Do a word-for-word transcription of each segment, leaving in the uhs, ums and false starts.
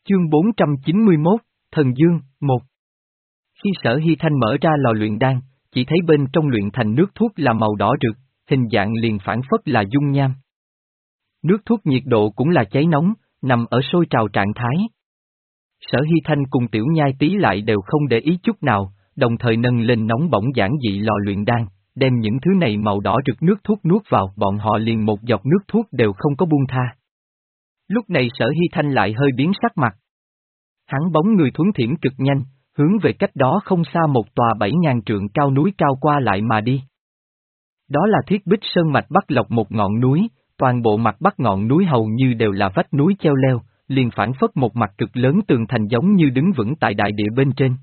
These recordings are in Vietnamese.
Chương bốn trăm chín mươi mốt, Thần Dương, một. Khi Sở Hy Thanh mở ra lò luyện đan, chỉ thấy bên trong luyện thành nước thuốc là màu đỏ rực, hình dạng liền phản phất là dung nham. Nước thuốc nhiệt độ cũng là cháy nóng, nằm ở sôi trào trạng thái. Sở Hy Thanh cùng Tiểu Nhai Tý lại đều không để ý chút nào, đồng thời nâng lên nóng bỏng giản dị lò luyện đan, đem những thứ này màu đỏ rực nước thuốc nuốt vào, bọn họ liền một giọt nước thuốc đều không có buông tha. Lúc này Sở Hy Thanh lại hơi biến sắc mặt. Hắn bóng người thuấn thiểm cực nhanh, hướng về cách đó không xa một tòa bảy ngàn trượng cao núi cao qua lại mà đi. Đó là Thiết Bích Sơn mạch Bắc Lộc, một ngọn núi, toàn bộ mặt bắc ngọn núi hầu như đều là vách núi treo leo, liền phản phất một mặt cực lớn tường thành giống như đứng vững tại đại địa bên trên.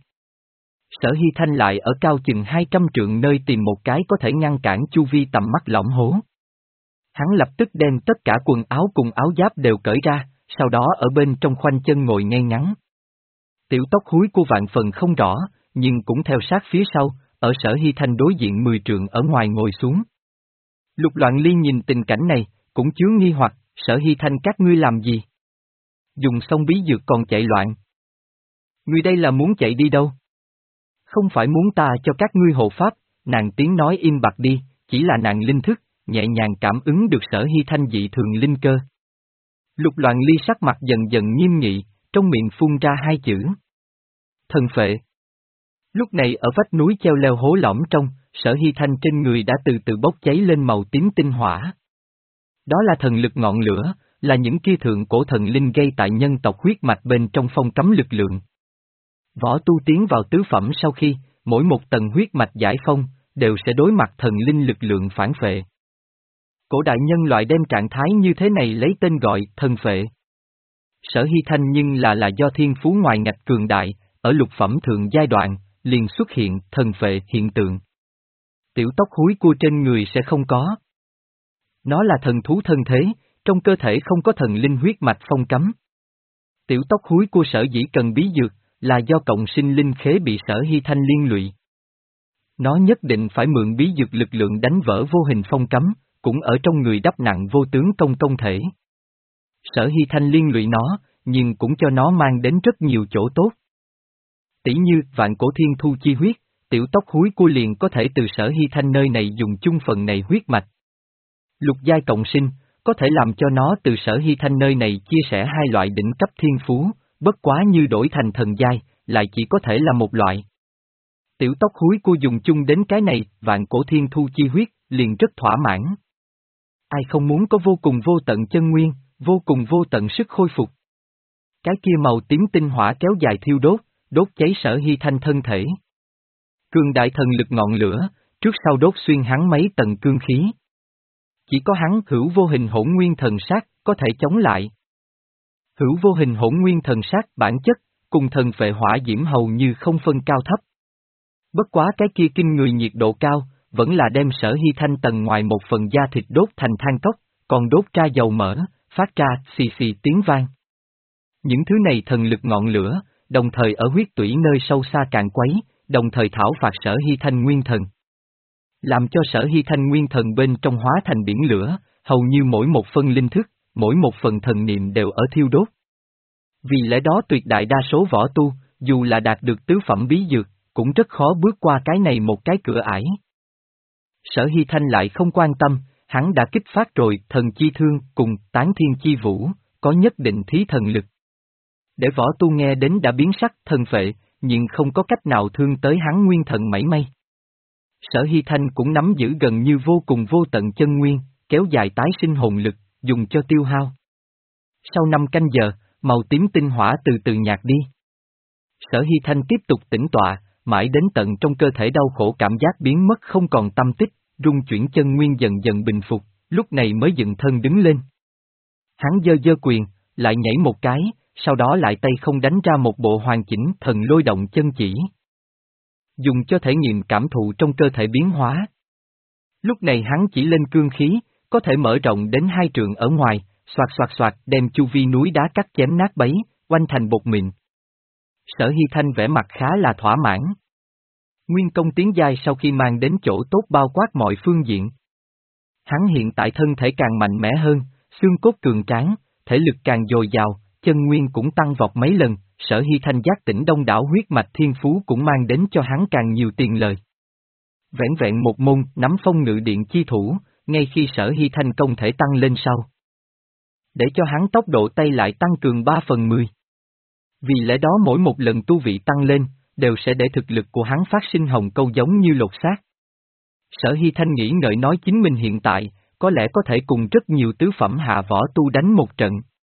Sở Hy Thanh lại ở cao chừng hai trăm trượng nơi tìm một cái có thể ngăn cản chu vi tầm mắt lõm hố. Hắn lập tức đem tất cả quần áo cùng áo giáp đều cởi ra, sau đó ở bên trong khoanh chân ngồi ngay ngắn. Tiểu Tóc Húi của vạn phần không rõ, nhưng cũng theo sát phía sau, ở Sở Hy Thanh đối diện mười trượng ở ngoài ngồi xuống. Lục Loạn Ly nhìn tình cảnh này, cũng chứa nghi hoặc, Sở Hy Thanh các ngươi làm gì? Dùng xong bí dược còn chạy loạn. Ngươi đây là muốn chạy đi đâu? Không phải muốn ta cho các ngươi hộ pháp, nàng tiếng nói im bặt đi, chỉ là nàng linh thức, nhẹ nhàng cảm ứng được Sở Hy Thanh dị thường linh cơ. Lục Loạn Ly sắc mặt dần dần nghiêm nghị, trong miệng phun ra hai chữ. Thần phệ. Lúc này ở vách núi treo leo hố lõm trong, Sở Hy Thanh trên người đã từ từ bốc cháy lên màu tím tinh hỏa. Đó là thần lực ngọn lửa, là những kia thượng cổ thần linh gây tại nhân tộc huyết mạch bên trong phong cấm lực lượng. Võ tu tiến vào tứ phẩm sau khi, mỗi một tầng huyết mạch giải phong, đều sẽ đối mặt thần linh lực lượng phản phệ. Cổ đại nhân loại đem trạng thái như thế này lấy tên gọi thần phệ. Sở Hy Thanh nhưng là là do thiên phú ngoài ngạch cường đại, ở lục phẩm thượng giai đoạn, liền xuất hiện thần phệ hiện tượng. Tiểu Tóc Húi cua trên người sẽ không có. Nó là thần thú thân thế, trong cơ thể không có thần linh huyết mạch phong cấm. Tiểu Tóc Húi cua sở dĩ cần bí dược, là do cộng sinh linh khế bị Sở Hy Thanh liên lụy. Nó nhất định phải mượn bí dược lực lượng đánh vỡ vô hình phong cấm, cũng ở trong người đắp nặng vô tướng công công thể. Sở Hy Thanh liên lụy nó, nhưng cũng cho nó mang đến rất nhiều chỗ tốt. Tỷ như vạn cổ thiên thu chi huyết, Tiểu Tóc Húi cua liền có thể từ Sở Hy Thanh nơi này dùng chung phần này huyết mạch. Lục giai cộng sinh, có thể làm cho nó từ Sở Hy Thanh nơi này chia sẻ hai loại đỉnh cấp thiên phú, bất quá như đổi thành thần giai, lại chỉ có thể là một loại. Tiểu Tóc Húi cua dùng chung đến cái này, vạn cổ thiên thu chi huyết, liền rất thỏa mãn. Ai không muốn có vô cùng vô tận chân nguyên, vô cùng vô tận sức khôi phục. Cái kia màu tím tinh hỏa kéo dài thiêu đốt, đốt cháy Sở Hy Thanh thân thể. Cường đại thần lực ngọn lửa, trước sau đốt xuyên hắn mấy tầng cương khí. Chỉ có hắn hữu vô hình hỗn nguyên thần sát, có thể chống lại. Hữu vô hình hỗn nguyên thần sát bản chất, cùng thần phệ hỏa diễm hầu như không phân cao thấp. Bất quá cái kia kinh người nhiệt độ cao, vẫn là đem Sở Hy Thanh tầng ngoài một phần da thịt đốt thành than cốc, còn đốt ra dầu mỡ, phát ra xì xì tiếng vang. Những thứ này thần lực ngọn lửa, đồng thời ở huyết tủy nơi sâu xa càn quấy, đồng thời thảo phạt Sở Hy Thanh nguyên thần. Làm cho Sở Hy Thanh nguyên thần bên trong hóa thành biển lửa, hầu như mỗi một phân linh thức, mỗi một phần thần niệm đều ở thiêu đốt. Vì lẽ đó tuyệt đại đa số võ tu, dù là đạt được tứ phẩm bí dược, cũng rất khó bước qua cái này một cái cửa ải. Sở Hy Thanh lại không quan tâm, hắn đã kích phát rồi thần chi thương cùng tán thiên chi vũ, có nhất định thí thần lực. Để võ tu nghe đến đã biến sắc thần phệ, nhưng không có cách nào thương tới hắn nguyên thần mảy may. Sở Hy Thanh cũng nắm giữ gần như vô cùng vô tận chân nguyên, kéo dài tái sinh hồn lực, dùng cho tiêu hao. Sau năm canh giờ, màu tím tinh hỏa từ từ nhạt đi. Sở Hy Thanh tiếp tục tĩnh tọa, mãi đến tận trong cơ thể đau khổ cảm giác biến mất không còn tâm tích, rung chuyển chân nguyên dần dần bình phục, lúc này mới dựng thân đứng lên. Hắn giơ giơ quyền, lại nhảy một cái, sau đó lại tay không đánh ra một bộ hoàn chỉnh thần lôi động chân chỉ. Dùng cho thể nghiệm cảm thụ trong cơ thể biến hóa. Lúc này hắn chỉ lên cương khí, có thể mở rộng đến hai trượng ở ngoài, xoạt xoạt xoạt đem chu vi núi đá cắt chém nát bấy, oanh thành bột mịn. Sở Hy Thanh vẻ mặt khá là thỏa mãn. Nguyên công tiến giai sau khi mang đến chỗ tốt bao quát mọi phương diện. Hắn hiện tại thân thể càng mạnh mẽ hơn, xương cốt cường tráng, thể lực càng dồi dào, chân nguyên cũng tăng vọt mấy lần, Sở Hy Thanh giác tỉnh đông đảo huyết mạch thiên phú cũng mang đến cho hắn càng nhiều tiền lời. Vẻn vẹn một môn nắm phong ngự điện chi thủ, ngay khi Sở Hy Thanh công thể tăng lên sau. Để cho hắn tốc độ tay lại tăng cường ba phần mười. Vì lẽ đó mỗi một lần tu vị tăng lên, đều sẽ để thực lực của hắn phát sinh hồng câu giống như lột xác. Sở Hy Thanh nghĩ ngợi nói chính mình hiện tại, có lẽ có thể cùng rất nhiều tứ phẩm hạ võ tu đánh một trận.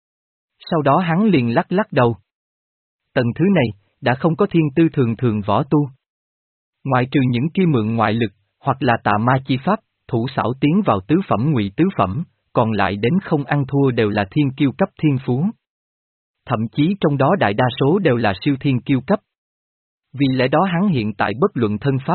Sau đó hắn liền lắc lắc đầu. Tầng thứ này, đã không có thiên tư thường thường võ tu. Ngoại trừ những kia mượn ngoại lực, hoặc là tà ma chi pháp, thủ xảo tiến vào tứ phẩm ngụy tứ phẩm, còn lại đến không ăn thua đều là thiên kiêu cấp thiên phú. Thậm chí trong đó đại đa số đều là siêu thiên kiêu cấp. Vì lẽ đó hắn hiện tại bất luận thân pháp,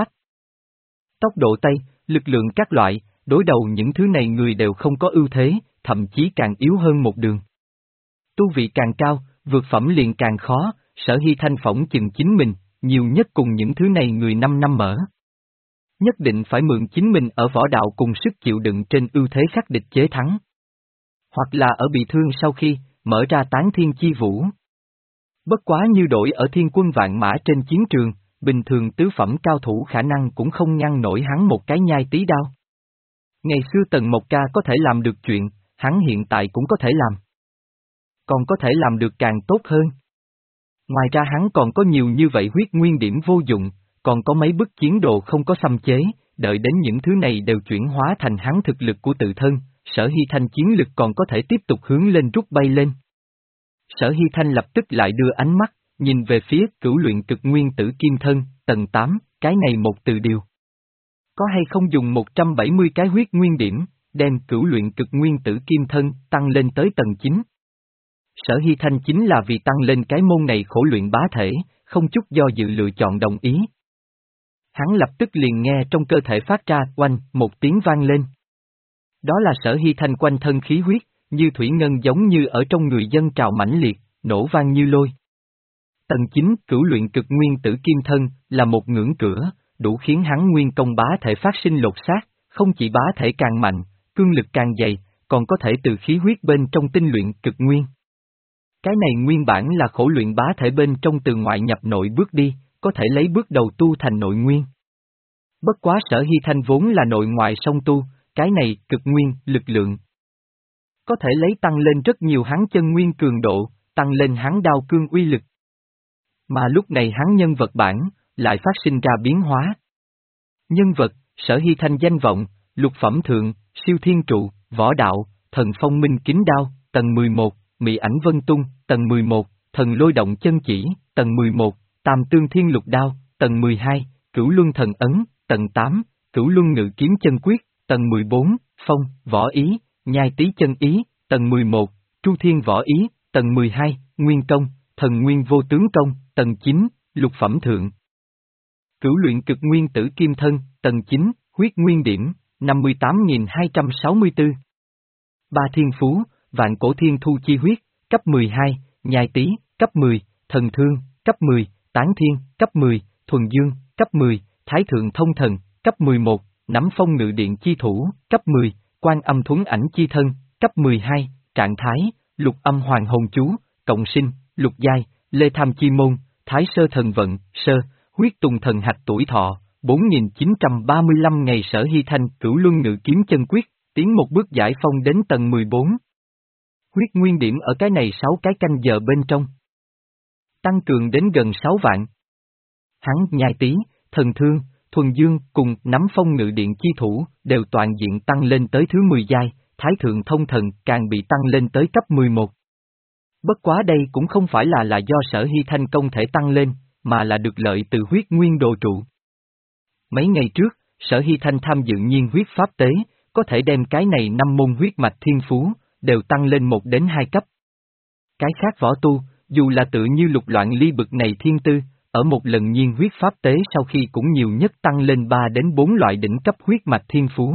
tốc độ tay, lực lượng các loại, đối đầu những thứ này người đều không có ưu thế, thậm chí càng yếu hơn một đường. Tu vị càng cao, vượt phẩm liền càng khó, Sở Hy Thanh phỏng chừng chính mình, nhiều nhất cùng những thứ này người năm năm mở. Nhất định phải mượn chính mình ở võ đạo cùng sức chịu đựng trên ưu thế khắc địch chế thắng. Hoặc là ở bị thương sau khi, mở ra tán thiên chi vũ. Bất quá như đổi ở thiên quân vạn mã trên chiến trường, bình thường tứ phẩm cao thủ khả năng cũng không ngăn nổi hắn một cái nhai tí đao. Ngày xưa Tần Mộc Ca có thể làm được chuyện, hắn hiện tại cũng có thể làm. Còn có thể làm được càng tốt hơn. Ngoài ra hắn còn có nhiều như vậy huyết nguyên điểm vô dụng, còn có mấy bức chiến đồ không có xâm chế, đợi đến những thứ này đều chuyển hóa thành hắn thực lực của tự thân, Sở Hy Thanh chiến lực còn có thể tiếp tục hướng lên rút bay lên. Sở Hy Thanh lập tức lại đưa ánh mắt, nhìn về phía cửu luyện cực nguyên tử kim thân, tầng tám, cái này một từ điều. Có hay không dùng một trăm bảy mươi cái huyết nguyên điểm, đem cửu luyện cực nguyên tử kim thân tăng lên tới tầng chín. Sở Hy Thanh chính là vì tăng lên cái môn này khổ luyện bá thể, không chút do dự lựa chọn đồng ý. Hắn lập tức liền nghe trong cơ thể phát ra oanh một tiếng vang lên. Đó là Sở Hy Thanh quanh thân khí huyết, như thủy ngân giống như ở trong người dân trào mãnh liệt, nổ vang như lôi. Tầng chín cửu luyện cực nguyên tử kim thân là một ngưỡng cửa, đủ khiến hắn nguyên công bá thể phát sinh lột xác, không chỉ bá thể càng mạnh, cương lực càng dày, còn có thể từ khí huyết bên trong tinh luyện cực nguyên. Cái này nguyên bản là khổ luyện bá thể bên trong từ ngoại nhập nội bước đi, có thể lấy bước đầu tu thành nội nguyên. Bất quá Sở Hy Thanh vốn là nội ngoại song tu, cái này cực nguyên, lực lượng. Có thể lấy tăng lên rất nhiều hắn chân nguyên cường độ, tăng lên hắn đao cương uy lực. Mà lúc này hắn nhân vật bản, lại phát sinh ra biến hóa. Nhân vật, Sở Hy Thanh danh vọng, lục phẩm thượng, siêu thiên trụ, võ đạo, thần phong minh kính đao, tầng mười một, mị ảnh vân tung, tầng mười một, thần lôi động chân chỉ, tầng mười một, tam tương thiên lục đao, tầng mười hai, cửu luân thần ấn, tầng tám, cửu luân ngự kiếm chân quyết, tầng mười bốn, phong, võ ý, nhai tí chân ý, tầng mười một, tru thiên võ ý, tầng mười hai, nguyên công, thần nguyên vô tướng công, tầng chín, lục phẩm thượng. Cửu luyện cực nguyên tử kim thân, tầng chín, huyết nguyên điểm, năm mươi tám nghìn hai trăm sáu mươi tư. Ba thiên phú, vạn cổ thiên thu chi huyết, cấp mười hai, nhai tí, cấp mười, thần thương, cấp mười, tán thiên, cấp mười, thuần dương, cấp mười, thái thượng thông thần, cấp mười một, nắm phong ngự điện chi thủ, cấp mười, quan âm thuấn ảnh chi thân, cấp mười hai, trạng thái, lục âm hoàng hồn chú, cộng sinh, lục giai, lê tham chi môn, thái sơ thần vận, sơ, huyết tùng thần hạch tuổi thọ, bốn nghìn chín trăm ba mươi lăm ngày. Sở Hy Thanh cửu luân ngự kiếm chân quyết, tiến một bước giải phong đến tầng mười bốn. Huyết nguyên điểm ở cái này sáu cái canh giờ bên trong. Tăng cường đến gần sáu vạn. Hắn nhai tí, thần thương, thuần dương cùng nắm phong ngự điện chi thủ đều toàn diện tăng lên tới thứ mười giai, thái thượng thông thần càng bị tăng lên tới cấp mười một. Bất quá đây cũng không phải là là do Sở Hy Thanh công thể tăng lên, mà là được lợi từ huyết nguyên đồ trụ. Mấy ngày trước, Sở Hy Thanh tham dự nhiên huyết pháp tế, có thể đem cái này năm môn huyết mạch thiên phú, đều tăng lên một đến hai cấp. Cái khác võ tu, dù là tự như lục loạn ly bực này thiên tư, ở một lần nhiên huyết pháp tế sau khi cũng nhiều nhất tăng lên ba đến bốn loại đỉnh cấp huyết mạch thiên phú.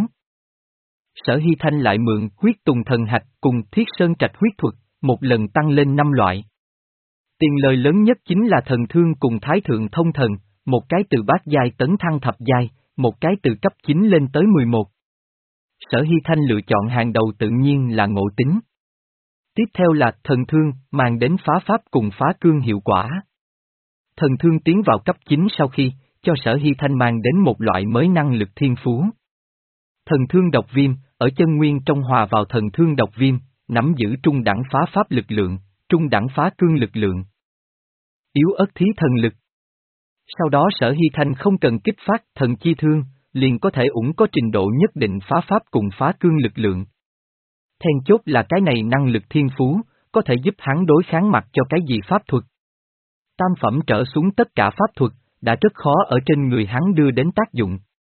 Sở Hy Thanh lại mượn huyết tùng thần hạch cùng thiết sơn trạch huyết thuật, một lần tăng lên năm loại. Tiền lời lớn nhất chính là thần thương cùng thái thượng thông thần, một cái từ bát giai tấn thăng thập giai, một cái từ cấp chín lên tới mười một. Sở Hy Thanh lựa chọn hàng đầu tự nhiên là ngộ tính. Tiếp theo là thần thương, mang đến phá pháp cùng phá cương hiệu quả. Thần thương tiến vào cấp chín sau khi, cho Sở Hy Thanh mang đến một loại mới năng lực thiên phú. Thần thương độc viêm, ở chân nguyên trong hòa vào thần thương độc viêm, nắm giữ trung đẳng phá pháp lực lượng, trung đẳng phá cương lực lượng. Yếu ớt thí thần lực. Sau đó Sở Hy Thanh không cần kích phát thần chi thương, liền có thể ủng có trình độ nhất định phá pháp cùng phá cương lực lượng. Then chốt là cái này năng lực thiên phú, có thể giúp hắn đối kháng mặt cho cái gì pháp thuật. Tam phẩm trở xuống tất cả pháp thuật, đã rất khó ở trên người hắn đưa đến tác dụng.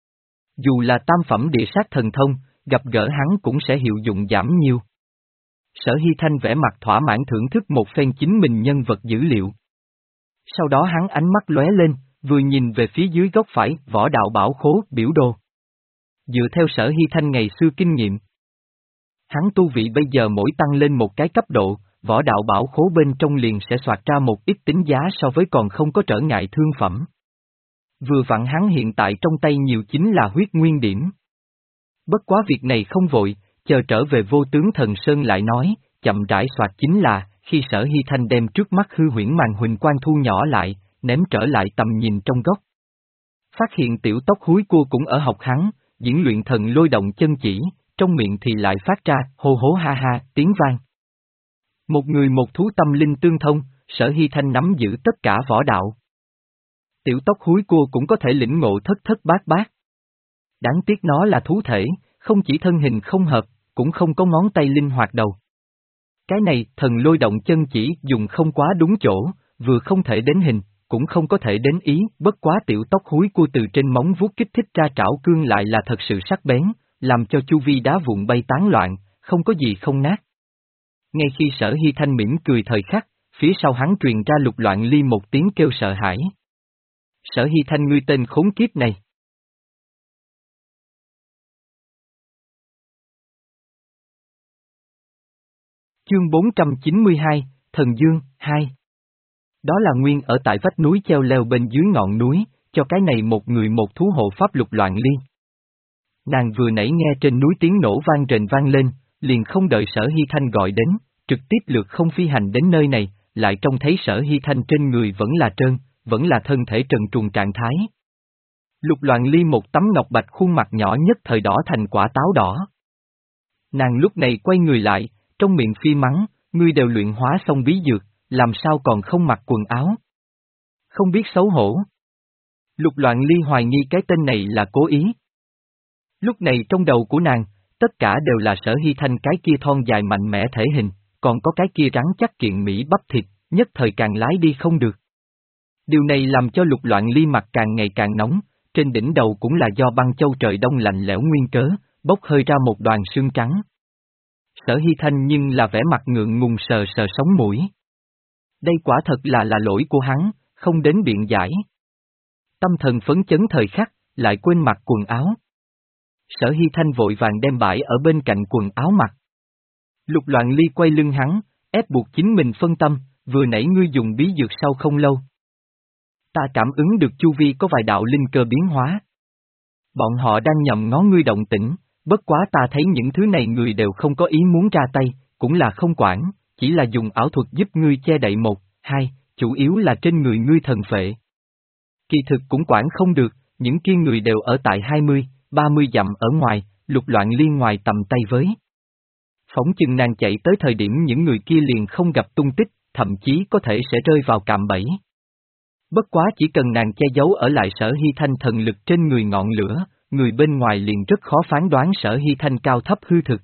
Dù là tam phẩm địa sát thần thông, gặp gỡ hắn cũng sẽ hiệu dụng giảm nhiều. Sở Hy Thanh vẽ mặt thỏa mãn thưởng thức một phen chính mình nhân vật dữ liệu. Sau đó hắn ánh mắt lóe lên, vừa nhìn về phía dưới góc phải, võ đạo bảo khố, biểu đồ. Dựa theo Sở Hy Thanh ngày xưa kinh nghiệm, hắn tu vị bây giờ mỗi tăng lên một cái cấp độ, võ đạo bảo khố bên trong liền sẽ soạt ra một ít tính giá so với còn không có trở ngại thương phẩm. Vừa vặn hắn hiện tại trong tay nhiều chính là huyết nguyên điểm. Bất quá việc này không vội, chờ trở về Vô Tướng Thần Sơn lại nói, chậm rãi soạt chính là, khi Sở Hy Thanh đem trước mắt hư huyễn màn huỳnh quang thu nhỏ lại, ném trở lại tầm nhìn trong góc. Phát hiện tiểu tóc húi cua cũng ở học hắn, diễn luyện thần lôi động chân chỉ, trong miệng thì lại phát ra, hô hố ha ha, tiếng vang. Một người một thú tâm linh tương thông, Sở Hy Thanh nắm giữ tất cả võ đạo. Tiểu tóc húi cua cũng có thể lĩnh ngộ thất thất bát bát. Đáng tiếc nó là thú thể, không chỉ thân hình không hợp, cũng không có ngón tay linh hoạt đầu. Cái này, thần lôi động chân chỉ dùng không quá đúng chỗ, vừa không thể đến hình, cũng không có thể đến ý, bất quá tiểu tóc húi cua từ trên móng vuốt kích thích ra trảo cương lại là thật sự sắc bén, làm cho chu vi đá vụn bay tán loạn, không có gì không nát. Ngay khi Sở Hy Thanh mỉm cười thời khắc, phía sau hắn truyền ra Lục Loạn Ly một tiếng kêu sợ hãi. Sở Hy Thanh, ngươi tên khốn kiếp này. Chương bốn trăm chín mươi hai, Thần Dương, hai. Đó là nguyên ở tại vách núi treo leo bên dưới ngọn núi, cho cái này một người một thú hộ pháp Lục Loạn Ly. Nàng vừa nãy nghe trên núi tiếng nổ vang rền vang lên, liền không đợi Sở Hy Thanh gọi đến, trực tiếp lượt không phi hành đến nơi này, lại trông thấy Sở Hy Thanh trên người vẫn là trơn, vẫn là thân thể trần truồng trạng thái. Lục Loạn Ly một tấm ngọc bạch khuôn mặt nhỏ nhất thời đỏ thành quả táo đỏ. Nàng lúc này quay người lại, trong miệng phi mắng, ngươi đều luyện hóa xong bí dược, làm sao còn không mặc quần áo? Không biết xấu hổ. Lục Loạn Ly hoài nghi cái tên này là cố ý. Lúc này trong đầu của nàng, tất cả đều là Sở Hy Thanh cái kia thon dài mạnh mẽ thể hình, còn có cái kia rắn chắc kiện mỹ bắp thịt, nhất thời càng lái đi không được. Điều này làm cho Lục Loạn Ly mặt càng ngày càng nóng, trên đỉnh đầu cũng là do băng châu trời đông lạnh lẽo nguyên cớ, bốc hơi ra một đoàn sương trắng. Sở Hy Thanh nhưng là vẻ mặt ngượng ngùng sờ sờ sống mũi. Đây quả thật là là lỗi của hắn, không đến biện giải. Tâm thần phấn chấn thời khắc, lại quên mặc quần áo. Sở Hy Thanh vội vàng đem bãi ở bên cạnh quần áo mặc. Lục Loạn Ly quay lưng hắn, ép buộc chính mình phân tâm, vừa nãy ngươi dùng bí dược sau không lâu. Ta cảm ứng được chu vi có vài đạo linh cơ biến hóa. Bọn họ đang nhầm ngó ngươi động tĩnh, bất quá ta thấy những thứ này người đều không có ý muốn ra tay, cũng là không quản, chỉ là dùng ảo thuật giúp ngươi che đậy một, hai, chủ yếu là trên người ngươi thần phệ. Kỳ thực cũng quản không được, những kia người đều ở tại hai mươi, ba mươi dặm ở ngoài, Lục Loạn Ly ngoài tầm tay với. Phóng chừng nàng chạy tới thời điểm những người kia liền không gặp tung tích, thậm chí có thể sẽ rơi vào cạm bẫy. Bất quá chỉ cần nàng che giấu ở lại Sở Hy Thanh thần lực trên người ngọn lửa, người bên ngoài liền rất khó phán đoán Sở Hy Thanh cao thấp hư thực.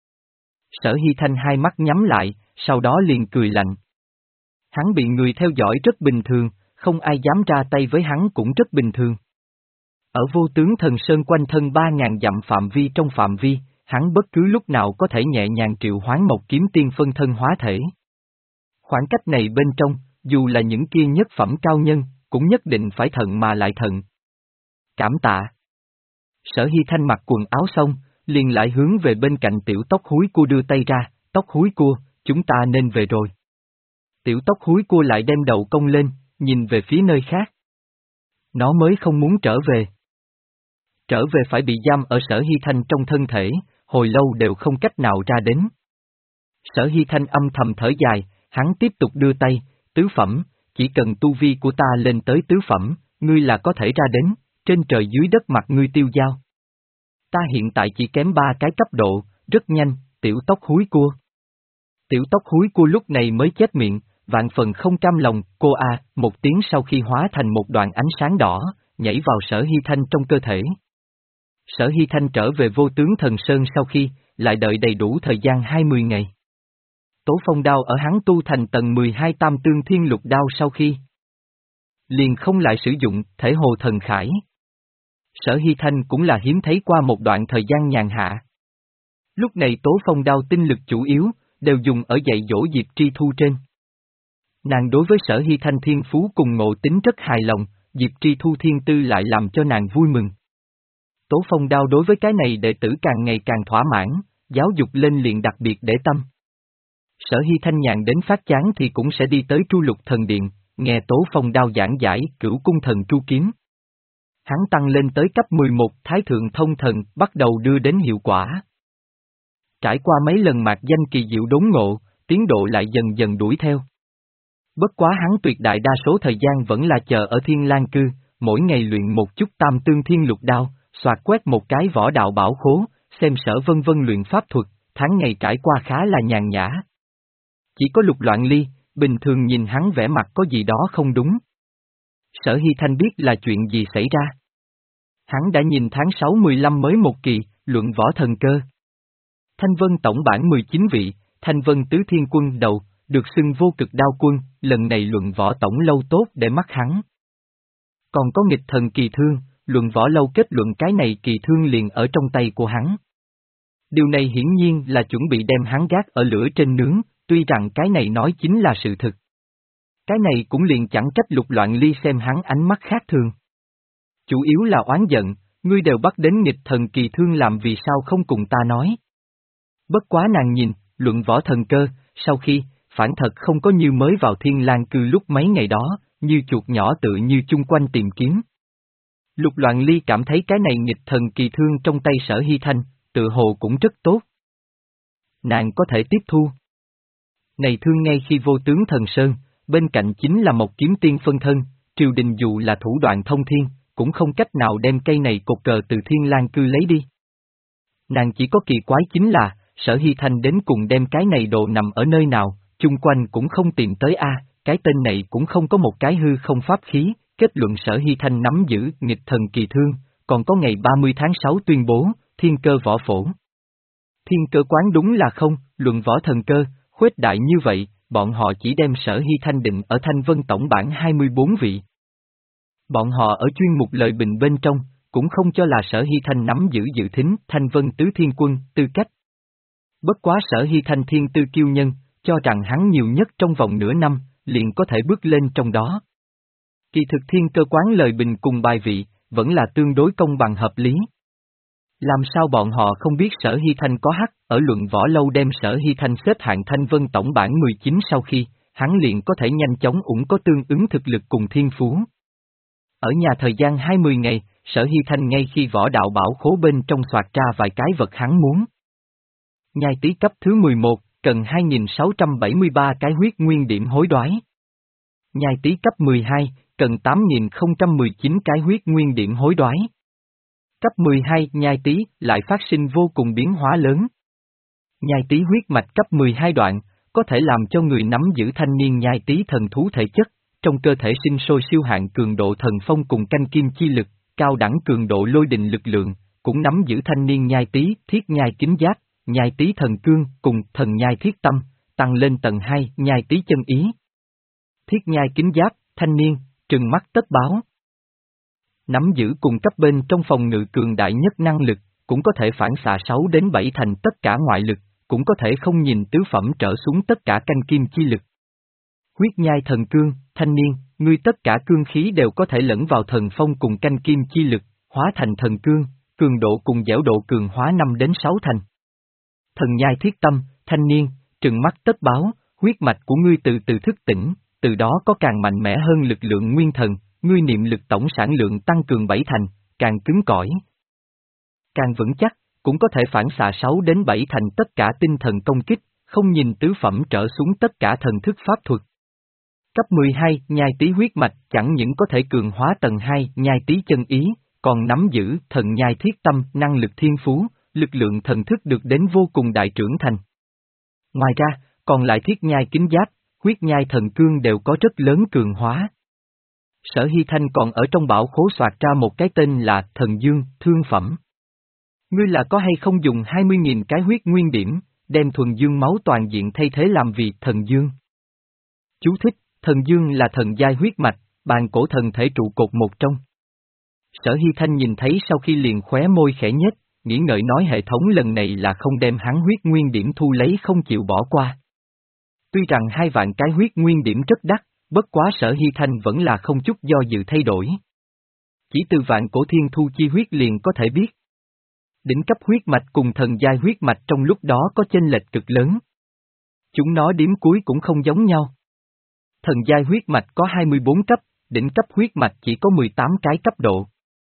Sở Hy Thanh hai mắt nhắm lại, sau đó liền cười lạnh. Hắn bị người theo dõi rất bình thường, không ai dám ra tay với hắn cũng rất bình thường. Ở Vô Tướng Thần Sơn quanh thân ba ngàn dặm phạm vi trong phạm vi, hắn bất cứ lúc nào có thể nhẹ nhàng triệu hoán một kiếm tiên phân thân hóa thể. Khoảng cách này bên trong, dù là những kia nhất phẩm cao nhân, cũng nhất định phải thận mà lại thận. Cảm tạ. Sở Hy Thanh mặc quần áo xong, liền lại hướng về bên cạnh tiểu tóc húi cua đưa tay ra, tóc húi cua, chúng ta nên về rồi. Tiểu tóc húi cua lại đem đầu cong lên, nhìn về phía nơi khác. Nó mới không muốn trở về. Trở về phải bị giam ở Sở Hy Thanh trong thân thể, hồi lâu đều không cách nào ra đến. Sở Hy Thanh âm thầm thở dài, hắn tiếp tục đưa tay, tứ phẩm, chỉ cần tu vi của ta lên tới tứ phẩm, ngươi là có thể ra đến, trên trời dưới đất mặt ngươi tiêu dao. Ta hiện tại chỉ kém ba cái cấp độ, rất nhanh, tiểu tóc húi cua. Tiểu tóc húi cua lúc này mới chép miệng, vạn phần không cam lòng, cô a, một tiếng sau khi hóa thành một đoạn ánh sáng đỏ, nhảy vào Sở Hy Thanh trong cơ thể. Sở Hy Thanh trở về Vô Tướng Thần Sơn sau khi, lại đợi đầy đủ thời gian hai mươi ngày. Tố phong đao ở hắn tu thành tầng mười hai tam tương thiên lục đao sau khi, liền không lại sử dụng thể hồ thần khải. Sở Hy Thanh cũng là hiếm thấy qua một đoạn thời gian nhàn hạ. Lúc này tố phong đao tinh lực chủ yếu, đều dùng ở dạy dỗ Diệp Tri Thu trên. Nàng đối với Sở Hy Thanh thiên phú cùng ngộ tính rất hài lòng, Diệp Tri Thu thiên tư lại làm cho nàng vui mừng. Tố phong đao đối với cái này đệ tử càng ngày càng thỏa mãn, giáo dục lên liền đặc biệt để tâm. Sở Hy Thanh nhàn đến phát chán thì cũng sẽ đi tới Tru Lục Thần Điện, nghe Tố Phong Đao giảng giải Cửu Cung Thần Tru Kiếm. Hắn tăng lên tới cấp mười một Thái Thượng Thông Thần, bắt đầu đưa đến hiệu quả. Trải qua mấy lần mạc danh kỳ diệu đốn ngộ, tiến độ lại dần dần đuổi theo. Bất quá hắn tuyệt đại đa số thời gian vẫn là chờ ở Thiên Lang Cư, mỗi ngày luyện một chút tam tương thiên lục đao, soạt quét một cái võ đạo bảo khố, xem Sở Vân Vân luyện pháp thuật, tháng ngày trải qua khá là nhàn nhã. Chỉ có Lục Loạn Ly, bình thường nhìn hắn vẻ mặt có gì đó không đúng. Sở Hy Thanh biết là chuyện gì xảy ra. Hắn đã nhìn tháng sáu mười lăm mới một kỳ, luận võ thần cơ. Thanh Vân tổng bản mười chín vị, Thanh Vân tứ thiên quân đầu, được xưng vô cực đao quân, lần này luận võ tổng lâu tốt để mắt hắn. Còn có nghịch thần kỳ thương, luận võ lâu kết luận cái này kỳ thương liền ở trong tay của hắn. Điều này hiển nhiên là chuẩn bị đem hắn gác ở lửa trên nướng, tuy rằng cái này nói chính là sự thực. Cái này cũng liền chẳng trách Lục Loạn Ly xem hắn ánh mắt khác thường. Chủ yếu là oán giận, ngươi đều bắt đến nghịch thần kỳ thương làm vì sao không cùng ta nói. Bất quá nàng nhìn, luận võ thần cơ, sau khi, phản thật không có như mới vào Thiên Lang Cư lúc mấy ngày đó, như chuột nhỏ tự như chung quanh tìm kiếm. Lục Loạn Ly cảm thấy cái này nghịch thần kỳ thương trong tay Sở Hy Thanh, tự hồ cũng rất tốt. Nàng có thể tiếp thu. Này thương ngay khi Vô Tướng Thần Sơn, bên cạnh chính là một kiếm tiên phân thân, triều đình dù là thủ đoạn thông thiên, cũng không cách nào đem cây này cột cờ từ Thiên Lang Cư lấy đi. Nàng chỉ có kỳ quái chính là, Sở Hy Thanh đến cùng đem cái này đồ nằm ở nơi nào, chung quanh cũng không tìm tới a, cái tên này cũng không có một cái hư không pháp khí, kết luận Sở Hy Thanh nắm giữ nghịch thần kỳ thương, còn có ngày ba mươi tháng sáu tuyên bố, thiên cơ võ phổ. Thiên cơ quán đúng là không, luận võ thần cơ, khuếch đại như vậy, bọn họ chỉ đem Sở Hy Thanh định ở Thanh Vân tổng bản hai mươi bốn vị. Bọn họ ở chuyên mục lời bình bên trong, cũng không cho là Sở Hy Thanh nắm giữ dự thính Thanh Vân tứ thiên quân, tư cách. Bất quá Sở Hy Thanh thiên tư kiêu nhân, cho rằng hắn nhiều nhất trong vòng nửa năm, liền có thể bước lên trong đó. Kỳ thực thiên cơ quán lời bình cùng bài vị, vẫn là tương đối công bằng hợp lý. Làm sao bọn họ không biết Sở Hy Thanh có hắc, ở luận võ lâu đem Sở Hy Thanh xếp hạng Thanh Vân tổng bản mười chín sau khi, hắn liền có thể nhanh chóng ủng có tương ứng thực lực cùng thiên phú. Ở nhà thời gian hai mươi ngày, Sở Hy Thanh ngay khi võ đạo bảo khố bên trong soạt ra vài cái vật hắn muốn. Nhai tí cấp thứ mười một, cần hai nghìn sáu trăm bảy mươi ba cái huyết nguyên điểm hối đoái. Nhai tí cấp mười hai, cần tám nghìn không trăm mười chín cái huyết nguyên điểm hối đoái. Cấp mười hai nhai tí lại phát sinh vô cùng biến hóa lớn. Nhai tí huyết mạch cấp mười hai đoạn, có thể làm cho người nắm giữ thanh niên nhai tí thần thú thể chất, trong cơ thể sinh sôi siêu hạn cường độ thần phong cùng canh kim chi lực, cao đẳng cường độ lôi đình lực lượng, cũng nắm giữ thanh niên nhai tí thiết nhai kính giáp, nhai tí thần cương cùng thần nhai thiết tâm, tăng lên tầng hai nhai tí chân ý. Thiết nhai kính giáp, thanh niên, trừng mắt tất báo. Nắm giữ cùng cấp bên trong phòng ngự cường đại nhất năng lực, cũng có thể phản xạ sáu đến bảy thành tất cả ngoại lực, cũng có thể không nhìn tứ phẩm trở xuống tất cả canh kim chi lực. Huyết nhai thần cương, thanh niên, ngươi tất cả cương khí đều có thể lẫn vào thần phong cùng canh kim chi lực, hóa thành thần cương, cường độ cùng dẻo độ cường hóa năm đến sáu thành. Thần nhai thiết tâm, thanh niên, trừng mắt tất báo, huyết mạch của ngươi từ từ thức tỉnh, từ đó có càng mạnh mẽ hơn lực lượng nguyên thần, ngươi niệm lực tổng sản lượng tăng cường bảy thành, càng cứng cỏi, càng vững chắc, cũng có thể phản xạ sáu đến bảy thành tất cả tinh thần công kích, không nhìn tứ phẩm trở xuống tất cả thần thức pháp thuật. Cấp mười hai, nhai tí huyết mạch chẳng những có thể cường hóa tầng hai, nhai tí chân ý, còn nắm giữ thần nhai thiết tâm, năng lực thiên phú, lực lượng thần thức được đến vô cùng đại trưởng thành. Ngoài ra, còn lại thiết nhai kính giáp, huyết nhai thần cương đều có rất lớn cường hóa. Sở Hy Thanh còn ở trong bảo khố soạt ra một cái tên là Thần Dương, thương phẩm. Ngươi là có hay không dùng hai mươi nghìn cái huyết nguyên điểm, đem thuần dương máu toàn diện thay thế làm vì Thần Dương. Chú thích, Thần Dương là thần giai huyết mạch, bàn cổ thần thể trụ cột một trong. Sở Hy Thanh nhìn thấy sau khi liền khóe môi khẽ nhếch, nghĩ ngợi nói hệ thống lần này là không đem hắn huyết nguyên điểm thu lấy không chịu bỏ qua. Tuy rằng hai vạn cái huyết nguyên điểm rất đắt, bất quá Sở Hy Thanh vẫn là không chút do dự thay đổi. Chỉ từ vạn cổ thiên thu chi huyết liền có thể biết. Đỉnh cấp huyết mạch cùng thần giai huyết mạch trong lúc đó có chênh lệch cực lớn. Chúng nó điểm cuối cũng không giống nhau. Thần giai huyết mạch có hai mươi bốn cấp, đỉnh cấp huyết mạch chỉ có mười tám cái cấp độ.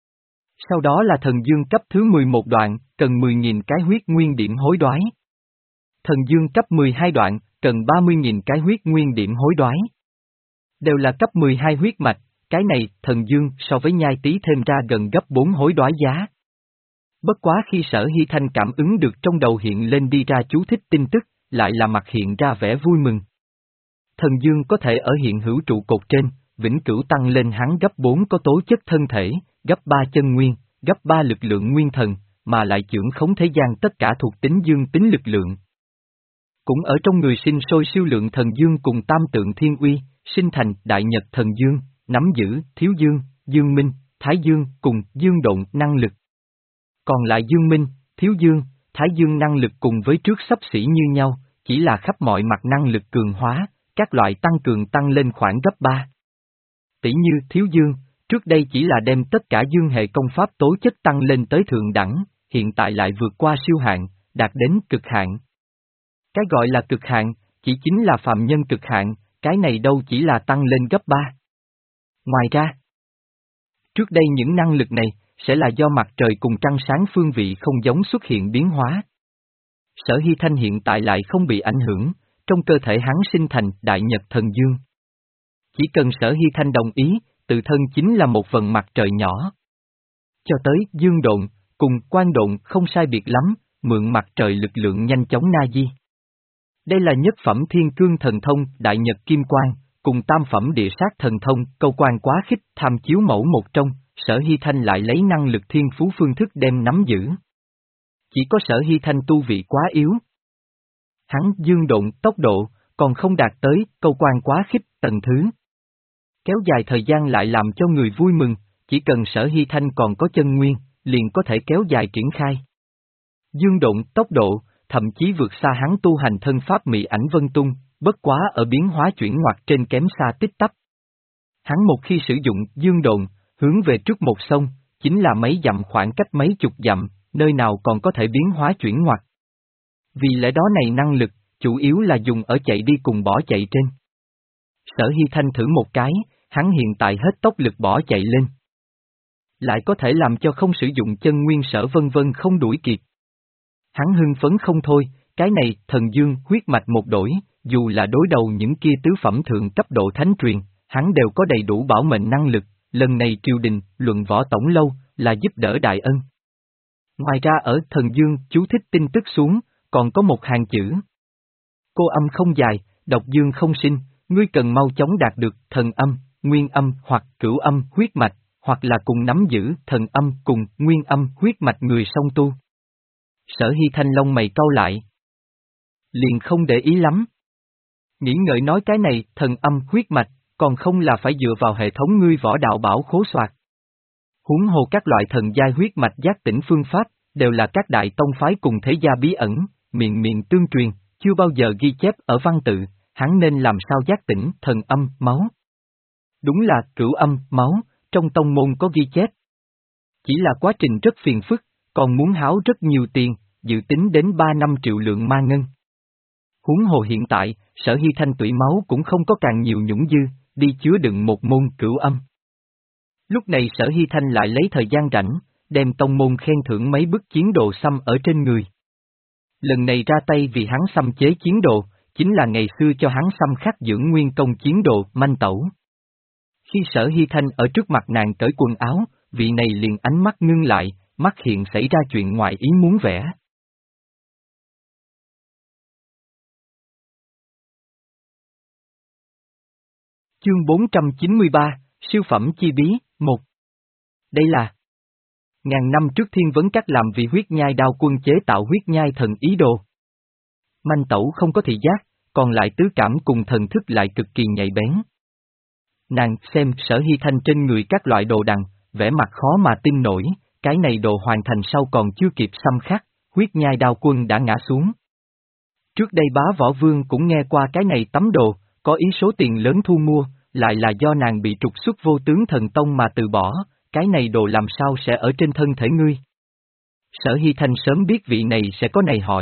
Sau đó là thần dương cấp thứ mười một đoạn, cần mười nghìn cái huyết nguyên điểm hối đoái. Thần dương cấp mười hai đoạn, cần ba mươi nghìn cái huyết nguyên điểm hối đoái. Đều là cấp mười hai huyết mạch, cái này, thần dương so với nhai tí thêm ra gần gấp bốn hối đoái giá. Bất quá khi Sở Hy Thanh cảm ứng được trong đầu hiện lên đi ra chú thích tin tức, lại là mặt hiện ra vẻ vui mừng. Thần dương có thể ở hiện hữu trụ cột trên, vĩnh cửu tăng lên hắn gấp bốn có tố chất thân thể, gấp ba chân nguyên, gấp ba lực lượng nguyên thần, mà lại chưởng khống thế gian tất cả thuộc tính dương tính lực lượng. Cũng ở trong người sinh sôi siêu lượng thần dương cùng tam tượng thiên uy, sinh thành đại nhật thần dương, nắm giữ thiếu dương, dương minh, thái dương cùng dương độn năng lực. Còn lại dương minh, thiếu dương, thái dương năng lực cùng với trước xấp xỉ như nhau, chỉ là khắp mọi mặt năng lực cường hóa, các loại tăng cường tăng lên khoảng gấp ba. Tỷ như thiếu dương, trước đây chỉ là đem tất cả dương hệ công pháp tố chất tăng lên tới thượng đẳng, hiện tại lại vượt qua siêu hạn, đạt đến cực hạn. Cái gọi là cực hạn, chỉ chính là phàm nhân cực hạn, cái này đâu chỉ là tăng lên gấp ba. Ngoài ra, trước đây những năng lực này, sẽ là do mặt trời cùng trăng sáng phương vị không giống xuất hiện biến hóa. Sở Hy Thanh hiện tại lại không bị ảnh hưởng, trong cơ thể hắn sinh thành đại nhật thần dương. Chỉ cần Sở Hy Thanh đồng ý, tự thân chính là một phần mặt trời nhỏ. Cho tới dương độn, cùng quang độn không sai biệt lắm, mượn mặt trời lực lượng nhanh chóng na di. Đây là nhất phẩm thiên cương thần thông đại nhật kim quang, cùng tam phẩm địa sát thần thông câu quan quá khích tham chiếu mẫu một trong, Sở Hy Thanh lại lấy năng lực thiên phú phương thức đem nắm giữ. Chỉ có Sở Hy Thanh tu vị quá yếu. Hắn dương độn tốc độ, còn không đạt tới câu quan quá khích tầng thứ. Kéo dài thời gian lại làm cho người vui mừng, chỉ cần Sở Hy Thanh còn có chân nguyên, liền có thể kéo dài triển khai. Dương độn tốc độ, thậm chí vượt xa hắn tu hành thân pháp Mị Ảnh Vân Tung, bất quá ở biến hóa chuyển ngoặt trên kém xa tích tắp. Hắn một khi sử dụng dương độn, hướng về trước một sông, chính là mấy dặm khoảng cách mấy chục dặm, nơi nào còn có thể biến hóa chuyển ngoặt. Vì lẽ đó này năng lực, chủ yếu là dùng ở chạy đi cùng bỏ chạy trên. Sở Hy Thanh thử một cái, hắn hiện tại hết tốc lực bỏ chạy lên. Lại có thể làm cho không sử dụng chân nguyên sở vân vân không đuổi kịp. Hắn hưng phấn không thôi, cái này thần dương huyết mạch một đổi, dù là đối đầu những kia tứ phẩm thượng cấp độ thánh truyền, hắn đều có đầy đủ bảo mệnh năng lực, lần này triều đình, luận võ tổng lâu, là giúp đỡ đại ân. Ngoài ra ở thần dương chú thích tin tức xuống, còn có một hàng chữ. Cô âm không dài, độc dương không sinh, ngươi cần mau chóng đạt được thần âm, nguyên âm hoặc cửu âm huyết mạch, hoặc là cùng nắm giữ thần âm cùng nguyên âm huyết mạch người song tu. Sở Hy Thanh lông mày cau lại. Liền không để ý lắm. Nghĩ ngợi nói cái này thần âm huyết mạch, còn không là phải dựa vào hệ thống ngươi võ đạo bảo khố soạt. Huống hồ các loại thần giai huyết mạch giác tỉnh phương pháp, đều là các đại tông phái cùng thế gia bí ẩn, miệng miệng tương truyền, chưa bao giờ ghi chép ở văn tự, hắn nên làm sao giác tỉnh thần âm, máu. Đúng là cửu âm, máu, trong tông môn có ghi chép. Chỉ là quá trình rất phiền phức, còn muốn háo rất nhiều tiền, dự tính đến ba năm triệu lượng ma ngân. Huống hồ hiện tại, Sở Hy Thanh tủy máu cũng không có càng nhiều nhũng dư, đi chứa đựng một môn cửu âm. Lúc này Sở Hy Thanh lại lấy thời gian rảnh, đem tông môn khen thưởng mấy bức chiến đồ xăm ở trên người. Lần này ra tay vì hắn xăm chế chiến đồ, chính là ngày xưa cho hắn xăm khắc dưỡng nguyên công chiến đồ, manh tẩu. Khi Sở Hy Thanh ở trước mặt nàng cởi quần áo, vị này liền ánh mắt ngưng lại, mắt hiện xảy ra chuyện ngoài ý muốn vẽ. Chương bốn trăm chín mươi ba, Siêu phẩm chi bí, một. Đây là ngàn năm trước Thiên Vấn Các làm vì huyết nhai đao quân chế tạo huyết nhai thần ý đồ. Manh tẩu không có thị giác, còn lại tứ cảm cùng thần thức lại cực kỳ nhạy bén. Nàng xem Sở Hy Thanh trên người các loại đồ đằng, vẻ mặt khó mà tin nổi, cái này đồ hoàn thành sau còn chưa kịp xăm khắc, huyết nhai đao quân đã ngã xuống. Trước đây bá võ vương cũng nghe qua cái này tấm đồ, có ý số tiền lớn thu mua, lại là do nàng bị trục xuất vô tướng thần tông mà từ bỏ, cái này đồ làm sao sẽ ở trên thân thể ngươi. Sở Hy Thanh sớm biết vị này sẽ có này hỏi.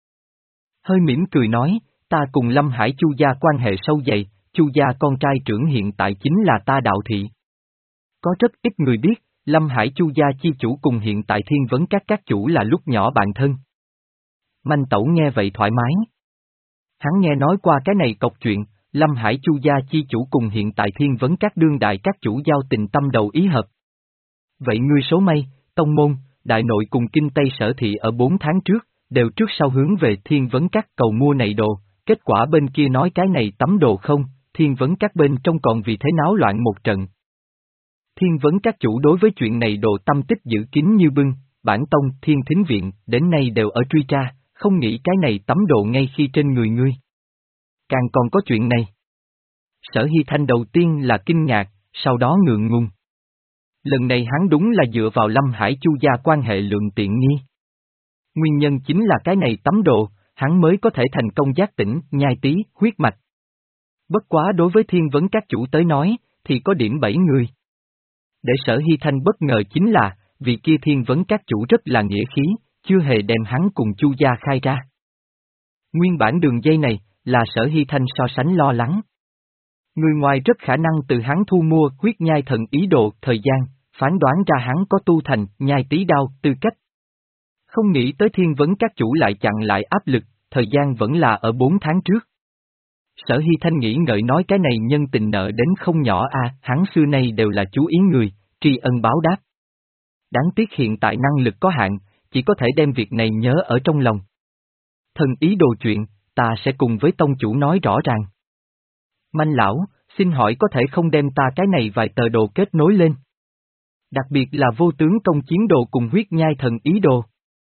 Hơi mỉm cười nói, ta cùng Lâm Hải Chu gia quan hệ sâu dày, Chu gia con trai trưởng hiện tại chính là ta Đạo Thị. Có rất ít người biết, Lâm Hải Chu gia chi chủ cùng hiện tại Thiên Vấn Các các chủ là lúc nhỏ bạn thân. Manh tẩu nghe vậy thoải mái. Hắn nghe nói qua cái này cọc chuyện, Lâm Hải Chu gia chi chủ cùng hiện tại Thiên Vấn Các đương đại các chủ giao tình tâm đầu ý hợp. Vậy ngươi số may, tông môn, đại nội cùng kinh Tây Sở Thị ở bốn tháng trước, đều trước sau hướng về Thiên Vấn Các cầu mua này đồ, kết quả bên kia nói cái này tấm đồ không, Thiên Vấn Các bên trong còn vì thế náo loạn một trận. Thiên Vấn Các chủ đối với chuyện này đồ tâm tích giữ kín như bưng, bản tông Thiên Thính Viện đến nay đều ở truy tra, không nghĩ cái này tấm đồ ngay khi trên người ngươi. Càng còn có chuyện này. Sở Hy Thanh đầu tiên là kinh ngạc, sau đó ngượng ngùng. Lần này hắn đúng là dựa vào Lâm Hải Chu gia quan hệ lượng tiện nghi. Nguyên nhân chính là cái này tấm đồ, hắn mới có thể thành công giác tỉnh, nhai tí, huyết mạch. Bất quá đối với Thiên Vấn Các chủ tới nói, thì có điểm bảy người. Để Sở Hy Thanh bất ngờ chính là, vì kia Thiên Vấn Các chủ rất là nghĩa khí, chưa hề đem hắn cùng Chu gia khai ra. Nguyên bản đường dây này, là Sở Hy Thanh so sánh lo lắng. Người ngoài rất khả năng từ hắn thu mua huyết nhai thần ý đồ thời gian, phán đoán ra hắn có tu thành nhai tí đao tư cách. Không nghĩ tới Thiên Vấn Các chủ lại chặn lại áp lực, thời gian vẫn là ở bốn tháng trước. Sở Hy Thanh nghĩ ngợi nói cái này nhân tình nợ đến không nhỏ a, hắn xưa nay đều là chú ý người, tri ân báo đáp. Đáng tiếc hiện tại năng lực có hạn, chỉ có thể đem việc này nhớ ở trong lòng. Thần ý đồ chuyện, ta sẽ cùng với tông chủ nói rõ ràng. Manh lão, xin hỏi có thể không đem ta cái này vài tờ đồ kết nối lên? Đặc biệt là vô tướng công chiến đồ cùng huyết nhai thần ý đồ.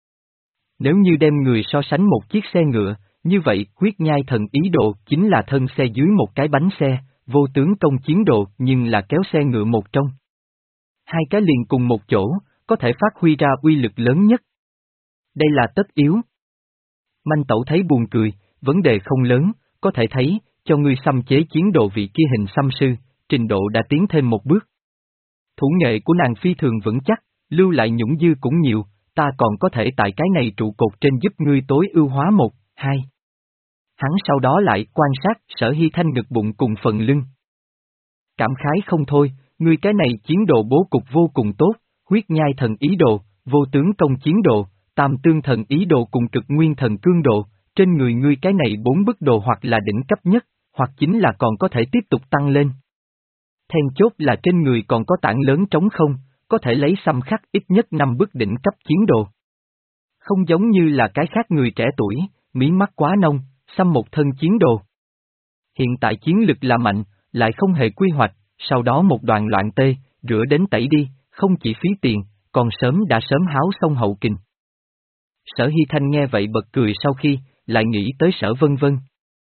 Nếu như đem người so sánh một chiếc xe ngựa, như vậy huyết nhai thần ý đồ chính là thân xe dưới một cái bánh xe, vô tướng công chiến đồ nhưng là kéo xe ngựa một trong. Hai cái liền cùng một chỗ, có thể phát huy ra uy lực lớn nhất. Đây là tất yếu. Manh tẩu thấy buồn cười, vấn đề không lớn, có thể thấy, cho ngươi xăm chế chiến đồ vị kia hình xăm sư, trình độ đã tiến thêm một bước. Thủ nghệ của nàng phi thường vững chắc, lưu lại nhũng dư cũng nhiều, ta còn có thể tại cái này trụ cột trên giúp ngươi tối ưu hóa một, hai. Hắn sau đó lại quan sát Sở Hy Thanh ngực bụng cùng phần lưng. Cảm khái không thôi, ngươi cái này chiến đồ bố cục vô cùng tốt, huyết nhai thần ý đồ, vô tướng công chiến đồ, tam tương thần ý đồ cùng cực nguyên thần cương đồ, trên người ngươi cái này bốn bức đồ hoặc là đỉnh cấp nhất, hoặc chính là còn có thể tiếp tục tăng lên. Then chốt là trên người còn có tảng lớn trống không, có thể lấy xăm khắc ít nhất năm bức đỉnh cấp chiến đồ. Không giống như là cái khác người trẻ tuổi, mí mắt quá nông, xăm một thân chiến đồ. Hiện tại chiến lực là mạnh, lại không hề quy hoạch, sau đó một đoàn loạn tê, rửa đến tẩy đi, không chỉ phí tiền, còn sớm đã sớm háo xong hậu kình. Sở Hy Thanh nghe vậy bật cười sau khi, lại nghĩ tới Sở Vân Vân.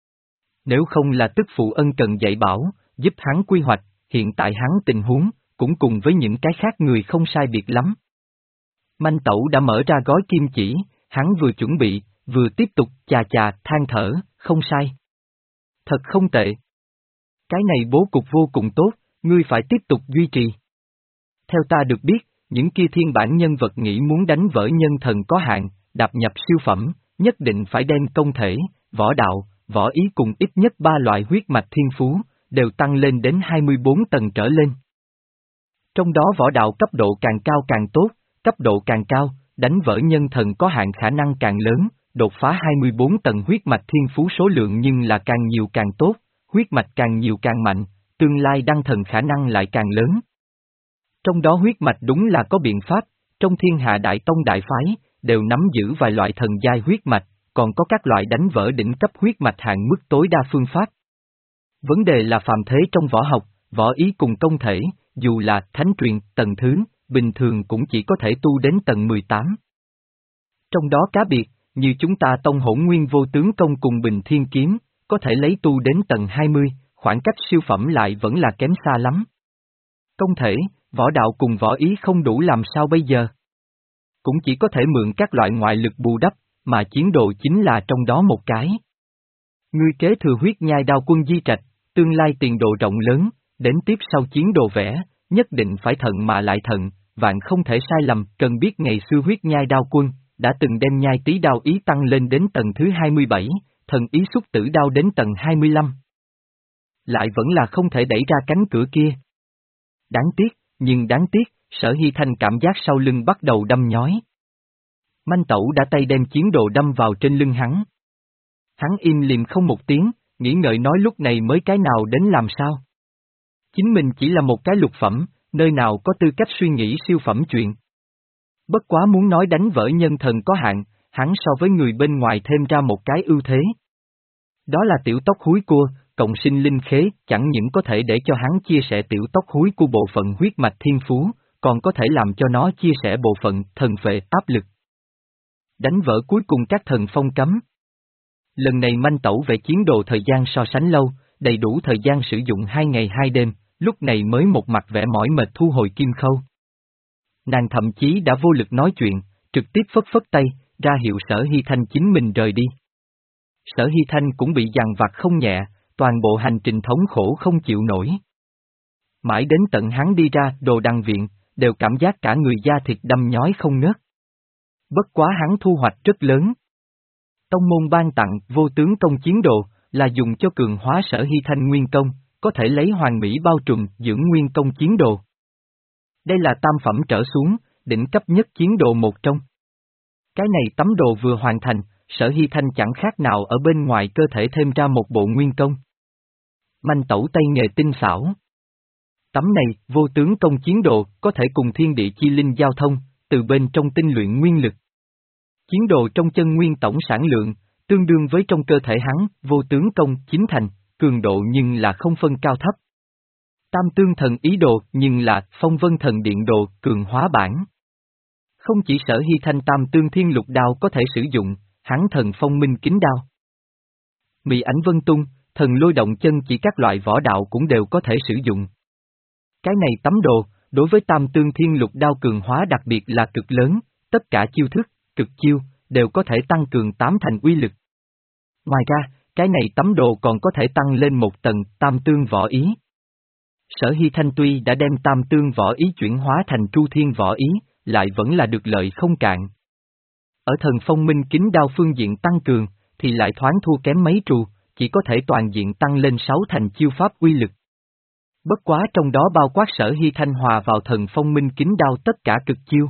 Nếu không là tức phụ ân cần dạy bảo, giúp hắn quy hoạch, hiện tại hắn tình huống, cũng cùng với những cái khác người không sai biệt lắm. Manh tẩu đã mở ra gói kim chỉ, hắn vừa chuẩn bị, vừa tiếp tục chà chà than thở, không sai. Thật không tệ. Cái này bố cục vô cùng tốt, ngươi phải tiếp tục duy trì. Theo ta được biết, những kia thiên bản nhân vật nghĩ muốn đánh vỡ nhân thần có hạn, đạp nhập siêu phẩm, nhất định phải đem công thể, võ đạo, võ ý cùng ít nhất ba loại huyết mạch thiên phú, đều tăng lên đến hai mươi bốn tầng trở lên. Trong đó võ đạo cấp độ càng cao càng tốt, cấp độ càng cao, đánh vỡ nhân thần có hạn khả năng càng lớn, đột phá hai mươi bốn tầng huyết mạch thiên phú số lượng nhưng là càng nhiều càng tốt, huyết mạch càng nhiều càng mạnh, tương lai đăng thần khả năng lại càng lớn. Trong đó huyết mạch đúng là có biện pháp, trong thiên hạ đại tông đại phái, đều nắm giữ vài loại thần giai huyết mạch, còn có các loại đánh vỡ đỉnh cấp huyết mạch hạn mức tối đa phương pháp. Vấn đề là phàm thế trong võ học, võ ý cùng công thể, dù là thánh truyền, tầng thứ, bình thường cũng chỉ có thể tu đến tầng mười tám. Trong đó cá biệt, như chúng ta tông hỗn nguyên vô tướng công cùng bình thiên kiếm, có thể lấy tu đến tầng hai mươi, khoảng cách siêu phẩm lại vẫn là kém xa lắm. Công thể, võ đạo cùng võ ý không đủ làm sao bây giờ? Cũng chỉ có thể mượn các loại ngoại lực bù đắp, mà chiến độ chính là trong đó một cái. Ngươi kế thừa huyết nhai đao quân di trạch, tương lai tiền đồ rộng lớn, đến tiếp sau chiến đồ vẽ, nhất định phải thận mà lại thận, vạn không thể sai lầm, cần biết ngày xưa huyết nhai đao quân, đã từng đem nhai tí đao ý tăng lên đến tầng thứ hai mươi bảy, thần ý xúc tử đao đến tầng hai mươi lăm. Lại vẫn là không thể đẩy ra cánh cửa kia. Đáng tiếc, nhưng đáng tiếc, Sở Hy Thanh cảm giác sau lưng bắt đầu đâm nhói. Manh Tẩu đã tay đem chiến đồ đâm vào trên lưng hắn. Hắn im lìm không một tiếng, nghĩ ngợi nói lúc này mới cái nào đến làm sao. Chính mình chỉ là một cái lục phẩm, nơi nào có tư cách suy nghĩ siêu phẩm chuyện. Bất quá muốn nói đánh vỡ nhân thần có hạn, hắn so với người bên ngoài thêm ra một cái ưu thế. Đó là tiểu tóc húi cua, cộng sinh linh khế, chẳng những có thể để cho hắn chia sẻ tiểu tóc húi của bộ phận huyết mạch thiên phú, còn có thể làm cho nó chia sẻ bộ phận thần phệ áp lực. Đánh vỡ cuối cùng các thần phong cấm. Lần này Manh Tẩu về chiến đồ thời gian so sánh lâu, đầy đủ thời gian sử dụng hai ngày hai đêm, lúc này mới một mặt vẻ mỏi mệt thu hồi kim khâu. Nàng thậm chí đã vô lực nói chuyện, trực tiếp phất phất tay, ra hiệu Sở Hy Thanh chính mình rời đi. Sở Hy Thanh cũng bị dằn vặt không nhẹ, toàn bộ hành trình thống khổ không chịu nổi. Mãi đến tận hắn đi ra đồ đăng viện, đều cảm giác cả người da thịt đâm nhói không ngớt. Bất quá hắn thu hoạch rất lớn. Tông môn ban tặng vô tướng công chiến đồ, là dùng cho cường hóa Sở Hy Thanh nguyên công, có thể lấy hoàn mỹ bao trùm dưỡng nguyên công chiến đồ. Đây là tam phẩm trở xuống, đỉnh cấp nhất chiến đồ một trong. Cái này tấm đồ vừa hoàn thành, Sở Hy Thanh chẳng khác nào ở bên ngoài cơ thể thêm ra một bộ nguyên công. Manh Tẩu tay nghề tinh xảo. Tấm này, vô tướng công chiến đồ, có thể cùng thiên địa chi linh giao thông, từ bên trong tinh luyện nguyên lực. Chiến đồ trong chân nguyên tổng sản lượng, tương đương với trong cơ thể hắn, vô tướng công, chính thành, cường độ nhưng là không phân cao thấp. Tam tương thần ý đồ nhưng là phong vân thần điện đồ, cường hóa bản. Không chỉ Sở Hy Thanh tam tương thiên lục đao có thể sử dụng, hắn thần phong minh kính đao. Mị ảnh vân tung, thần lôi động chân chỉ các loại võ đạo cũng đều có thể sử dụng. Cái này tấm đồ, đối với tam tương thiên lục đao cường hóa đặc biệt là cực lớn, tất cả chiêu thức, cực chiêu, đều có thể tăng cường tám thành uy lực. Ngoài ra, cái này tấm đồ còn có thể tăng lên một tầng tam tương võ ý. Sở Hy Thanh tuy đã đem tam tương võ ý chuyển hóa thành tru thiên võ ý, lại vẫn là được lợi không cạn. Ở thần phong minh kính đao phương diện tăng cường, thì lại thoáng thua kém mấy trù, chỉ có thể toàn diện tăng lên sáu thành chiêu pháp uy lực. Bất quá trong đó bao quát Sở Hy Thanh hòa vào thần phong minh kính đao tất cả cực chiêu.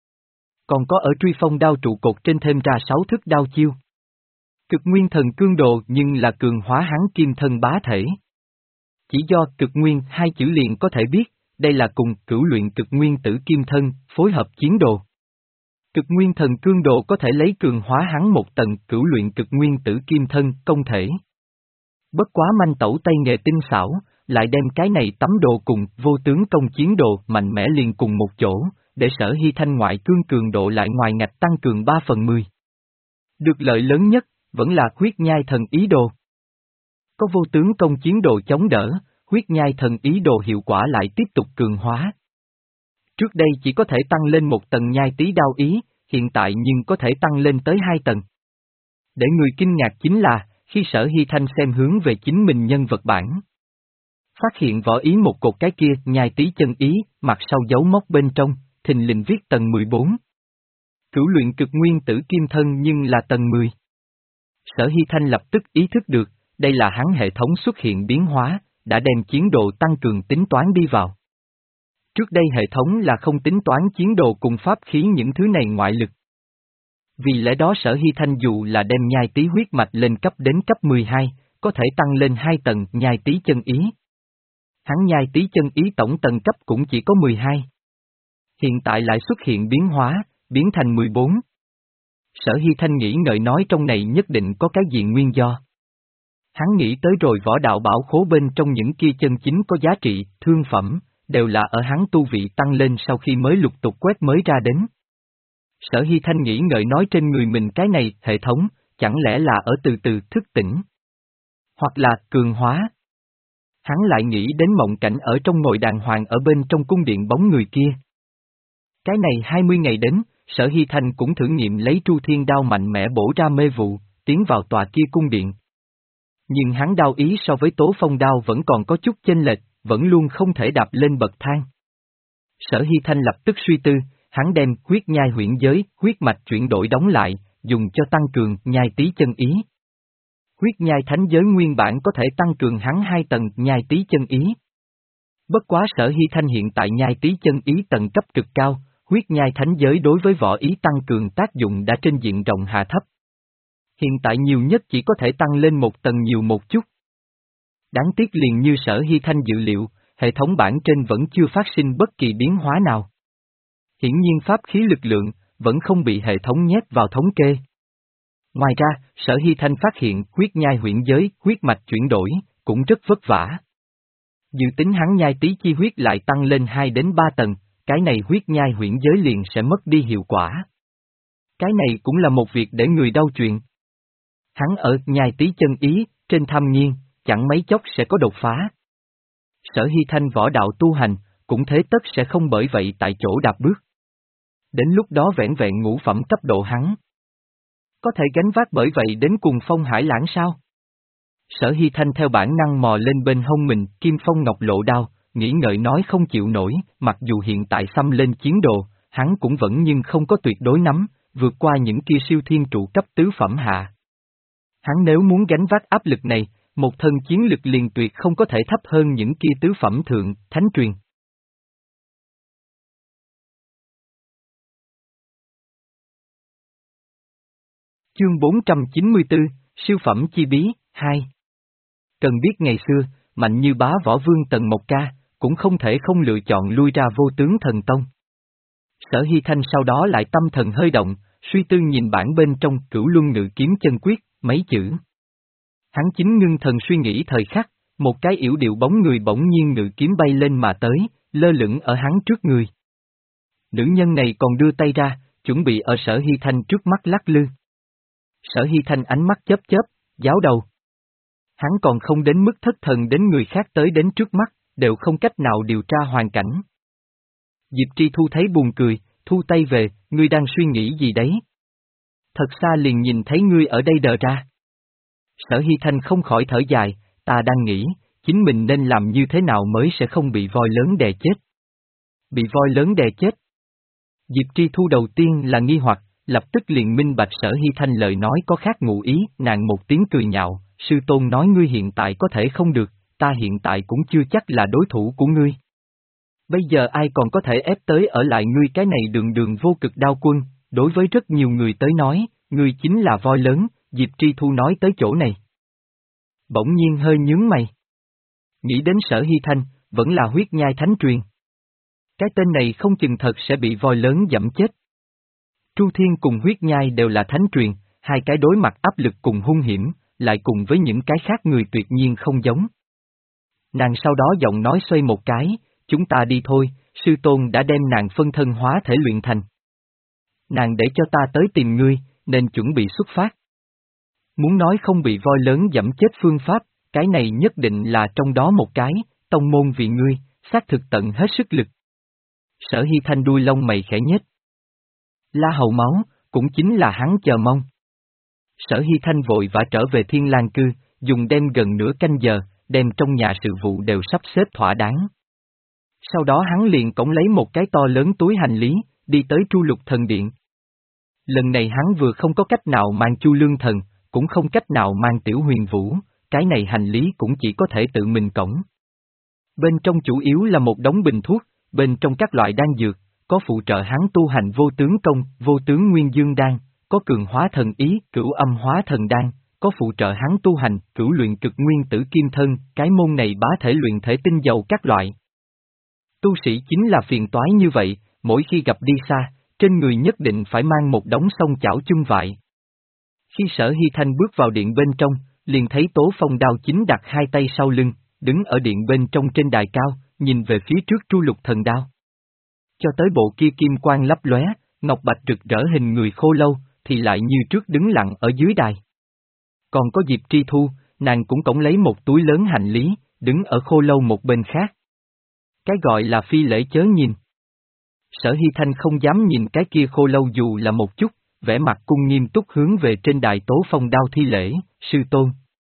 Còn có ở truy phong đao trụ cột trên thêm ra sáu thức đao chiêu. Cực nguyên thần cương đồ nhưng là cường hóa hắn kim thân bá thể. Chỉ do cực nguyên hai chữ liền có thể biết, đây là cùng cửu luyện cực nguyên tử kim thân, phối hợp chiến đồ. Cực nguyên thần cương đồ có thể lấy cường hóa hắn một tầng cửu luyện cực nguyên tử kim thân, công thể. Bất quá Manh Tẩu tay nghề tinh xảo, lại đem cái này tấm đồ cùng vô tướng công chiến đồ mạnh mẽ liền cùng một chỗ, để Sở Hy Thanh ngoại cương cường độ lại ngoài ngạch tăng cường ba phần mười. Được lợi lớn nhất, vẫn là huyết nhai thần ý đồ. Có vô tướng công chiến đồ chống đỡ, huyết nhai thần ý đồ hiệu quả lại tiếp tục cường hóa. Trước đây chỉ có thể tăng lên một tầng nhai tí đao ý, hiện tại nhưng có thể tăng lên tới hai tầng. Để người kinh ngạc chính là, khi Sở Hy Thanh xem hướng về chính mình nhân vật bản. Phát hiện võ ý một cột cái kia, nhai tí chân ý, mặt sau dấu mốc bên trong, thình lình viết tầng mười bốn. Cửu luyện cực nguyên tử kim thân nhưng là tầng mười. Sở Hy Thanh lập tức ý thức được, đây là hắn hệ thống xuất hiện biến hóa, đã đem chiến độ tăng cường tính toán đi vào. Trước đây hệ thống là không tính toán chiến đồ cùng pháp khí những thứ này ngoại lực. Vì lẽ đó Sở Hy Thanh dù là đem nhai tí huyết mạch lên cấp đến cấp mười hai, có thể tăng lên hai tầng nhai tí chân ý. Hắn nhai tí chân ý tổng tầng cấp cũng chỉ có mười hai. Hiện tại lại xuất hiện biến hóa, biến thành mười bốn. Sở Hy Thanh nghĩ ngợi nói trong này nhất định có cái gì nguyên do. Hắn nghĩ tới rồi võ đạo bảo khố bên trong những kia chân chính có giá trị, thương phẩm, đều là ở hắn tu vị tăng lên sau khi mới lục tục quét mới ra đến. Sở Hy Thanh nghĩ ngợi nói trên người mình cái này, hệ thống, chẳng lẽ là ở từ từ thức tỉnh? Hoặc là, cường hóa? Hắn lại nghĩ đến mộng cảnh ở trong ngồi đàng hoàng ở bên trong cung điện bóng người kia. Cái này hai mươi ngày đến, Sở Hy Thanh cũng thử nghiệm lấy Tru Thiên Đao mạnh mẽ bổ ra mê vụ, tiến vào tòa kia cung điện. Nhưng hắn đao ý so với Tố Phong đao vẫn còn có chút chênh lệch, vẫn luôn không thể đạp lên bậc thang. Sở Hy Thanh lập tức suy tư, hắn đem huyết nhai huyễn giới, huyết mạch chuyển đổi đóng lại, dùng cho tăng cường nhai tí chân ý. Huyết nhai thánh giới nguyên bản có thể tăng cường hắn hai tầng nhai tí chân ý. Bất quá Sở Hy Thanh hiện tại nhai tí chân ý tầng cấp cực cao, huyết nhai thánh giới đối với võ ý tăng cường tác dụng đã trên diện rộng hạ thấp. Hiện tại nhiều nhất chỉ có thể tăng lên một tầng nhiều một chút. Đáng tiếc liền như Sở Hy Thanh dự liệu, hệ thống bản trên vẫn chưa phát sinh bất kỳ biến hóa nào. Hiển nhiên pháp khí lực lượng, vẫn không bị hệ thống nhét vào thống kê. Ngoài ra, Sở Hy Thanh phát hiện huyết nhai huyễn giới, huyết mạch chuyển đổi, cũng rất vất vả. Dự tính hắn nhai tí chi huyết lại tăng lên hai đến ba tầng, cái này huyết nhai huyễn giới liền sẽ mất đi hiệu quả. Cái này cũng là một việc để người đau chuyện. Hắn ở nhai tí chân ý, trên tham nghiên, chẳng mấy chốc sẽ có đột phá. Sở Hy Thanh võ đạo tu hành, cũng thế tất sẽ không bởi vậy tại chỗ đạp bước. Đến lúc đó vẻn vẹn ngũ phẩm cấp độ hắn. Có thể gánh vác bởi vậy đến cùng phong hải lãng sao? Sở Hy Thanh theo bản năng mò lên bên hông mình, kim phong ngọc lộ đao, nghĩ ngợi nói không chịu nổi, mặc dù hiện tại xăm lên chiến đồ, hắn cũng vẫn nhưng không có tuyệt đối nắm, vượt qua những kia siêu thiên trụ cấp tứ phẩm hạ. Hắn nếu muốn gánh vác áp lực này, một thân chiến lực liền tuyệt không có thể thấp hơn những kia tứ phẩm thượng, thánh truyền. Chương bốn trăm chín mươi tư, Siêu phẩm chi bí, hai. Cần biết ngày xưa, mạnh như bá võ vương Tần Mộc Ca, cũng không thể không lựa chọn lui ra vô tướng thần tông. Sở Hy Thanh sau đó lại tâm thần hơi động, suy tư nhìn bản bên trong Cửu Luân Ngự Kiếm Chân Quyết, mấy chữ. Hắn chính ngưng thần suy nghĩ thời khắc, một cái yểu điệu bóng người bỗng nhiên ngự kiếm bay lên mà tới, lơ lửng ở hắn trước người. Nữ nhân này còn đưa tay ra, chuẩn bị ở Sở Hy Thanh trước mắt lắc lư. Sở Hy Thanh ánh mắt chớp chớp, giáo đầu. Hắn còn không đến mức thất thần đến người khác tới đến trước mắt, đều không cách nào điều tra hoàn cảnh. Diệp Tri Thu thấy buồn cười, thu tay về, ngươi đang suy nghĩ gì đấy? Thật xa liền nhìn thấy ngươi ở đây đờ ra. Sở Hy Thanh không khỏi thở dài, ta đang nghĩ, chính mình nên làm như thế nào mới sẽ không bị voi lớn đè chết. Bị voi lớn đè chết. Diệp Tri Thu đầu tiên là nghi hoặc, lập tức liền minh bạch Sở Hy Thanh lời nói có khác ngụ ý, nàng một tiếng cười nhạo, sư tôn nói ngươi hiện tại có thể không được, ta hiện tại cũng chưa chắc là đối thủ của ngươi. Bây giờ ai còn có thể ép tới ở lại ngươi cái này đường đường vô cực đao quân, đối với rất nhiều người tới nói, ngươi chính là voi lớn, Diệp Tri Thu nói tới chỗ này. Bỗng nhiên hơi nhướng mày. Nghĩ đến Sở Hy Thanh, vẫn là huyết nhai thánh truyền. Cái tên này không chừng thật sẽ bị voi lớn dẫm chết. Tru Thiên cùng huyết nhai đều là thánh truyền, hai cái đối mặt áp lực cùng hung hiểm, lại cùng với những cái khác người tuyệt nhiên không giống. Nàng sau đó giọng nói xoay một cái, chúng ta đi thôi, sư tôn đã đem nàng phân thân hóa thể luyện thành. Nàng để cho ta tới tìm ngươi, nên chuẩn bị xuất phát. Muốn nói không bị voi lớn dẫm chết phương pháp, cái này nhất định là trong đó một cái, tông môn vì ngươi, xác thực tận hết sức lực. Sở Hy Thanh đuôi lông mày khẽ nhếch. La Hầu máu, cũng chính là hắn chờ mong. Sở Hy Thanh vội vã trở về Thiên Lang Cư, dùng đem gần nửa canh giờ, đem trong nhà sự vụ đều sắp xếp thỏa đáng. Sau đó hắn liền cõng lấy một cái to lớn túi hành lý, đi tới Tru Lục Thần Điện. Lần này hắn vừa không có cách nào mang Chu Lương Thần, cũng không cách nào mang Tiểu Huyền Vũ, cái này hành lý cũng chỉ có thể tự mình cõng. Bên trong chủ yếu là một đống bình thuốc, bên trong các loại đan dược, có phụ trợ hắn tu hành vô tướng công, vô tướng nguyên dương đan, có cường hóa thần ý, cửu âm hóa thần đan, có phụ trợ hắn tu hành, cửu luyện cực nguyên tử kim thân, cái môn này bá thể luyện thể tinh dầu các loại. Tu sĩ chính là phiền toái như vậy, mỗi khi gặp đi xa, trên người nhất định phải mang một đống song chảo chung vại. Khi Sở Hy Thanh bước vào điện bên trong, liền thấy Tố Phong Đao chính đặt hai tay sau lưng, đứng ở điện bên trong trên đài cao, nhìn về phía trước tru lục thần đao. Cho tới bộ kia kim quang lấp lóe, ngọc bạch rực rỡ hình người khô lâu, thì lại như trước đứng lặng ở dưới đài. Còn có Diệp Tri Thu, nàng cũng cõng lấy một túi lớn hành lý, đứng ở khô lâu một bên khác. Cái gọi là phi lễ chớ nhìn. Sở Hy Thanh không dám nhìn cái kia khô lâu dù là một chút, vẻ mặt cung nghiêm túc hướng về trên đài Tố Phong Đao thi lễ, sư tôn.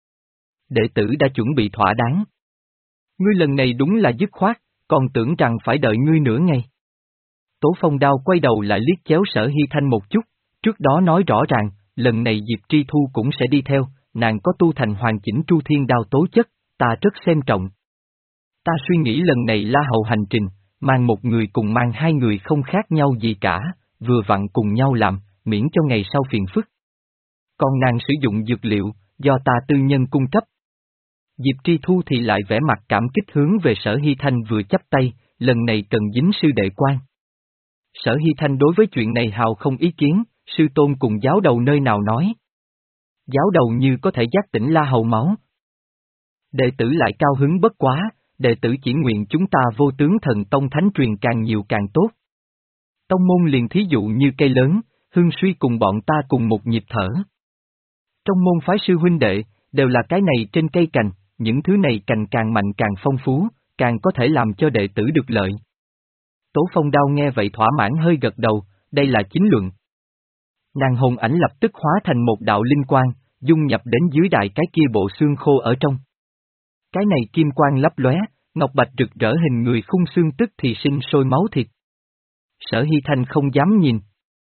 Đệ tử đã chuẩn bị thỏa đáng. Ngươi lần này đúng là dứt khoát, còn tưởng rằng phải đợi ngươi nửa ngày. Tố Phong Đao quay đầu lại liếc chéo Sở Hy Thanh một chút, trước đó nói rõ ràng, lần này Diệp Tri Thu cũng sẽ đi theo, nàng có tu thành hoàn chỉnh Tru Thiên Đao tố chất, ta rất xem trọng. Ta suy nghĩ lần này La Hầu hành trình, mang một người cùng mang hai người không khác nhau gì cả, vừa vặn cùng nhau làm, miễn cho ngày sau phiền phức. Còn nàng sử dụng dược liệu, do ta tư nhân cung cấp. Diệp Tri Thu thì lại vẻ mặt cảm kích hướng về Sở Hy Thanh vừa chắp tay, lần này cần dính sư đệ quan. Sở Hy Thanh đối với chuyện này hào không ý kiến, sư tôn cùng giáo đầu nơi nào nói. Giáo đầu như có thể giác tỉnh La Hầu máu. Đệ tử lại cao hứng bất quá, đệ tử chỉ nguyện chúng ta vô tướng thần tông thánh truyền càng nhiều càng tốt. Tông môn liền thí dụ như cây lớn, hương suy cùng bọn ta cùng một nhịp thở. Trong môn phái sư huynh đệ, đều là cái này trên cây cành, những thứ này cành càng mạnh càng phong phú, càng có thể làm cho đệ tử được lợi. Tố Phong Đao nghe vậy thỏa mãn hơi gật đầu, đây là chính luận. Nàng hồn ảnh lập tức hóa thành một đạo linh quang, dung nhập đến dưới đại cái kia bộ xương khô ở trong. Cái này kim quang lấp lóe, ngọc bạch rực rỡ hình người khung xương tức thì sinh sôi máu thịt. Sở Hy Thanh không dám nhìn.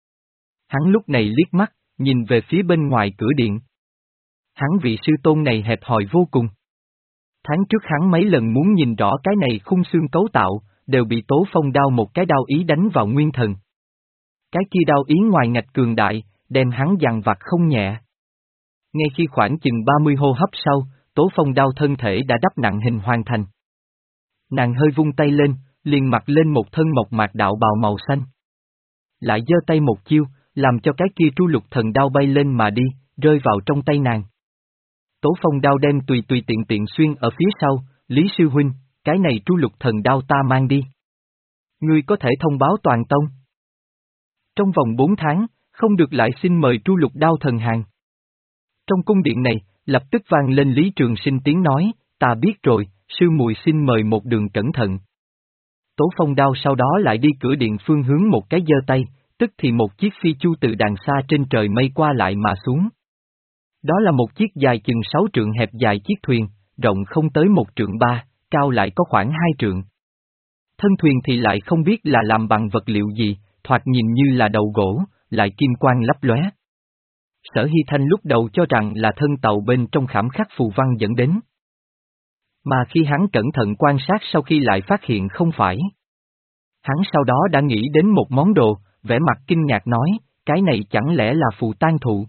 Hắn lúc này liếc mắt, nhìn về phía bên ngoài cửa điện. Hắn vị sư tôn này hẹp hòi vô cùng. Tháng trước hắn mấy lần muốn nhìn rõ cái này khung xương cấu tạo, đều bị Tố Phong Đao một cái đao ý đánh vào nguyên thần. Cái kia đao ý ngoài ngạch cường đại, đem hắn dằn vặt không nhẹ. Ngay khi khoảng chừng ba mươi hô hấp sau, Tố Phong Đao thân thể đã đắp nặng hình hoàn thành. Nàng hơi vung tay lên, liền mặc lên một thân mộc mạc đạo bào màu xanh. Lại giơ tay một chiêu, làm cho cái kia tru lục thần đao bay lên mà đi, rơi vào trong tay nàng. Tố Phong Đao đem tùy tùy tiện tiện xuyên ở phía sau, Lý sư huynh, cái này tru lục thần đao ta mang đi. Ngươi có thể thông báo toàn tông. Trong vòng bốn tháng, không được lại xin mời tru lục đao thần hàng. Trong cung điện này, lập tức vang lên Lý Trường Sinh tiếng nói, ta biết rồi, sư muội xin mời một đường cẩn thận. Tố Phong Đao sau đó lại đi cửa điện phương hướng một cái giơ tay, tức thì một chiếc phi chu từ đàng xa trên trời mây qua lại mà xuống. Đó là một chiếc dài chừng sáu trượng hẹp dài chiếc thuyền, rộng không tới một trượng ba, cao lại có khoảng hai trượng. Thân thuyền thì lại không biết là làm bằng vật liệu gì, thoạt nhìn như là đầu gỗ, lại kim quang lấp lóe. Sở Hy Thanh lúc đầu cho rằng là thân tàu bên trong khảm khắc phù văn dẫn đến. Mà khi hắn cẩn thận quan sát sau khi lại phát hiện không phải. Hắn sau đó đã nghĩ đến một món đồ, vẻ mặt kinh ngạc nói, cái này chẳng lẽ là phù tang thụ.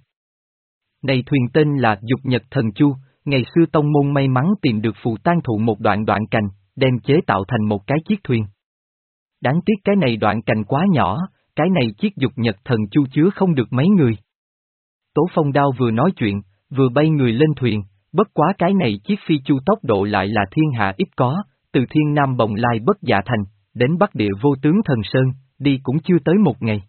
Này thuyền tên là Dục Nhật Thần Chu, ngày xưa tông môn may mắn tìm được phù tang thụ một đoạn đoạn cành, đem chế tạo thành một cái chiếc thuyền. Đáng tiếc cái này đoạn cành quá nhỏ, cái này chiếc Dục Nhật Thần Chu chứa không được mấy người. Tố Phong Đao vừa nói chuyện, vừa bay người lên thuyền, bất quá cái này chiếc phi chu tốc độ lại là thiên hạ ít có, từ thiên nam bồng lai bất dạ thành, đến bắc địa vô tướng thần sơn, đi cũng chưa tới một ngày.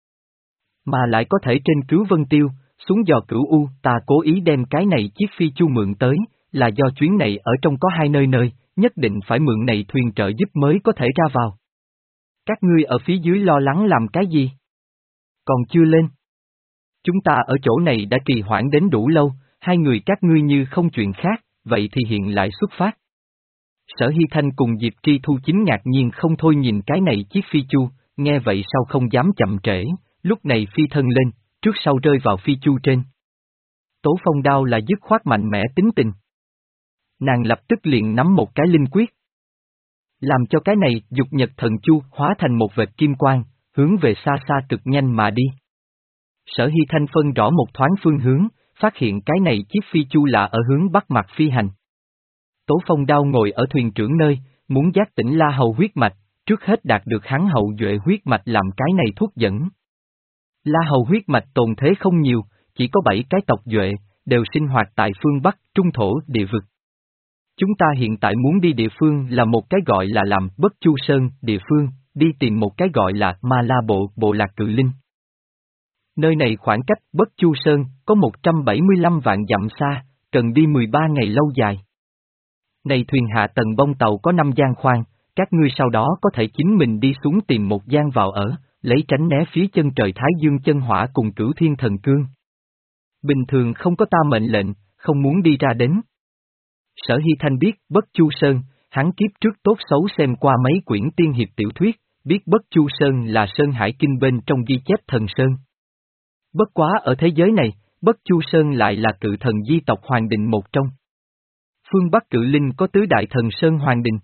Mà lại có thể trên cứu vân tiêu, xuống dò cửu u, ta cố ý đem cái này chiếc phi chu mượn tới, là do chuyến này ở trong có hai nơi nơi, nhất định phải mượn này thuyền trợ giúp mới có thể ra vào. Các ngươi ở phía dưới lo lắng làm cái gì? Còn chưa lên. Chúng ta ở chỗ này đã trì hoãn đến đủ lâu, hai người các ngươi như không chuyện khác, vậy thì hiện lại xuất phát. Sở Hy Thanh cùng Diệp Tri Thu chính ngạc nhiên không thôi nhìn cái này chiếc phi chu, nghe vậy sau không dám chậm trễ, lúc này phi thân lên, trước sau rơi vào phi chu trên. Tố Phong Đao là dứt khoát mạnh mẽ tính tình. Nàng lập tức liền nắm một cái linh quyết. Làm cho cái này Dục Nhật Thần Chu hóa thành một vệt kim quang, hướng về xa xa cực nhanh mà đi. Sở Hy Thanh phân rõ một thoáng phương hướng, phát hiện cái này chiếc phi chu là ở hướng bắc mặt phi hành. Tố Phong Đao ngồi ở thuyền trưởng nơi, muốn giác tỉnh La Hầu huyết mạch, trước hết đạt được hắn hậu duệ huyết mạch làm cái này thuốc dẫn. La Hầu huyết mạch tồn thế không nhiều, chỉ có bảy cái tộc duệ, đều sinh hoạt tại phương Bắc, Trung Thổ, địa vực. Chúng ta hiện tại muốn đi địa phương là một cái gọi là làm Bất Chu Sơn, địa phương, đi tìm một cái gọi là Ma La Bộ, bộ lạc cự linh. Nơi này khoảng cách Bất Chu Sơn có một trăm bảy mươi lăm vạn dặm xa, cần đi mười ba ngày lâu dài. Này thuyền hạ tầng bông tàu có năm gian khoang, các ngươi sau đó có thể chính mình đi xuống tìm một gian vào ở, lấy tránh né phía chân trời Thái Dương chân hỏa cùng Cửu Thiên Thần Cương. Bình thường không có ta mệnh lệnh, không muốn đi ra đến. Sở Hy Thanh biết Bất Chu Sơn, hắn kiếp trước tốt xấu xem qua mấy quyển tiên hiệp tiểu thuyết, biết Bất Chu Sơn là Sơn Hải Kinh bên trong ghi chép thần Sơn. Bất quá ở thế giới này, Bất Chu Sơn lại là cự thần di tộc Hoàng Đình một trong. Phương Bắc cự linh có tứ đại thần Sơn Hoàng Đình.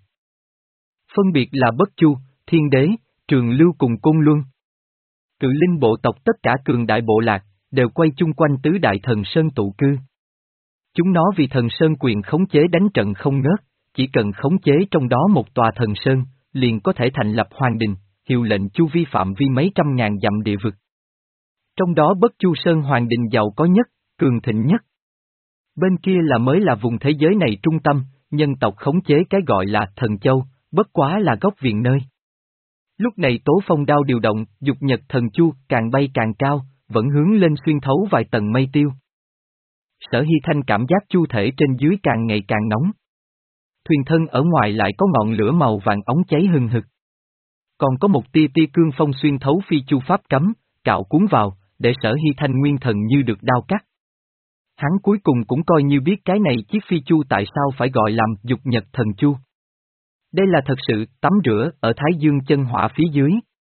Phân biệt là Bất Chu, Thiên Đế, Trường Lưu cùng Côn Luân. Cự linh bộ tộc tất cả cường đại bộ lạc, đều quay chung quanh tứ đại thần Sơn tụ cư. Chúng nó vì thần Sơn quyền khống chế đánh trận không ngớt, chỉ cần khống chế trong đó một tòa thần Sơn, liền có thể thành lập Hoàng Đình, hiệu lệnh chu vi phạm vi mấy trăm ngàn dặm địa vực. Trong đó Bất Chu Sơn Hoàng Đình giàu có nhất, cường thịnh nhất. Bên kia là mới là vùng thế giới này trung tâm, nhân tộc khống chế cái gọi là Thần Châu, bất quá là gốc viện nơi. Lúc này Tố Phong Đao điều động, dục nhật thần chu, càng bay càng cao, vẫn hướng lên xuyên thấu vài tầng mây tiêu. Sở Hy Thanh cảm giác chu thể trên dưới càng ngày càng nóng. Thuyền thân ở ngoài lại có ngọn lửa màu vàng óng cháy hừng hực. Còn có một tia tia cương phong xuyên thấu phi chu pháp cấm, cạo cuốn vào, để Sở Hy Thanh nguyên thần như được đao cắt. Hắn cuối cùng cũng coi như biết cái này chiếc phi chu tại sao phải gọi làm dục nhật thần chu. Đây là thật sự tắm rửa ở Thái Dương chân hỏa phía dưới.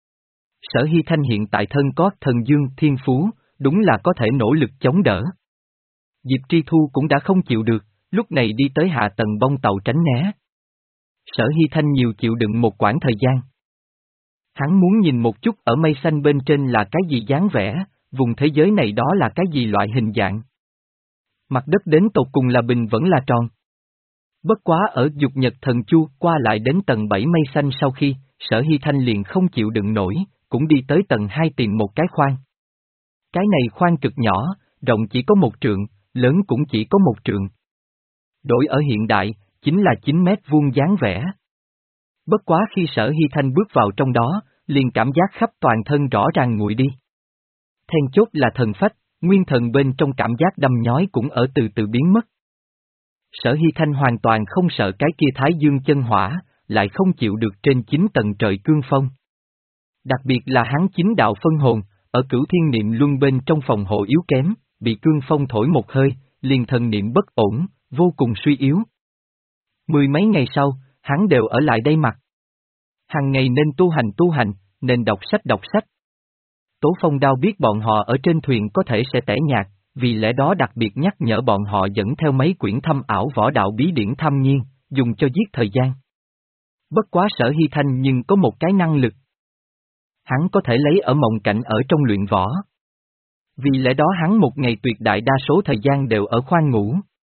Sở Hy Thanh hiện tại thân có thần dương thiên phú, đúng là có thể nỗ lực chống đỡ. Diệp Tri Thu cũng đã không chịu được, lúc này đi tới hạ tầng bông tàu tránh né. Sở Hy Thanh nhiều chịu đựng một quãng thời gian. Hắn muốn nhìn một chút ở mây xanh bên trên là cái gì dáng vẻ, vùng thế giới này đó là cái gì loại hình dạng. Mặt đất đến tột cùng là bình vẫn là tròn. Bất quá ở dục nhật thần chu qua lại đến tầng bảy mây xanh sau khi, Sở Hy Thanh liền không chịu đựng nổi, cũng đi tới tầng hai tìm một cái khoang. Cái này khoang cực nhỏ, rộng chỉ có một trượng, lớn cũng chỉ có một trượng. Đổi ở hiện đại, chính là chín mét vuông dáng vẻ. Bất quá khi Sở Hy Thanh bước vào trong đó, liền cảm giác khắp toàn thân rõ ràng nguội đi. Then chốt là thần phách, nguyên thần bên trong cảm giác đâm nhói cũng ở từ từ biến mất. Sở Hy Thanh hoàn toàn không sợ cái kia Thái Dương chân hỏa, lại không chịu được trên chín tầng trời cương phong. Đặc biệt là hắn chính đạo phân hồn, ở cửu thiên niệm luân bên trong phòng hộ yếu kém, bị cương phong thổi một hơi, liền thần niệm bất ổn, vô cùng suy yếu. Mười mấy ngày sau, hắn đều ở lại đây mặt. Hàng ngày nên tu hành tu hành, nên đọc sách đọc sách. Tố Phong Đao biết bọn họ ở trên thuyền có thể sẽ tẻ nhạt, vì lẽ đó đặc biệt nhắc nhở bọn họ dẫn theo mấy quyển thâm ảo võ đạo bí điển tham nhiên, dùng cho giết thời gian. Bất quá Sở Hy Thanh nhưng có một cái năng lực. Hắn có thể lấy ở mộng cảnh ở trong luyện võ. Vì lẽ đó hắn một ngày tuyệt đại đa số thời gian đều ở khoang ngủ.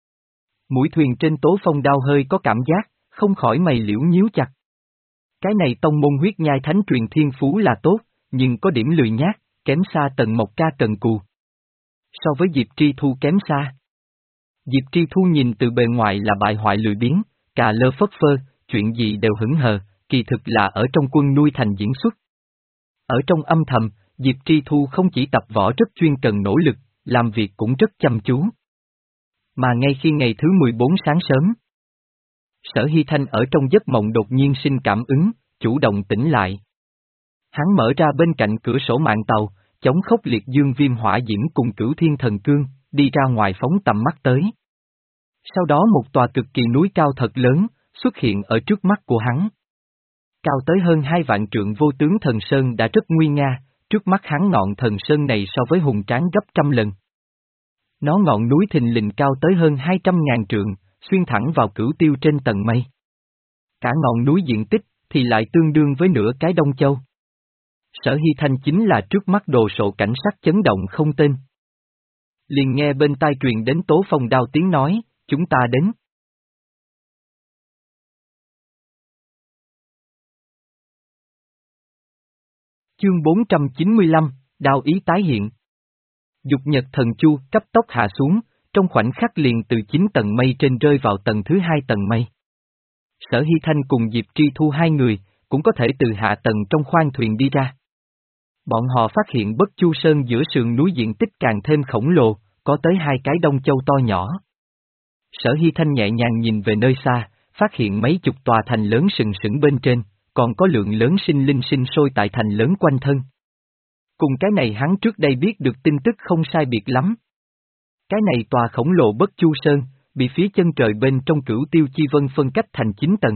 Mũi thuyền trên Tố Phong Đao hơi có cảm giác, không khỏi mày liễu nhíu chặt. Cái này tông môn huyết nhai thánh truyền thiên phú là tốt, nhưng có điểm lười nhác, kém xa Tần Mộc Ca cần cù. So với Diệp Tri Thu kém xa. Diệp Tri Thu nhìn từ bề ngoài là bại hoại lười biếng, cà lơ phất phơ, chuyện gì đều hững hờ, kỳ thực là ở trong quân nuôi thành diễn xuất. Ở trong âm thầm, Diệp Tri Thu không chỉ tập võ rất chuyên cần nỗ lực, làm việc cũng rất chăm chú. Mà ngay khi ngày thứ mười bốn sáng sớm, Sở Hy Thanh ở trong giấc mộng đột nhiên sinh cảm ứng, chủ động tỉnh lại. Hắn mở ra bên cạnh cửa sổ mạn tàu, chống khốc liệt dương viêm hỏa diễm cùng Cửu Thiên Thần Cương, đi ra ngoài phóng tầm mắt tới. Sau đó một tòa cực kỳ núi cao thật lớn, xuất hiện ở trước mắt của hắn. Cao tới hơn hai vạn trượng vô tướng thần sơn đã rất nguy nga, trước mắt hắn ngọn thần sơn này so với hùng tráng gấp trăm lần. Nó ngọn núi thình lình cao tới hơn hai trăm ngàn trượng, xuyên thẳng vào cửu tiêu trên tầng mây. Cả ngọn núi diện tích thì lại tương đương với nửa cái Đông Châu. Sở Hy Thanh chính là trước mắt đồ sộ cảnh sắc chấn động không tên. Liền nghe bên tai truyền đến Tố Phong Đao tiếng nói, chúng ta đến. Chương bốn trăm chín mươi lăm, đao ý tái hiện. Dục nhật thần chu cấp tốc hạ xuống, trong khoảnh khắc liền từ chín tầng mây trên rơi vào tầng thứ hai tầng mây. Sở Hy Thanh cùng Diệp Tri Thu hai người, cũng có thể từ hạ tầng trong khoang thuyền đi ra. Bọn họ phát hiện Bất Chu Sơn giữa sườn núi diện tích càng thêm khổng lồ, có tới hai cái Đông Châu to nhỏ. Sở Hy Thanh nhẹ nhàng nhìn về nơi xa, phát hiện mấy chục tòa thành lớn sừng sững bên trên, còn có lượng lớn sinh linh sinh sôi tại thành lớn quanh thân. Cùng cái này hắn trước đây biết được tin tức không sai biệt lắm. Cái này tòa khổng lồ Bất Chu Sơn, bị phía chân trời bên trong Cửu Tiêu Chi Vân phân cách thành chín tầng.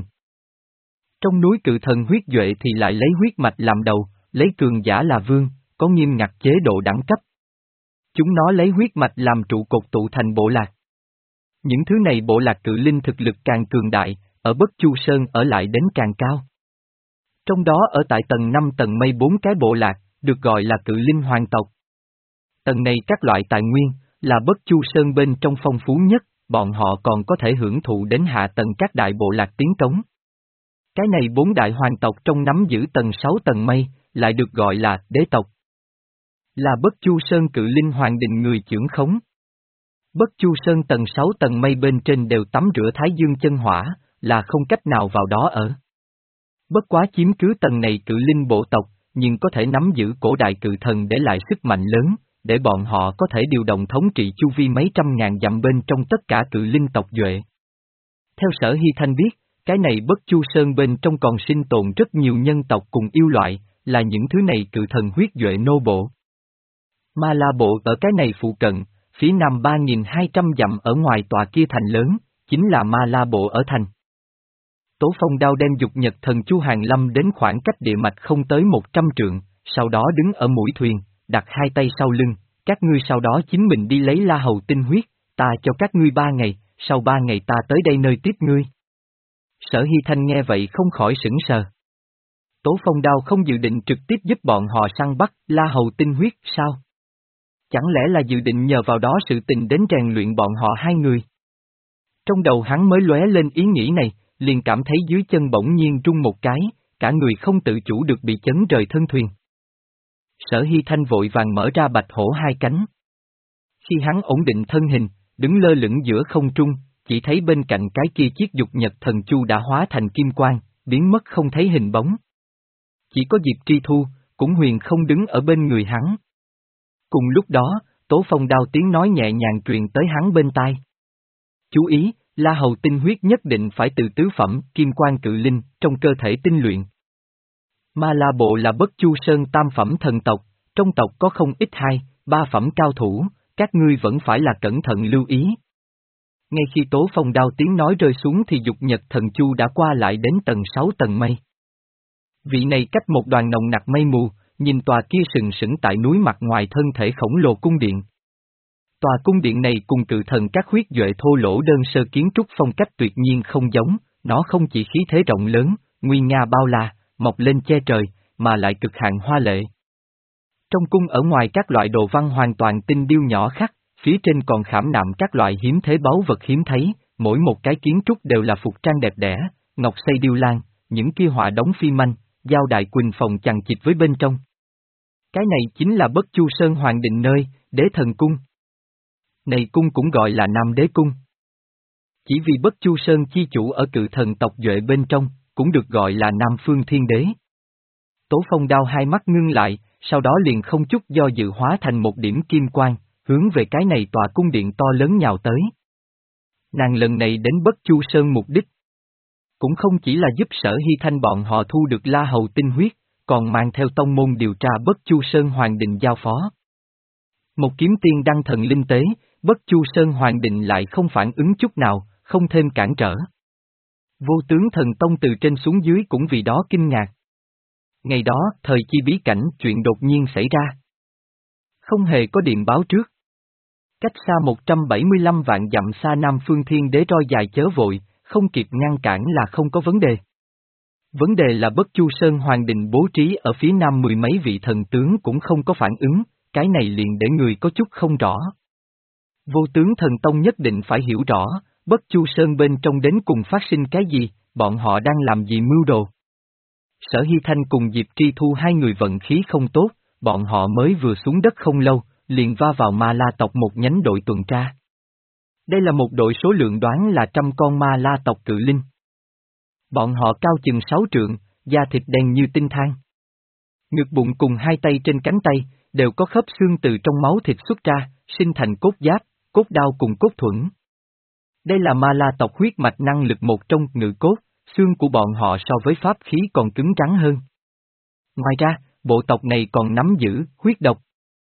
Trong núi Cự Thần huyết duệ thì lại lấy huyết mạch làm đầu, lấy cường giả là vương, có nghiêm ngặt chế độ đẳng cấp. Chúng nó lấy huyết mạch làm trụ cột tụ thành bộ lạc. Những thứ này bộ lạc cự linh thực lực càng cường đại, ở Bất Chu Sơn ở lại đến càng cao. Trong đó ở tại tầng năm tầng mây bốn cái bộ lạc, được gọi là cự linh hoàng tộc. Tầng này các loại tài nguyên, là Bất Chu Sơn bên trong phong phú nhất, bọn họ còn có thể hưởng thụ đến hạ tầng các đại bộ lạc tiến cống. Cái này bốn đại hoàng tộc trong nắm giữ tầng sáu tầng mây, lại được gọi là đế tộc. Là Bất Chu Sơn cự linh hoàng đình người chưởng khống. Bất Chu Sơn tầng sáu tầng mây bên trên đều tắm rửa thái dương chân hỏa, là không cách nào vào đó ở. Bất quá chiếm cứ tầng này cự linh bộ tộc, nhưng có thể nắm giữ cổ đại cự thần để lại sức mạnh lớn, để bọn họ có thể điều động thống trị chu vi mấy trăm ngàn dặm bên trong tất cả cự linh tộc duệ. Theo Sở Hy Thanh biết, cái này Bất Chu Sơn bên trong còn sinh tồn rất nhiều nhân tộc cùng yêu loại, là những thứ này cự thần huyết duệ nô bộ. Ma La Bộ ở cái này phụ cận, phía nam ba nghìn hai trăm dặm ở ngoài tòa kia thành lớn, chính là Ma La Bộ ở thành. Tố Phong Đao đem dục nhật thần chu hàng lâm đến khoảng cách địa mạch không tới một trăm trượng, sau đó đứng ở mũi thuyền, đặt hai tay sau lưng, các ngươi sau đó chính mình đi lấy La Hầu tinh huyết, ta cho các ngươi ba ngày, sau ba ngày ta tới đây nơi tiếp ngươi. Sở Hy Thanh nghe vậy không khỏi sửng sờ. Tố Phong Đao không dự định trực tiếp giúp bọn họ săn bắt La Hầu tinh huyết sao? Chẳng lẽ là dự định nhờ vào đó sự tình đến rèn luyện bọn họ hai người? Trong đầu hắn mới lóe lên ý nghĩ này, liền cảm thấy dưới chân bỗng nhiên rung một cái, cả người không tự chủ được bị chấn rời thân thuyền. Sở Hy Thanh vội vàng mở ra bạch hổ hai cánh. Khi hắn ổn định thân hình, đứng lơ lửng giữa không trung, chỉ thấy bên cạnh cái kia chiếc dục nhật thần chu đã hóa thành kim quang, biến mất không thấy hình bóng. Chỉ có Diệp Tri Thu, cũng huyền không đứng ở bên người hắn. Cùng lúc đó, Tố Phong Đao tiếng nói nhẹ nhàng truyền tới hắn bên tai. Chú ý, La Hầu tinh huyết nhất định phải từ tứ phẩm kim quang cự linh trong cơ thể tinh luyện. Ma La Bộ là Bất Chu Sơn tam phẩm thần tộc, trong tộc có không ít hai, ba phẩm cao thủ, các ngươi vẫn phải là cẩn thận lưu ý. Ngay khi Tố Phong Đao tiếng nói rơi xuống thì dục nhật thần chu đã qua lại đến tầng sáu tầng mây. Vị này cách một đoàn nồng nặc mây mù, nhìn tòa kia sừng sững tại núi mặt ngoài thân thể khổng lồ cung điện. Tòa cung điện này cùng cự thần các huyết duệ thô lỗ đơn sơ kiến trúc phong cách tuyệt nhiên không giống, nó không chỉ khí thế rộng lớn, nguy nga bao la, mọc lên che trời, mà lại cực hạn hoa lệ. Trong cung ở ngoài các loại đồ văn hoàn toàn tinh điêu nhỏ khắc, phía trên còn khảm nạm các loại hiếm thế báu vật hiếm thấy, mỗi một cái kiến trúc đều là phục trang đẹp đẽ, ngọc xây điêu lan, những kia họa đóng phi manh, giao đại quỳnh phòng chằng chịt với bên trong. Cái này chính là Bất Chu Sơn Hoàng Định nơi, Đế Thần Cung. Này cung cũng gọi là Nam Đế Cung. Chỉ vì Bất Chu Sơn chi chủ ở cự thần tộc duệ bên trong, cũng được gọi là Nam Phương Thiên Đế. Tố Phong Đao hai mắt ngưng lại, sau đó liền không chút do dự hóa thành một điểm kim quang, hướng về cái này tòa cung điện to lớn nhào tới. Nàng lần này đến Bất Chu Sơn mục đích cũng không chỉ là giúp Sở Hy Thanh bọn họ thu được La Hầu tinh huyết, còn mang theo tông môn điều tra Bất Chu Sơn Hoàng Định giao phó. Một kiếm tiên đăng thần linh tế, Bất Chu Sơn Hoàng Định lại không phản ứng chút nào, không thêm cản trở. Vô tướng thần tông từ trên xuống dưới cũng vì đó kinh ngạc. Ngày đó, thời chi bí cảnh chuyện đột nhiên xảy ra. Không hề có điện báo trước. Cách xa một trăm bảy mươi lăm vạn dặm xa Nam Phương Thiên Đế roi dài chớ vội, không kịp ngăn cản là không có vấn đề. Vấn đề là Bất Chu Sơn Hoàng Đình bố trí ở phía nam mười mấy vị thần tướng cũng không có phản ứng, cái này liền để người có chút không rõ. Vô tướng thần tông nhất định phải hiểu rõ, Bất Chu Sơn bên trong đến cùng phát sinh cái gì, bọn họ đang làm gì mưu đồ. Sở Hy Thanh cùng Diệp Tri Thu hai người vận khí không tốt, bọn họ mới vừa xuống đất không lâu, liền va vào Ma La tộc một nhánh đội tuần tra. Đây là một đội số lượng đoán là trăm con Ma La tộc cự linh. Bọn họ cao chừng sáu trượng, da thịt đen như tinh than. Ngực bụng cùng hai tay trên cánh tay, đều có khớp xương từ trong máu thịt xuất ra, sinh thành cốt giáp, cốt đao cùng cốt thuẫn. Đây là Ma La tộc huyết mạch năng lực một trong ngự cốt, xương của bọn họ so với pháp khí còn cứng rắn hơn. Ngoài ra, bộ tộc này còn nắm giữ huyết độc.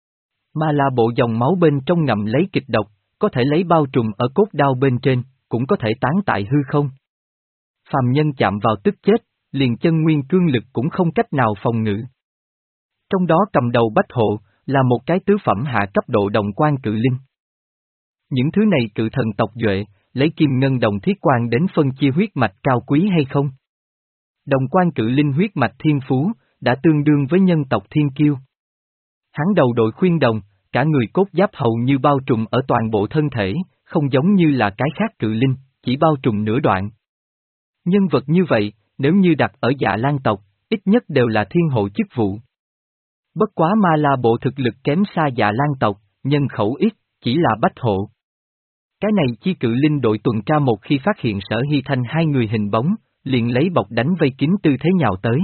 Ma La bộ dòng máu bên trong ngậm lấy kịch độc, có thể lấy bao trùm ở cốt đao bên trên, cũng có thể tán tại hư không. Phàm nhân chạm vào tức chết, liền chân nguyên cương lực cũng không cách nào phòng ngự. Trong đó cầm đầu Bách Hộ, là một cái tứ phẩm hạ cấp độ đồng quan cự linh. Những thứ này cự thần tộc duệ, lấy kim ngân đồng thiết quan đến phân chia huyết mạch cao quý hay không? Đồng quan cự linh huyết mạch thiên phú, đã tương đương với nhân tộc thiên kiêu. Hắn đầu đội khuyên đồng, cả người cốt giáp hầu như bao trùm ở toàn bộ thân thể, không giống như là cái khác cự linh, chỉ bao trùm nửa đoạn. Nhân vật như vậy, nếu như đặt ở Dạ Lan tộc, ít nhất đều là thiên hộ chức vụ. Bất quá Ma La bộ thực lực kém xa Dạ Lan tộc, nhân khẩu ít, chỉ là Bách Hộ. Cái này chi cự linh đội tuần tra một khi phát hiện Sở Hy Thanh hai người hình bóng, liền lấy bọc đánh vây kín tư thế nhào tới.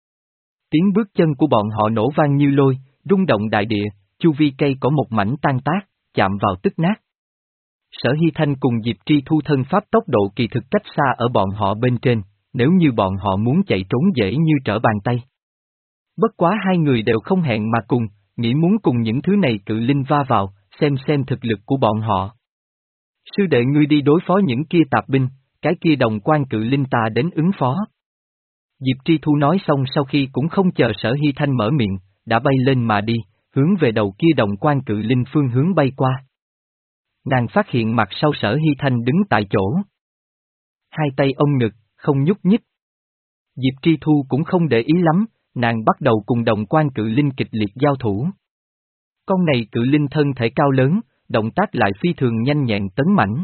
Tiếng bước chân của bọn họ nổ vang như lôi, rung động đại địa, chu vi cây có một mảnh tan tác, chạm vào tức nát. Sở Hy Thanh cùng Diệp Tri Thu thân pháp tốc độ kỳ thực cách xa ở bọn họ bên trên, nếu như bọn họ muốn chạy trốn dễ như trở bàn tay. Bất quá hai người đều không hẹn mà cùng, nghĩ muốn cùng những thứ này cự linh va vào, xem xem thực lực của bọn họ. Sư đệ ngươi đi đối phó những kia tạp binh, cái kia đồng quan cự linh ta đến ứng phó. Diệp Tri Thu nói xong sau khi cũng không chờ Sở Hy Thanh mở miệng, đã bay lên mà đi, hướng về đầu kia đồng quan cự linh phương hướng bay qua. Nàng phát hiện mặt sau Sở Hy Thanh đứng tại chỗ. Hai tay ôm ngực, không nhúc nhích. Diệp Tri Thu cũng không để ý lắm, nàng bắt đầu cùng đồng quan cự linh kịch liệt giao thủ. Con này cự linh thân thể cao lớn, động tác lại phi thường nhanh nhẹn tấn mãnh.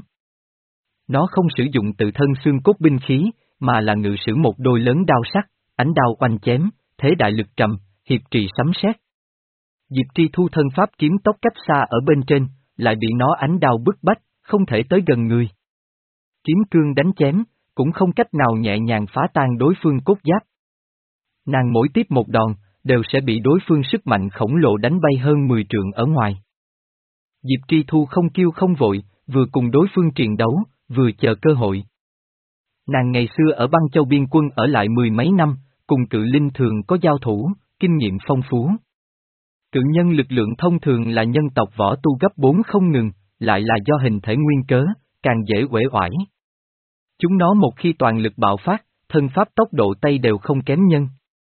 Nó không sử dụng tự thân xương cốt binh khí, mà là ngự sử một đôi lớn đao sắc, ánh đao oanh chém, thế đại lực trầm, hiệp trì sấm sét. Diệp Tri Thu thân pháp kiếm tốc cách xa ở bên trên, lại bị nó ánh đao bức bách, không thể tới gần người. Kiếm cương đánh chém, cũng không cách nào nhẹ nhàng phá tan đối phương cốt giáp. Nàng mỗi tiếp một đòn, đều sẽ bị đối phương sức mạnh khổng lồ đánh bay hơn mười trượng ở ngoài. Diệp Tri Thu không kiêu không vội, vừa cùng đối phương triền đấu, vừa chờ cơ hội. Nàng ngày xưa ở băng châu biên quân ở lại mười mấy năm, cùng cự linh thường có giao thủ, kinh nghiệm phong phú. Cự nhân lực lượng thông thường là nhân tộc võ tu gấp bốn không ngừng, lại là do hình thể nguyên cớ, càng dễ uể oải. Chúng nó một khi toàn lực bạo phát, thân pháp tốc độ tay đều không kém nhân.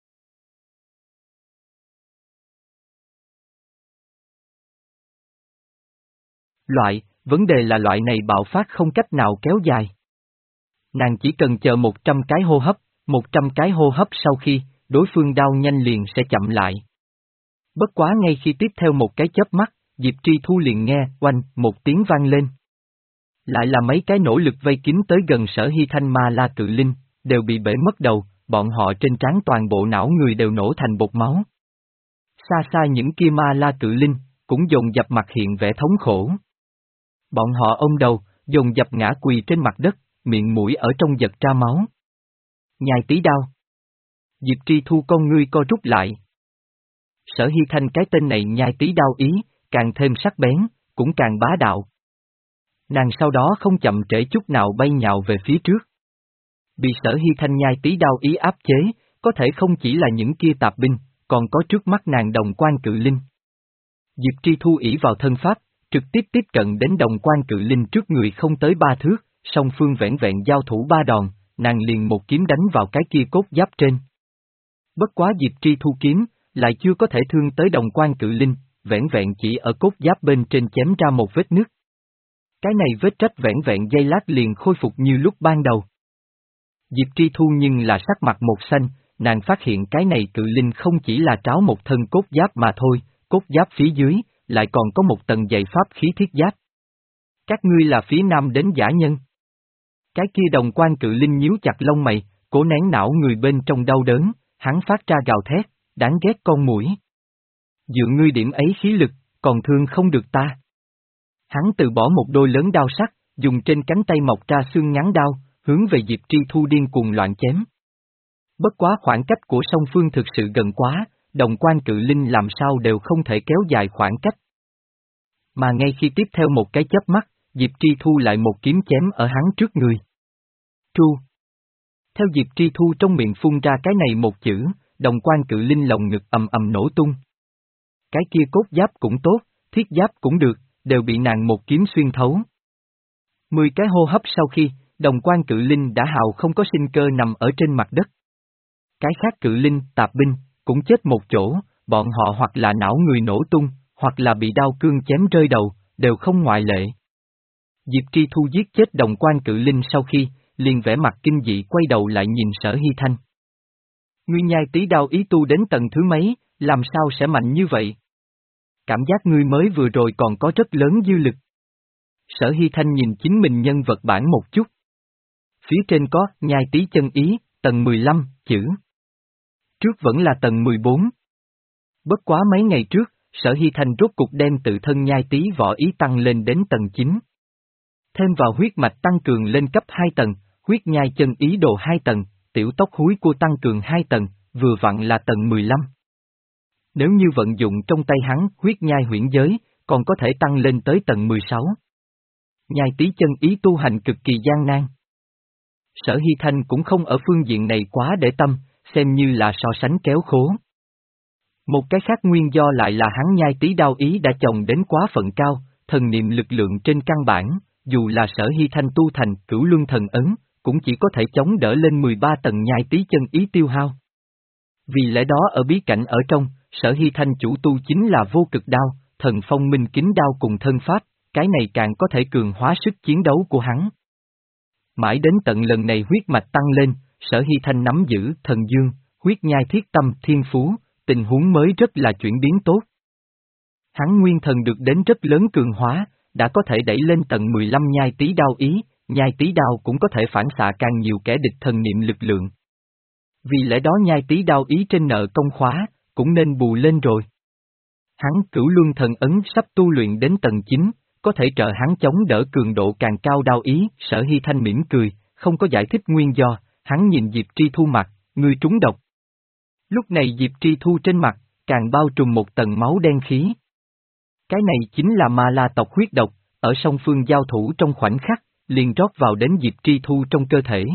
Loại, vấn đề là loại này bạo phát không cách nào kéo dài. Nàng chỉ cần chờ một trăm cái hô hấp, một trăm cái hô hấp sau khi, đối phương đao nhanh liền sẽ chậm lại. Bất quá ngay khi tiếp theo một cái chớp mắt, Diệp Tri Thu liền nghe, oanh, một tiếng vang lên. Lại là mấy cái nỗ lực vây kín tới gần Sở Hy Thanh Ma La cự linh, đều bị bể mất đầu, bọn họ trên trán toàn bộ não người đều nổ thành bột máu. Xa xa những kia Ma La cự linh, cũng dồn dập mặt hiện vẻ thống khổ. Bọn họ ôm đầu, dồn dập ngã quỳ trên mặt đất, miệng mũi ở trong giật ra máu. Nhai tí đao. Diệp Tri Thu con ngươi co rút lại. Sở Hy Thanh cái tên này nhai tí đao ý, càng thêm sắc bén, cũng càng bá đạo. Nàng sau đó không chậm trễ chút nào bay nhào về phía trước. Bị Sở Hy Thanh nhai tí đao ý áp chế, có thể không chỉ là những kia tạp binh, còn có trước mắt nàng đồng quan cự linh. Diệp Tri Thu ỷ vào thân pháp, trực tiếp tiếp cận đến đồng quan cự linh trước người không tới ba thước, song phương vẻn vẹn giao thủ ba đòn, nàng liền một kiếm đánh vào cái kia cốt giáp trên. Bất quá Diệp Tri Thu kiếm, lại chưa có thể thương tới đồng quan cự linh, vẻn vẹn chỉ ở cốt giáp bên trên chém ra một vết nứt. Cái này vết rách vẻn vẹn giây lát liền khôi phục như lúc ban đầu. Diệp Tri Thu nhưng là sắc mặt một xanh, nàng phát hiện cái này cự linh không chỉ là tráo một thân cốt giáp mà thôi, cốt giáp phía dưới, lại còn có một tầng dày pháp khí thiết giáp. Các ngươi là phía nam đến giả nhân. Cái kia đồng quan cự linh nhíu chặt lông mày, cố nén não người bên trong đau đớn, hắn phát ra gào thét, đáng ghét con muỗi. Dựa ngươi điểm ấy khí lực, còn thương không được ta. Hắn từ bỏ một đôi lớn đao sắc, dùng trên cánh tay mọc ra xương ngắn đao, hướng về Diệp Tri Thu điên cuồng loạn chém. Bất quá khoảng cách của song phương thực sự gần quá, đồng quan cự linh làm sao đều không thể kéo dài khoảng cách. Mà ngay khi tiếp theo một cái chớp mắt, Diệp Tri Thu lại một kiếm chém ở hắn trước người. Tru. Theo Diệp Tri Thu trong miệng phun ra cái này một chữ, đồng quan cự linh lồng ngực ầm ầm nổ tung. Cái kia cốt giáp cũng tốt, thiết giáp cũng được, đều bị nàng một kiếm xuyên thấu. Mười cái hô hấp sau khi, đồng quan cự linh đã hào không có sinh cơ nằm ở trên mặt đất. Cái khác cự linh, tạp binh, cũng chết một chỗ, bọn họ hoặc là não người nổ tung, hoặc là bị đao cương chém rơi đầu, đều không ngoại lệ. Diệp Tri Thu giết chết đồng quan cự linh sau khi, liền vẻ mặt kinh dị quay đầu lại nhìn Sở Hy Thanh. Ngươi nhai tí đao ý tu đến tầng thứ mấy, làm sao sẽ mạnh như vậy? Cảm giác ngươi mới vừa rồi còn có rất lớn dư lực. Sở Hy Thanh nhìn chính mình nhân vật bản một chút. Phía trên có, nhai tí chân ý, tầng mười lăm, chữ. Trước vẫn là tầng mười bốn. Bất quá mấy ngày trước, Sở Hy Thanh rốt cục đem tự thân nhai tí võ ý tăng lên đến tầng chín. Thêm vào huyết mạch tăng cường lên cấp hai tầng, huyết nhai chân ý đồ hai tầng, tiểu tóc húi cua tăng cường hai tầng, vừa vặn là tầng mười lăm. Nếu như vận dụng trong tay hắn huyết nhai huyễn giới, còn có thể tăng lên tới tầng mười sáu. Nhai tí chân ý tu hành cực kỳ gian nan. Sở Hy Thanh cũng không ở phương diện này quá để tâm, xem như là so sánh kéo khố. Một cái khác nguyên do lại là hắn nhai tí đao ý đã chồng đến quá phận cao, thần niệm lực lượng trên căn bản, dù là Sở Hy Thanh tu thành cửu luân thần ấn, cũng chỉ có thể chống đỡ lên mười ba tầng nhai tí chân ý tiêu hao. Vì lẽ đó ở bí cảnh ở trong, Sở Hy Thanh chủ tu chính là vô cực đao, thần phong minh kính đao cùng thân pháp, cái này càng có thể cường hóa sức chiến đấu của hắn. Mãi đến tận lần này huyết mạch tăng lên, Sở Hy Thanh nắm giữ thần dương, huyết nhai thiết tâm thiên phú, tình huống mới rất là chuyển biến tốt. Hắn nguyên thần được đến rất lớn cường hóa, đã có thể đẩy lên tận mười lăm nhai tí đao ý, nhai tí đao cũng có thể phản xạ càng nhiều kẻ địch thần niệm lực lượng. Vì lẽ đó nhai tí đao ý trên nợ công khóa, cũng nên bù lên rồi. Hắn cửu luân thần ấn sắp tu luyện đến tầng chín, có thể trợ hắn chống đỡ cường độ càng cao đao ý. Sở Hy Thanh mỉm cười, không có giải thích nguyên do, hắn nhìn Diệp Tri Thu mặt, ngươi trúng độc. Lúc này Diệp Tri Thu trên mặt, càng bao trùm một tầng máu đen khí. Cái này chính là ma la tộc huyết độc, ở song phương giao thủ trong khoảnh khắc, liền rót vào đến Diệp Tri Thu trong cơ thể.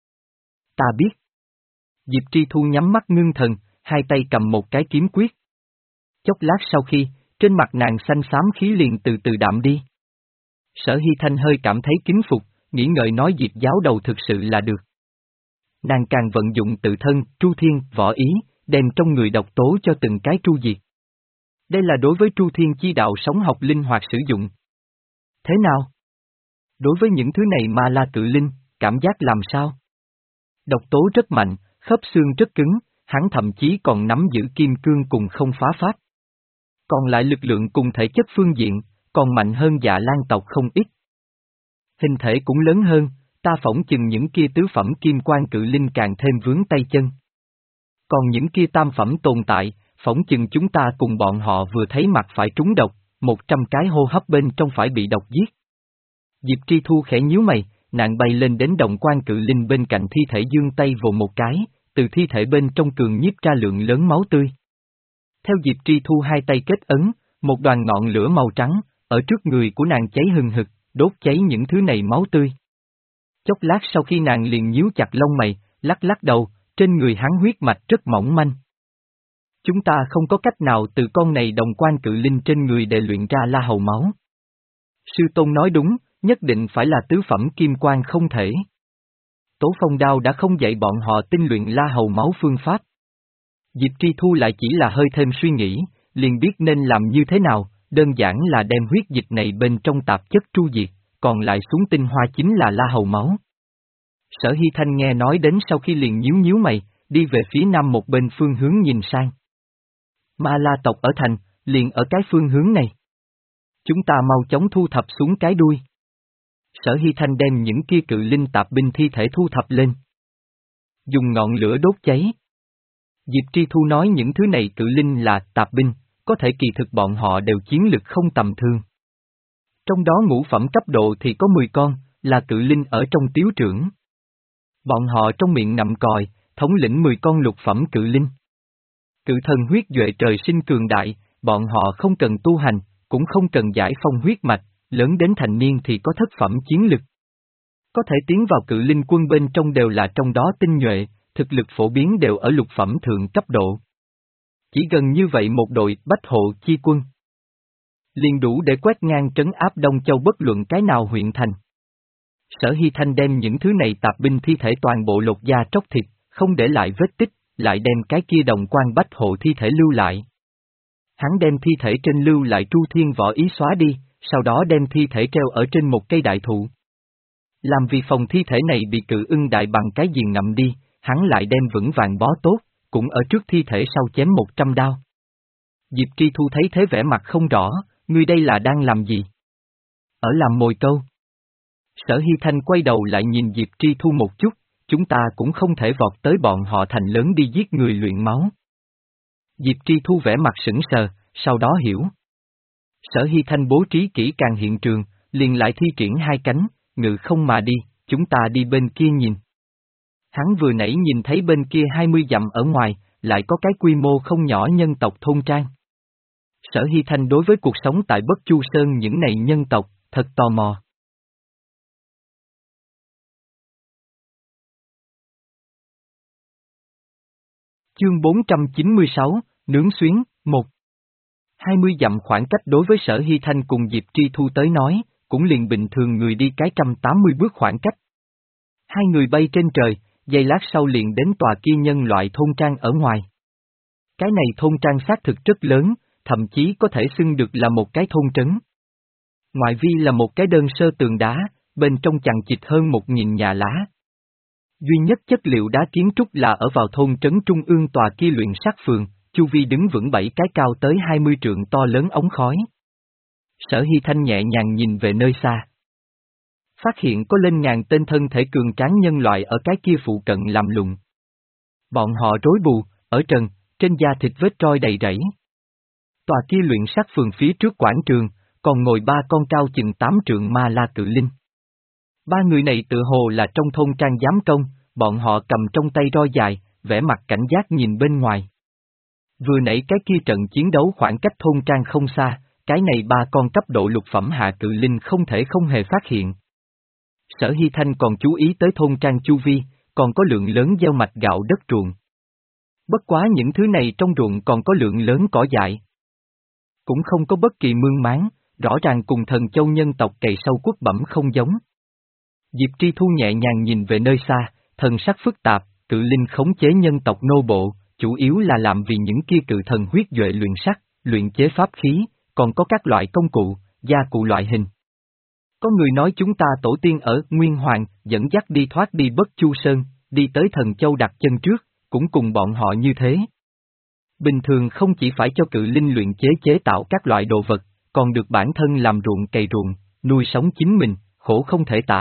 Ta biết. Diệp Tri Thu nhắm mắt ngưng thần, hai tay cầm một cái kiếm quyết. Chốc lát sau khi, trên mặt nàng xanh xám khí liền từ từ đạm đi. Sở Hy Thanh hơi cảm thấy kính phục, nghĩ ngợi nói Diệp giáo đầu thực sự là được. Nàng càng vận dụng tự thân, Tru Thiên, võ ý, đem trong người độc tố cho từng cái tru diệt. Đây là đối với Tru Thiên chi đạo sống học linh hoạt sử dụng. Thế nào? Đối với những thứ này ma la cự linh, cảm giác làm sao? Độc tố rất mạnh, khớp xương rất cứng, hắn thậm chí còn nắm giữ kim cương cùng không phá pháp. Còn lại lực lượng cùng thể chất phương diện, còn mạnh hơn Dạ Lan tộc không ít. Hình thể cũng lớn hơn, ta phỏng chừng những kia tứ phẩm kim quan cự linh càng thêm vướng tay chân. Còn những kia tam phẩm tồn tại, phỏng chừng chúng ta cùng bọn họ vừa thấy mặt phải trúng độc, một trăm cái hô hấp bên trong phải bị độc giết. Diệp Tri Thu khẽ nhíu mày, nàng bay lên đến đồng quan cự linh bên cạnh thi thể giương tay vồ một cái, từ thi thể bên trong cường nhiếp ra lượng lớn máu tươi. Theo Diệp Tri Thu hai tay kết ấn, một đoàn ngọn lửa màu trắng, ở trước người của nàng cháy hừng hực, đốt cháy những thứ này máu tươi. Chốc lát sau khi nàng liền nhíu chặt lông mày, lắc lắc đầu, trên người hắn huyết mạch rất mỏng manh. Chúng ta không có cách nào từ con này đồng quan cự linh trên người để luyện ra la hầu máu. Sư Tôn nói đúng, nhất định phải là tứ phẩm kim quan không thể. Tố Phong Đao đã không dạy bọn họ tinh luyện la hầu máu phương pháp. Diệp Tri Thu lại chỉ là hơi thêm suy nghĩ, liền biết nên làm như thế nào, đơn giản là đem huyết dịch này bên trong tạp chất tru diệt, còn lại xuống tinh hoa chính là la hầu máu. Sở Hy Thanh nghe nói đến sau khi liền nhíu nhíu mày, đi về phía nam một bên phương hướng nhìn sang. Ma La tộc ở thành, liền ở cái phương hướng này. Chúng ta mau chóng thu thập xuống cái đuôi. Sở Hy Thanh đem những kia cự linh tạp binh thi thể thu thập lên. Dùng ngọn lửa đốt cháy. Diệp Tri Thu nói những thứ này cự linh là tạp binh, có thể kỳ thực bọn họ đều chiến lực không tầm thường. Trong đó ngũ phẩm cấp độ thì có mười con, là cự linh ở trong tiếu trưởng. Bọn họ trong miệng nằm còi, thống lĩnh mười con lục phẩm cự linh. Cự thần huyết duệ trời sinh cường đại, bọn họ không cần tu hành, cũng không cần giải phong huyết mạch, lớn đến thành niên thì có thất phẩm chiến lực. Có thể tiến vào cự linh quân bên trong đều là trong đó tinh nhuệ, thực lực phổ biến đều ở lục phẩm thượng cấp độ. Chỉ gần như vậy một đội bách hộ chi quân liền đủ để quét ngang trấn áp Đông Châu bất luận cái nào huyện thành. Sở Hy Thanh đem những thứ này tạp binh thi thể toàn bộ lột da tróc thịt, không để lại vết tích, lại đem cái kia đồng quan bách hộ thi thể lưu lại. Hắn đem thi thể trên lưu lại Tru Thiên Võ Ý xóa đi, sau đó đem thi thể treo ở trên một cây đại thụ. Làm vì phòng thi thể này bị cự ưng đại bằng cái giềng ngậm đi, hắn lại đem vững vàng bó tốt, cũng ở trước thi thể sau chém một trăm đao. Diệp Tri Thu thấy thế vẻ mặt không rõ, ngươi đây là đang làm gì? Ở làm mồi câu. Sở Hy Thanh quay đầu lại nhìn Diệp Tri Thu một chút, chúng ta cũng không thể vọt tới bọn họ thành lớn đi giết người luyện máu. Diệp Tri Thu vẻ mặt sững sờ, sau đó hiểu. Sở Hy Thanh bố trí kỹ càng hiện trường, liền lại thi triển hai cánh, ngự không mà đi, chúng ta đi bên kia nhìn. Hắn vừa nãy nhìn thấy bên kia hai mươi dặm ở ngoài, lại có cái quy mô không nhỏ nhân tộc thôn trang. Sở Hy Thanh đối với cuộc sống tại Bất Chu Sơn những này nhân tộc, thật tò mò. Chương bốn trăm chín mươi sáu, Nướng Xuyến, một. hai mươi dặm khoảng cách đối với Sở Hy Thanh cùng Diệp Tri Thu tới nói, cũng liền bình thường người đi cái trăm tám mươi bước khoảng cách. Hai người bay trên trời, giây lát sau liền đến tòa kia nhân loại thôn trang ở ngoài. Cái này thôn trang xác thực rất lớn, thậm chí có thể xưng được là một cái thôn trấn. Ngoại vi là một cái đơn sơ tường đá, bên trong chằng chịt hơn một nghìn nhà lá. Duy nhất chất liệu đá kiến trúc là ở vào thôn trấn trung ương tòa kia luyện sắc phường, chu vi đứng vững bảy cái cao tới hai mươi trượng to lớn ống khói. Sở Hy Thanh nhẹ nhàng nhìn về nơi xa. Phát hiện có lên ngàn tên thân thể cường tráng nhân loại ở cái kia phụ cận làm lụng. Bọn họ rối bù, ở trần, trên da thịt vết roi đầy rẫy. Tòa kia luyện sắc phường phía trước quảng trường, còn ngồi ba con cao chừng tám trượng ma la cự linh. Ba người này tự hồ là trong thôn trang giám công, bọn họ cầm trong tay roi dài, vẻ mặt cảnh giác nhìn bên ngoài. Vừa nãy cái kia trận chiến đấu khoảng cách thôn trang không xa, cái này ba con cấp độ lục phẩm hạ cự linh không thể không hề phát hiện. Sở Hy Thanh còn chú ý tới thôn trang chu vi, còn có lượng lớn gieo mạch gạo đất ruộng. Bất quá những thứ này trong ruộng còn có lượng lớn cỏ dại. Cũng không có bất kỳ mương máng, rõ ràng cùng thần châu nhân tộc cày sâu quốc bẩm không giống. Diệp Tri Thu nhẹ nhàng nhìn về nơi xa, thần sắc phức tạp, cự linh khống chế nhân tộc nô bộ, chủ yếu là làm vì những kia cự thần huyết duệ luyện sắc, luyện chế pháp khí, còn có các loại công cụ, gia cụ loại hình. Có người nói chúng ta tổ tiên ở Nguyên Hoàng, dẫn dắt đi thoát đi Bất Chu Sơn, đi tới thần châu đặt chân trước, cũng cùng bọn họ như thế. Bình thường không chỉ phải cho cự linh luyện chế chế tạo các loại đồ vật, còn được bản thân làm ruộng cày ruộng, nuôi sống chính mình, khổ không thể tả.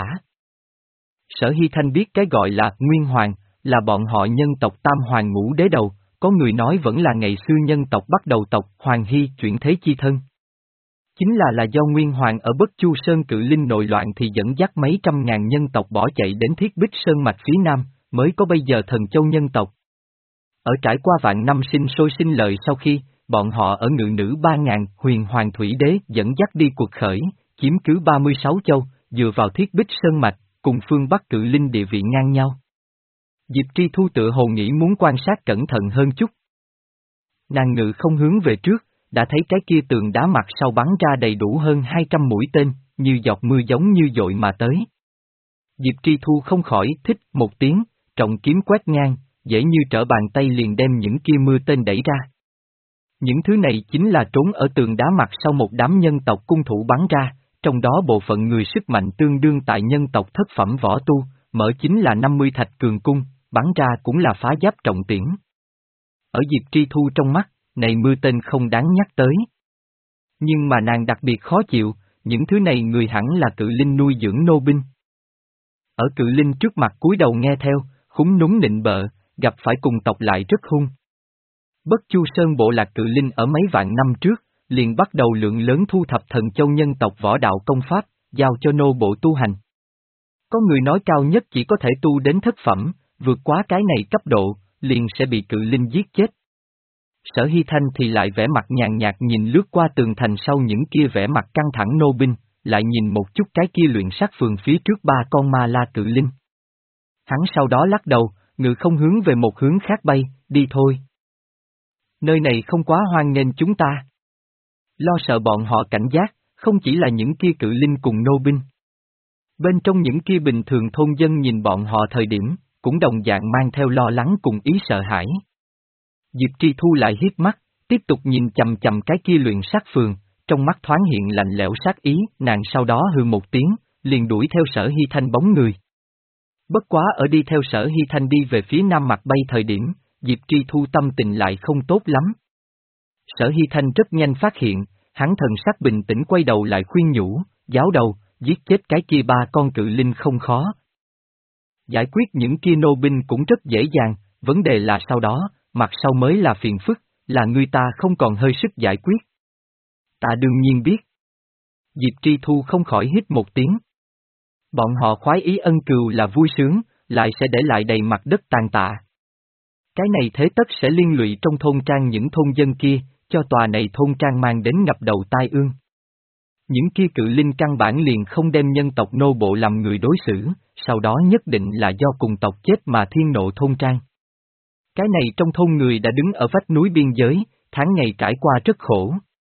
Sở Hy Thanh biết cái gọi là Nguyên Hoàng, là bọn họ nhân tộc Tam Hoàng Ngũ Đế đầu, có người nói vẫn là ngày xưa nhân tộc bắt đầu tộc Hoàng Hy chuyển thế chi thân. Chính là là do Nguyên Hoàng ở Bất Chu Sơn cự linh nội loạn thì dẫn dắt mấy trăm ngàn nhân tộc bỏ chạy đến Thiết Bích Sơn mạch phía nam, mới có bây giờ thần châu nhân tộc. Ở trải qua vạn năm sinh sôi sinh lợi sau khi, bọn họ ở ngự nữ ba ngàn huyền hoàng thủy đế dẫn dắt đi cuộc khởi, chiếm cứ ba mươi sáu châu, dựa vào Thiết Bích Sơn mạch, cùng phương Bắc cự linh địa vị ngang nhau. Diệp Tri Thu tự hồ nghĩ muốn quan sát cẩn thận hơn chút. Nàng ngự không hướng về trước, đã thấy cái kia tường đá mặt sau bắn ra đầy đủ hơn hai trăm mũi tên, như giọt mưa giống như dội mà tới. Diệp Tri Thu không khỏi thích một tiếng, trọng kiếm quét ngang, dễ như trở bàn tay liền đem những kia mưa tên đẩy ra. Những thứ này chính là trốn ở tường đá mặt sau một đám nhân tộc cung thủ bắn ra, trong đó bộ phận người sức mạnh tương đương tại nhân tộc thất phẩm võ tu, mở chính là năm mươi thạch cường cung, bắn ra cũng là phá giáp trọng tiễn. Ở Diệp Tri Thu trong mắt, này mưa tên không đáng nhắc tới. Nhưng mà nàng đặc biệt khó chịu, những thứ này người hẳn là cự linh nuôi dưỡng nô binh. Ở cự linh trước mặt cúi đầu nghe theo, khúng núng nịnh bợ, gặp phải cùng tộc lại rất hung. Bất Chu Sơn bộ lạc cự linh ở mấy vạn năm trước, liền bắt đầu lượng lớn thu thập thần châu nhân tộc võ đạo công pháp, giao cho nô bộ tu hành. Có người nói cao nhất chỉ có thể tu đến thất phẩm, vượt quá cái này cấp độ, liền sẽ bị cự linh giết chết. Sở Hy Thanh thì lại vẻ mặt nhàn nhạt nhìn lướt qua tường thành sau những kia vẻ mặt căng thẳng nô binh, lại nhìn một chút cái kia luyện sát phường phía trước ba con ma la cự linh. Hắn sau đó lắc đầu, ngự không hướng về một hướng khác bay, đi thôi. Nơi này không quá hoan nghênh chúng ta. Lo sợ bọn họ cảnh giác, không chỉ là những kia cự linh cùng nô binh. Bên trong những kia bình thường thôn dân nhìn bọn họ thời điểm, cũng đồng dạng mang theo lo lắng cùng ý sợ hãi. Diệp Tri Thu lại hiếp mắt, tiếp tục nhìn chầm chầm cái kia luyện sát phường, trong mắt thoáng hiện lạnh lẽo sát ý, nàng sau đó hừ một tiếng, liền đuổi theo Sở Hy Thanh bóng người. Bất quá ở đi theo Sở Hy Thanh đi về phía nam mặt bay thời điểm, Diệp Tri Thu tâm tình lại không tốt lắm. Sở Hy Thanh rất nhanh phát hiện, hắn thần sắc bình tĩnh quay đầu lại khuyên nhủ, giáo đầu, giết chết cái kia ba con cự linh không khó. Giải quyết những kia nô binh cũng rất dễ dàng, vấn đề là sau đó, mặt sau mới là phiền phức, là người ta không còn hơi sức giải quyết. Ta đương nhiên biết. Diệp Tri Thu không khỏi hít một tiếng. Bọn họ khoái ý ân cừu là vui sướng, lại sẽ để lại đầy mặt đất tàn tạ. Cái này thế tất sẽ liên lụy trong thôn trang những thôn dân kia, cho tòa này thôn trang mang đến ngập đầu tai ương. Những kia cự linh căn bản liền không đem nhân tộc nô bộ làm người đối xử, sau đó nhất định là do cùng tộc chết mà thiên nộ thôn trang. Cái này trong thôn người đã đứng ở vách núi biên giới, tháng ngày trải qua rất khổ.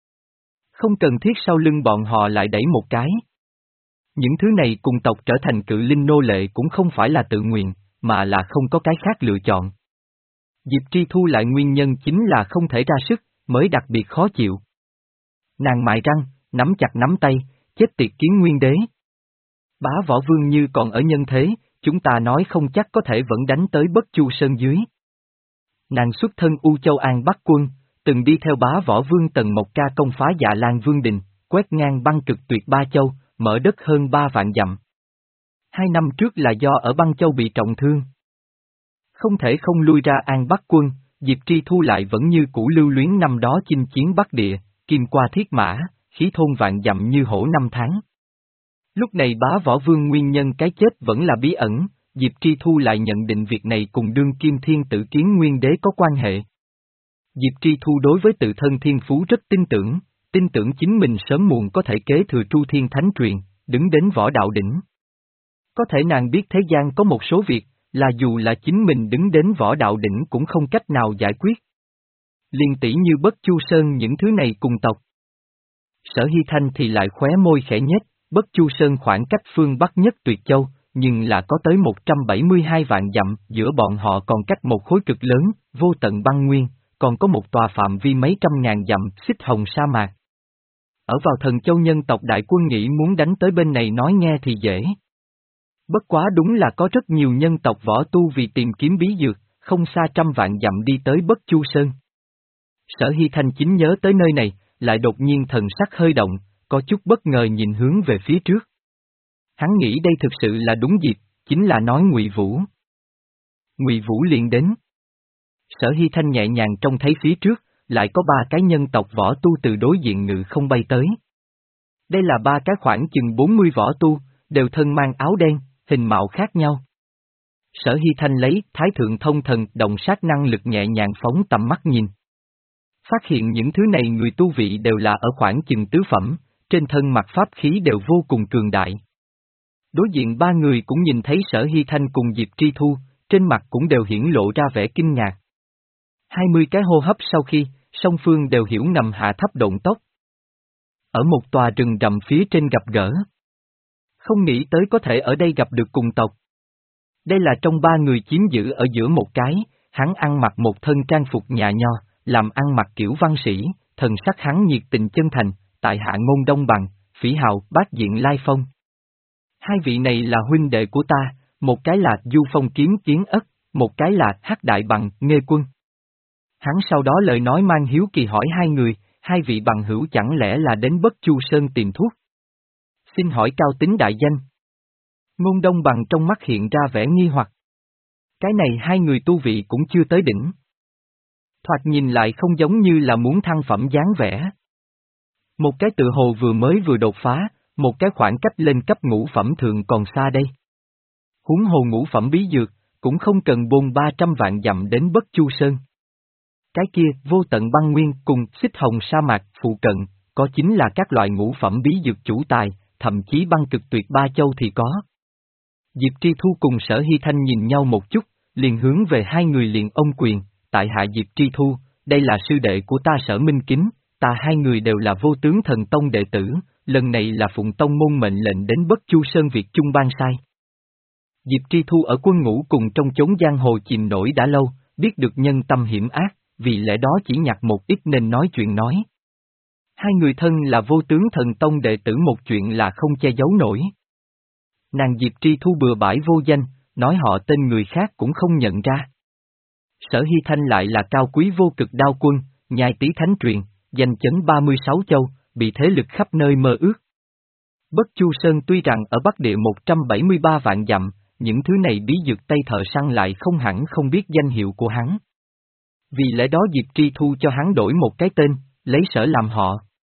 Không cần thiết sau lưng bọn họ lại đẩy một cái. Những thứ này cùng tộc trở thành cự linh nô lệ cũng không phải là tự nguyện, mà là không có cái khác lựa chọn. Diệp Tri Thu lại nguyên nhân chính là không thể ra sức, mới đặc biệt khó chịu. Nàng mại răng, nắm chặt nắm tay, chết tiệt kiến nguyên đế. Bá Võ Vương như còn ở nhân thế, chúng ta nói không chắc có thể vẫn đánh tới Bất Chu Sơn dưới. Nàng xuất thân U Châu An Bắc quân, từng đi theo Bá Võ Vương Tần Mộc Ca công phá Dạ Lan Vương Đình, quét ngang băng cực tuyệt ba châu, mở đất hơn ba vạn dặm. Hai năm trước là do ở băng châu bị trọng thương. Không thể không lui ra An Bắc quân, Diệp Tri Thu lại vẫn như cũ lưu luyến năm đó chinh chiến Bắc Địa, kim qua thiết mã, khí thôn vạn dặm như hổ năm tháng. Lúc này Bá Võ Vương nguyên nhân cái chết vẫn là bí ẩn, Diệp Tri Thu lại nhận định việc này cùng đương kim thiên tử kiến nguyên đế có quan hệ. Diệp Tri Thu đối với tự thân thiên phú rất tin tưởng, tin tưởng chính mình sớm muộn có thể kế thừa Tru Thiên Thánh Truyền, đứng đến võ đạo đỉnh. Có thể nàng biết thế gian có một số việc, là dù là chính mình đứng đến võ đạo đỉnh cũng không cách nào giải quyết. Liên tỷ như Bất Chu Sơn những thứ này cùng tộc. Sở Hy Thanh thì lại khóe môi khẽ nhếch, Bất Chu Sơn khoảng cách phương Bắc nhất Tuyệt Châu, nhưng là có tới một trăm bảy mươi hai vạn dặm, giữa bọn họ còn cách một khối cực lớn, vô tận băng nguyên, còn có một tòa phạm vi mấy trăm ngàn dặm, xích hồng sa mạc. Ở vào Thần Châu nhân tộc đại quân nghĩ muốn đánh tới bên này nói nghe thì dễ. Bất quá đúng là có rất nhiều nhân tộc võ tu vì tìm kiếm bí dược, không xa trăm vạn dặm đi tới Bất Chu Sơn. Sở Hy Thanh chính nhớ tới nơi này, lại đột nhiên thần sắc hơi động, có chút bất ngờ nhìn hướng về phía trước. Hắn nghĩ đây thực sự là đúng dịp, chính là nói Ngụy Vũ. Ngụy Vũ liền đến. Sở Hy Thanh nhẹ nhàng trông thấy phía trước, lại có ba cái nhân tộc võ tu từ đối diện ngự không bay tới. Đây là ba cái khoảng chừng bốn mươi võ tu, đều thân mang áo đen, hình mạo khác nhau. Sở Hy Thanh lấy Thái Thượng Thông Thần động sát năng lực nhẹ nhàng phóng tầm mắt nhìn. Phát hiện những thứ này người tu vị đều là ở khoảng chừng tứ phẩm, trên thân mặt pháp khí đều vô cùng cường đại. Đối diện ba người cũng nhìn thấy Sở Hy Thanh cùng Diệp Tri Thu, trên mặt cũng đều hiển lộ ra vẻ kinh ngạc. Hai mươi cái hô hấp sau khi, song phương đều hiểu ngầm hạ thấp động tốc. Ở một tòa rừng rậm phía trên gặp gỡ. Không nghĩ tới có thể ở đây gặp được cùng tộc. Đây là trong ba người chiếm giữ ở giữa một cái, hắn ăn mặc một thân trang phục nhà nho, làm ăn mặc kiểu văn sĩ, thần sắc hắn nhiệt tình chân thành, tại hạ ngôn đông bằng, phỉ hào, bát diện lai phong. Hai vị này là huynh đệ của ta, một cái là Du Phong kiếm Kiến Ất, một cái là Hắc Đại Bằng Nghê Quân. Hắn sau đó lời nói mang hiếu kỳ hỏi hai người, hai vị bằng hữu chẳng lẽ là đến Bất Chu Sơn tìm thuốc? Xin hỏi cao tính đại danh. Ngôn Đông Bằng trong mắt hiện ra vẻ nghi hoặc. Cái này hai người tu vị cũng chưa tới đỉnh. Thoạt nhìn lại không giống như là muốn thăng phẩm dáng vẻ. Một cái tự hồ vừa mới vừa đột phá, một cái khoảng cách lên cấp ngũ phẩm thường còn xa đây. Huống hồ ngũ phẩm bí dược, cũng không cần bôn ba trăm vạn dặm đến Bất Chu Sơn. Cái kia, vô tận băng nguyên cùng xích hồng sa mạc phụ cận, có chính là các loại ngũ phẩm bí dược chủ tài, thậm chí băng cực tuyệt ba châu thì có. Diệp Tri Thu cùng Sở Hy Thanh nhìn nhau một chút, liền hướng về hai người liền ôm quyền, tại hạ Diệp Tri Thu, đây là sư đệ của ta Sở Minh Kính, ta hai người đều là vô tướng thần tông đệ tử, lần này là phụng tông môn mệnh lệnh đến Bất Chu Sơn Việt Trung ban sai. Diệp Tri Thu ở quân ngũ cùng trong chốn giang hồ chìm nổi đã lâu, biết được nhân tâm hiểm ác, vì lẽ đó chỉ nhặt một ít nên nói chuyện nói. Hai người thân là vô tướng thần tông đệ tử một chuyện là không che giấu nổi. Nàng Diệp Tri Thu bừa bãi vô danh, nói họ tên người khác cũng không nhận ra. Sở Hy Thanh lại là cao quý vô cực đao quân, nhai tí thánh truyền, danh chấn ba mươi sáu châu, bị thế lực khắp nơi mơ ước. Bất Chu Sơn tuy rằng ở Bắc Địa một trăm bảy mươi ba vạn dặm, những thứ này bí dược Tây Thợ Săn lại không hẳn không biết danh hiệu của hắn. Vì lẽ đó Diệp Tri Thu cho hắn đổi một cái tên, lấy Sở làm họ.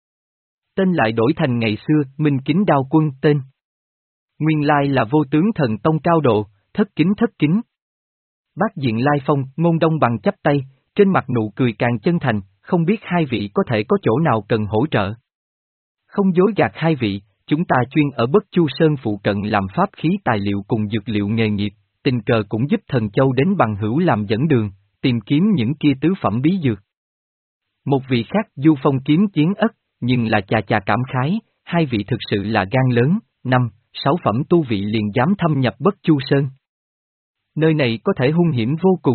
Tên lại đổi thành ngày xưa, Minh Kính Đao Quân tên. Nguyên lai là vô tướng thần tông cao độ, thất kính thất kính. Bác diện Lai Phong, Ngôn Đông Bằng chắp tay, trên mặt nụ cười càng chân thành, không biết hai vị có thể có chỗ nào cần hỗ trợ. Không dối gạt hai vị, chúng ta chuyên ở Bất Chu Sơn phụ cận làm pháp khí tài liệu cùng dược liệu nghề nghiệp, tình cờ cũng giúp Thần Châu đến bằng hữu làm dẫn đường, tìm kiếm những kia tứ phẩm bí dược. Một vị khác Du Phong kiếm Kiến Ất, nhưng là chà chà cảm khái, hai vị thực sự là gan lớn, năm, sáu phẩm tu vị liền dám thâm nhập Bất Chu Sơn. Nơi này có thể hung hiểm vô cùng.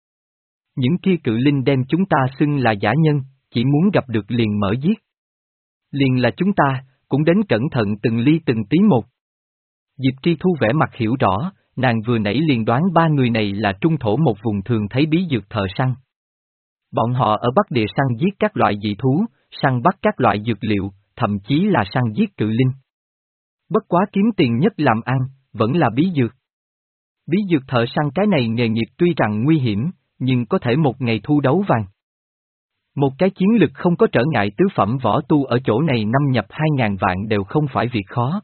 Những kia cự linh đem chúng ta xưng là giả nhân, chỉ muốn gặp được liền mở giết. Liền là chúng ta, cũng đến cẩn thận từng ly từng tí một. Diệp Tri Thu vẻ mặt hiểu rõ, nàng vừa nãy liền đoán ba người này là trung thổ một vùng thường thấy bí dược thợ săn. Bọn họ ở Bắc Địa săn giết các loại dị thú, săn bắt các loại dược liệu, thậm chí là săn giết cự linh. Bất quá kiếm tiền nhất làm ăn, vẫn là bí dược. Bí dược thợ săn cái này nghề nghiệp tuy rằng nguy hiểm, nhưng có thể một ngày thu đấu vàng. Một cái chiến lực không có trở ngại tứ phẩm võ tu ở chỗ này năm nhập hai ngàn vạn đều không phải việc khó.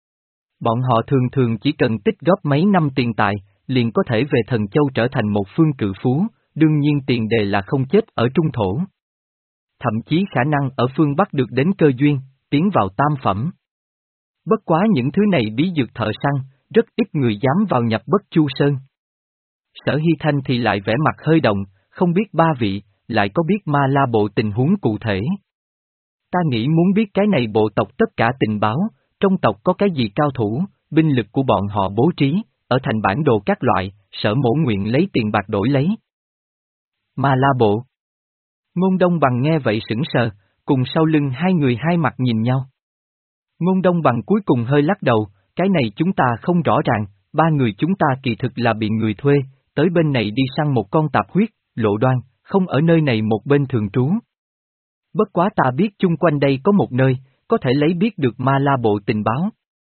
Bọn họ thường thường chỉ cần tích góp mấy năm tiền tài, liền có thể về Thần Châu trở thành một phương cự phú, đương nhiên tiền đề là không chết ở trung thổ. Thậm chí khả năng ở phương Bắc được đến cơ duyên, tiến vào tam phẩm. Bất quá những thứ này bí dược thợ săn, rất ít người dám vào nhập Bất Chu Sơn. Sở Hy Thanh thì lại vẻ mặt hơi động, không biết ba vị, lại có biết Ma La bộ tình huống cụ thể. Ta nghĩ muốn biết cái này bộ tộc tất cả tình báo, trong tộc có cái gì cao thủ, binh lực của bọn họ bố trí, ở thành bản đồ các loại, Sở mổ nguyện lấy tiền bạc đổi lấy. Ma La bộ. Ngôn Đông Bằng nghe vậy sững sờ, cùng sau lưng hai người hai mặt nhìn nhau. Ngôn Đông Bằng cuối cùng hơi lắc đầu, cái này chúng ta không rõ ràng, ba người chúng ta kỳ thực là bị người thuê, tới bên này đi săn một con tạp huyết, lộ đoan, không ở nơi này một bên thường trú. Bất quá ta biết chung quanh đây có một nơi, có thể lấy biết được Ma La bộ tình báo.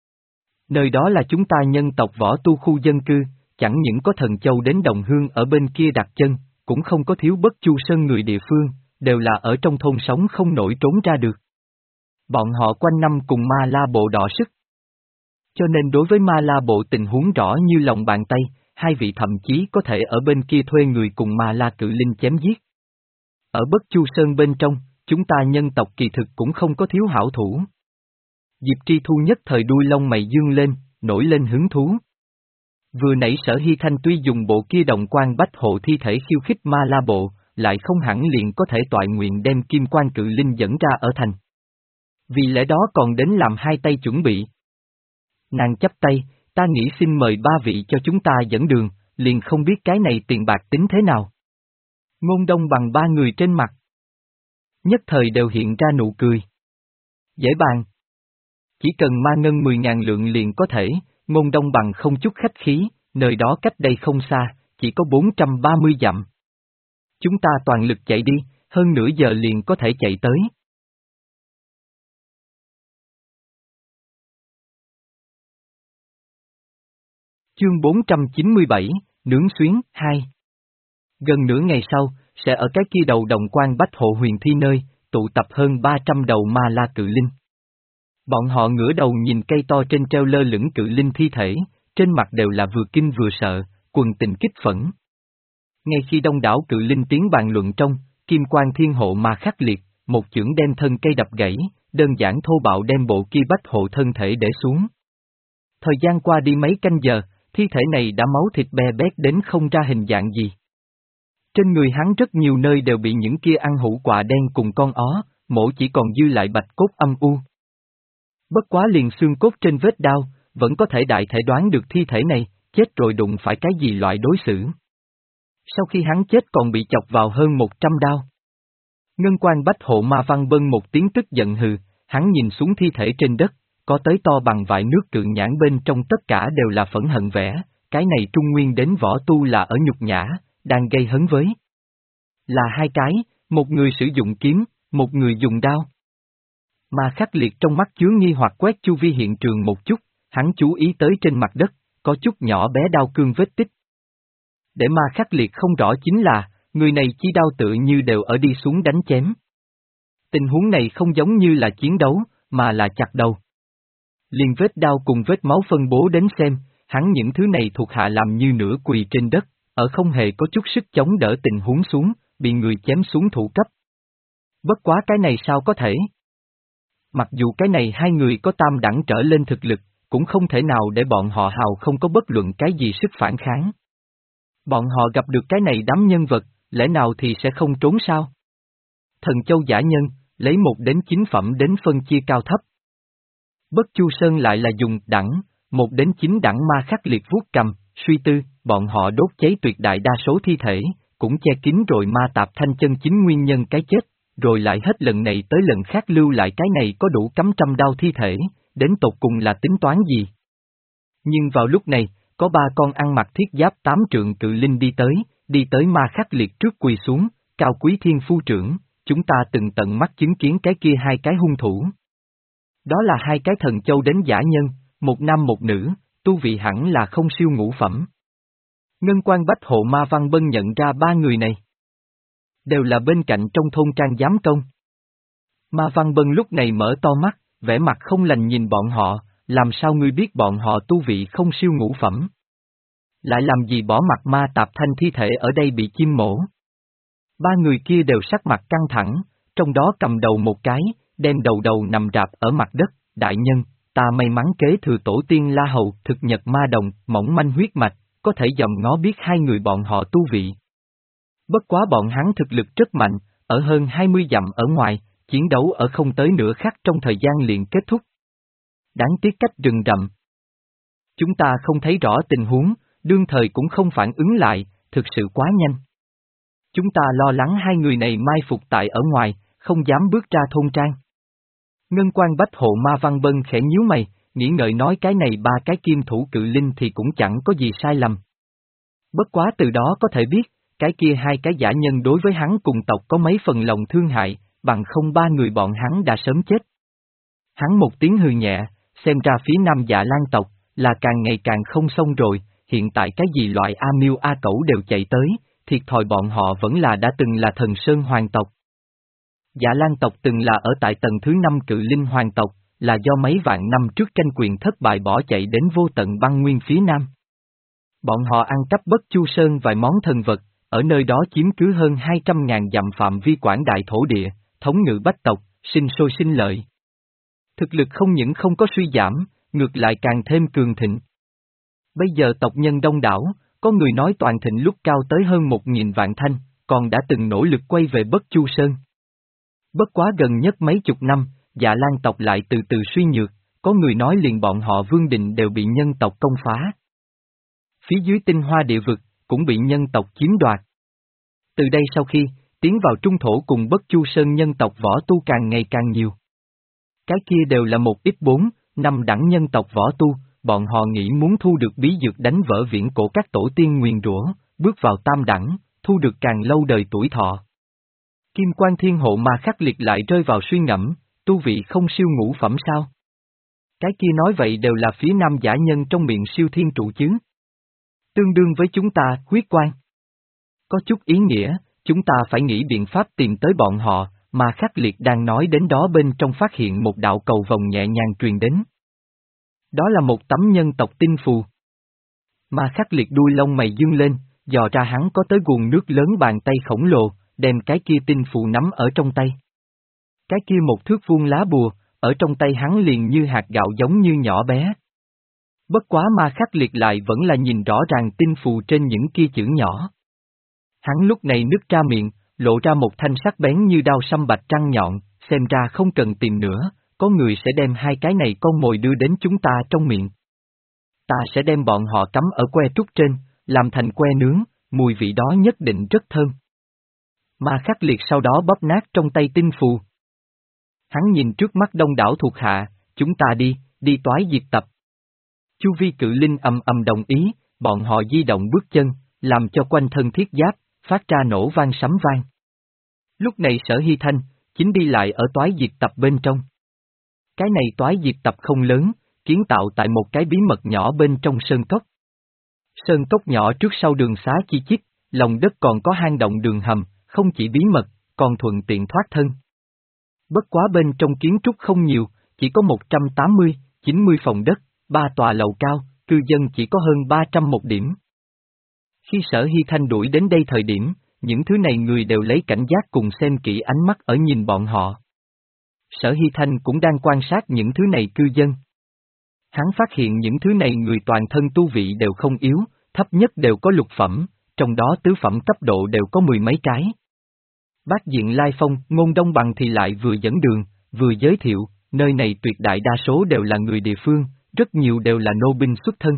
Nơi đó là chúng ta nhân tộc võ tu khu dân cư, chẳng những có Thần Châu đến Đồng Hương ở bên kia đặt chân, cũng không có thiếu Bất Chu Sơn người địa phương, đều là ở trong thôn sống không nổi trốn ra được. Bọn họ quanh năm cùng Ma La bộ đọ sức. Cho nên đối với Ma La bộ tình huống rõ như lòng bàn tay, hai vị thậm chí có thể ở bên kia thuê người cùng Ma La cự linh chém giết. Ở Bất Chu Sơn bên trong, chúng ta nhân tộc kỳ thực cũng không có thiếu hảo thủ. Diệp Tri Thu nhất thời đuôi lông mày dương lên, nổi lên hứng thú. Vừa nãy Sở Hy Thanh tuy dùng bộ kia đồng quan bách hộ thi thể khiêu khích Ma La bộ, lại không hẳn liền có thể toại nguyện đem kim quan cự linh dẫn ra ở thành. Vì lẽ đó còn đến làm hai tay chuẩn bị. Nàng chắp tay, ta nghĩ xin mời ba vị cho chúng ta dẫn đường, liền không biết cái này tiền bạc tính thế nào. Ngôn Đông Bằng ba người trên mặt. Nhất thời đều hiện ra nụ cười. Dễ bàn. Chỉ cần ma ngân mười ngàn lượng liền có thể, Ngôn Đông Bằng không chút khách khí, nơi đó cách đây không xa, chỉ có bốn trăm ba mươi dặm. Chúng ta toàn lực chạy đi, hơn nửa giờ liền có thể chạy tới. Chương bốn trăm chín mươi bảy, Nướng Xuyến, hai. Gần nửa ngày sau, sẽ ở cái kia đầu đồng quan Bách Hộ Huyền Thi nơi, tụ tập hơn ba trăm đầu ma la cự linh. Bọn họ ngửa đầu nhìn cây to trên treo lơ lửng cự linh thi thể, trên mặt đều là vừa kinh vừa sợ, quần tình kích phẫn. Ngay khi đông đảo cự linh tiến bàn luận trong, kim quan thiên hộ ma khắc liệt, một chưởng đem thân cây đập gãy, đơn giản thô bạo đem bộ kia Bách Hộ thân thể để xuống. Thời gian qua đi mấy canh giờ, thi thể này đã máu thịt be bét đến không ra hình dạng gì. Trên người hắn rất nhiều nơi đều bị những kia ăn hũ quạ đen cùng con ó, mổ chỉ còn dư lại bạch cốt âm u. Bất quá liền xương cốt trên vết đao, vẫn có thể đại thể đoán được thi thể này, chết rồi đụng phải cái gì loại đối xử. Sau khi hắn chết còn bị chọc vào hơn một trăm đao. Ngân quan Bách Hộ Ma Văn Bân một tiếng tức giận hừ, hắn nhìn xuống thi thể trên đất, có tới to bằng vại nước cự nhãn bên trong tất cả đều là phẫn hận vẽ, cái này trung nguyên đến võ tu là ở nhục nhã, đang gây hấn với. Là hai cái, một người sử dụng kiếm, một người dùng đao. Ma khắc liệt trong mắt chứa nghi hoặc quét chu vi hiện trường một chút, hắn chú ý tới trên mặt đất, có chút nhỏ bé đao cương vết tích. Để ma khắc liệt không rõ chính là, người này chi đao tự như đều ở đi xuống đánh chém. Tình huống này không giống như là chiến đấu, mà là chặt đầu. Liền vết đao cùng vết máu phân bố đến xem, hắn những thứ này thuộc hạ làm như nửa quỳ trên đất, ở không hề có chút sức chống đỡ tình huống xuống, bị người chém xuống thủ cấp. Bất quá cái này sao có thể? Mặc dù cái này hai người có tam đẳng trở lên thực lực, cũng không thể nào để bọn họ hào không có bất luận cái gì sức phản kháng. Bọn họ gặp được cái này đám nhân vật, lẽ nào thì sẽ không trốn sao? Thần châu giả nhân, lấy một đến chín phẩm đến phân chia cao thấp. Bất Chu Sơn lại là dùng đẳng, một đến chín đẳng ma khắc liệt vuốt cầm, suy tư, bọn họ đốt cháy tuyệt đại đa số thi thể, cũng che kín rồi ma tạp thanh chân chính nguyên nhân cái chết, rồi lại hết lần này tới lần khác lưu lại cái này có đủ cắm trăm đao thi thể, đến tột cùng là tính toán gì? Nhưng vào lúc này, có ba con ăn mặc thiết giáp tám trượng cự linh đi tới, đi tới ma khắc liệt trước quỳ xuống, cao quý thiên phu trưởng, chúng ta từng tận mắt chứng kiến cái kia hai cái hung thủ. Đó là hai cái thần châu đến giả nhân, một nam một nữ, tu vị hẳn là không siêu ngũ phẩm. Ngân quan Bách Hộ Ma Văn Bân nhận ra ba người này. Đều là bên cạnh trong thôn trang giám công. Ma Văn Bân lúc này mở to mắt, vẻ mặt không lành nhìn bọn họ, làm sao ngươi biết bọn họ tu vị không siêu ngũ phẩm? Lại làm gì bỏ mặt ma tạp thanh thi thể ở đây bị chim mổ? Ba người kia đều sắc mặt căng thẳng, trong đó cầm đầu một cái, đem đầu đầu nằm rạp ở mặt đất, đại nhân, ta may mắn kế thừa tổ tiên La Hầu thực nhật ma đồng, mỏng manh huyết mạch, có thể dòm ngó biết hai người bọn họ tu vị. Bất quá bọn hắn thực lực rất mạnh, ở hơn hai mươi dặm ở ngoài, chiến đấu ở không tới nửa khắc trong thời gian liền kết thúc. Đáng tiếc cách rừng rậm. Chúng ta không thấy rõ tình huống, đương thời cũng không phản ứng lại, thực sự quá nhanh. Chúng ta lo lắng hai người này mai phục tại ở ngoài, không dám bước ra thôn trang. Ngân quan Bách Hộ Ma Văn Bân khẽ nhíu mày, nghĩ ngợi nói cái này ba cái kim thủ cự linh thì cũng chẳng có gì sai lầm. Bất quá từ đó có thể biết, cái kia hai cái giả nhân đối với hắn cùng tộc có mấy phần lòng thương hại, bằng không ba người bọn hắn đã sớm chết. Hắn một tiếng hừ nhẹ, xem ra phía nam Dạ Lan tộc, là càng ngày càng không xong rồi, hiện tại cái gì loại A Miêu A Cẩu đều chạy tới, thiệt thòi bọn họ vẫn là đã từng là thần sơn hoàng tộc. Dạ Lan tộc từng là ở tại tầng thứ năm cự linh hoàng tộc, là do mấy vạn năm trước tranh quyền thất bại bỏ chạy đến vô tận băng nguyên phía nam. Bọn họ ăn cắp Bất Chu Sơn vài món thần vật, ở nơi đó chiếm cứ hơn hai trăm ngàn dặm phạm vi quảng đại thổ địa, thống ngự bách tộc, sinh sôi sinh lợi. Thực lực không những không có suy giảm, ngược lại càng thêm cường thịnh. Bây giờ tộc nhân đông đảo, có người nói toàn thịnh lúc cao tới hơn một nghìn vạn thanh, còn đã từng nỗ lực quay về Bất Chu Sơn. Bất quá gần nhất mấy chục năm, Dạ Lan tộc lại từ từ suy nhược, có người nói liền bọn họ Vương Định đều bị nhân tộc công phá. Phía dưới tinh hoa địa vực, cũng bị nhân tộc chiếm đoạt. Từ đây sau khi, tiến vào trung thổ cùng Bất Chu Sơn nhân tộc võ tu càng ngày càng nhiều. Cái kia đều là một ít bốn, năm đẳng nhân tộc võ tu, bọn họ nghĩ muốn thu được bí dược đánh vỡ viễn cổ các tổ tiên nguyền rủa, bước vào tam đẳng, thu được càng lâu đời tuổi thọ. Kim Quan Thiên Hộ Ma Khắc Liệt lại rơi vào suy ngẫm, tu vị không siêu ngũ phẩm sao? Cái kia nói vậy đều là phía nam giả nhân trong miệng siêu thiên trụ chứ. Tương đương với chúng ta, huyết quan. Có chút ý nghĩa, chúng ta phải nghĩ biện pháp tìm tới bọn họ, mà Khắc Liệt đang nói đến đó bên trong phát hiện một đạo cầu vồng nhẹ nhàng truyền đến. Đó là một tấm nhân tộc tinh phù. Mà Khắc Liệt đuôi lông mày dương lên, dò ra hắn có tới guồng nước lớn bàn tay khổng lồ, đem cái kia tinh phù nắm ở trong tay. Cái kia một thước vuông lá bùa, ở trong tay hắn liền như hạt gạo giống như nhỏ bé. Bất quá Ma Khắc Liệt lại vẫn là nhìn rõ ràng tinh phù trên những kia chữ nhỏ. Hắn lúc này nứt ra miệng, lộ ra một thanh sắc bén như đao săm bạch trăng nhọn, xem ra không cần tìm nữa, có người sẽ đem hai cái này con mồi đưa đến chúng ta trong miệng. Ta sẽ đem bọn họ cắm ở que trúc trên, làm thành que nướng, mùi vị đó nhất định rất thơm. Ma Khắc Liệt sau đó bóp nát trong tay tinh phù. Hắn nhìn trước mắt đông đảo thuộc hạ, chúng ta đi, đi toái diệt tập. Chu vi cự linh ầm ầm đồng ý, bọn họ di động bước chân, làm cho quanh thân thiết giáp, phát ra nổ vang sấm vang. Lúc này Sở Hy Thanh, chính đi lại ở toái diệt tập bên trong. Cái này toái diệt tập không lớn, kiến tạo tại một cái bí mật nhỏ bên trong sơn cốc. Sơn cốc nhỏ trước sau đường xá chi chít, lòng đất còn có hang động đường hầm, không chỉ bí mật, còn thuận tiện thoát thân. Bất quá bên trong kiến trúc không nhiều, chỉ có một trăm tám mươi, chín mươi phòng đất, ba tòa lầu cao, cư dân chỉ có hơn ba trăm một điểm. Khi Sở Hy Thanh đuổi đến đây thời điểm, những thứ này người đều lấy cảnh giác cùng xem kỹ ánh mắt ở nhìn bọn họ. Sở Hy Thanh cũng đang quan sát những thứ này cư dân. Hắn phát hiện những thứ này người toàn thân tu vị đều không yếu, thấp nhất đều có lục phẩm, trong đó tứ phẩm cấp độ đều có mười mấy cái. Bác Diện Lai Phong, Ngôn Đông Bằng thì lại vừa dẫn đường, vừa giới thiệu, nơi này tuyệt đại đa số đều là người địa phương, rất nhiều đều là nô binh xuất thân.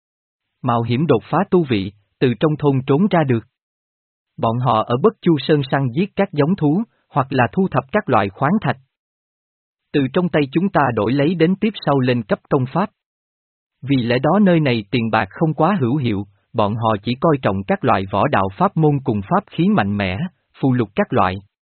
Mạo hiểm đột phá tu vị, từ trong thôn trốn ra được. Bọn họ ở Bất Chu Sơn săn giết các giống thú, hoặc là thu thập các loại khoáng thạch. Từ trong tay chúng ta đổi lấy đến tiếp sau lên cấp công pháp. Vì lẽ đó nơi này tiền bạc không quá hữu hiệu, bọn họ chỉ coi trọng các loại võ đạo pháp môn cùng pháp khí mạnh mẽ, phù lục các loại.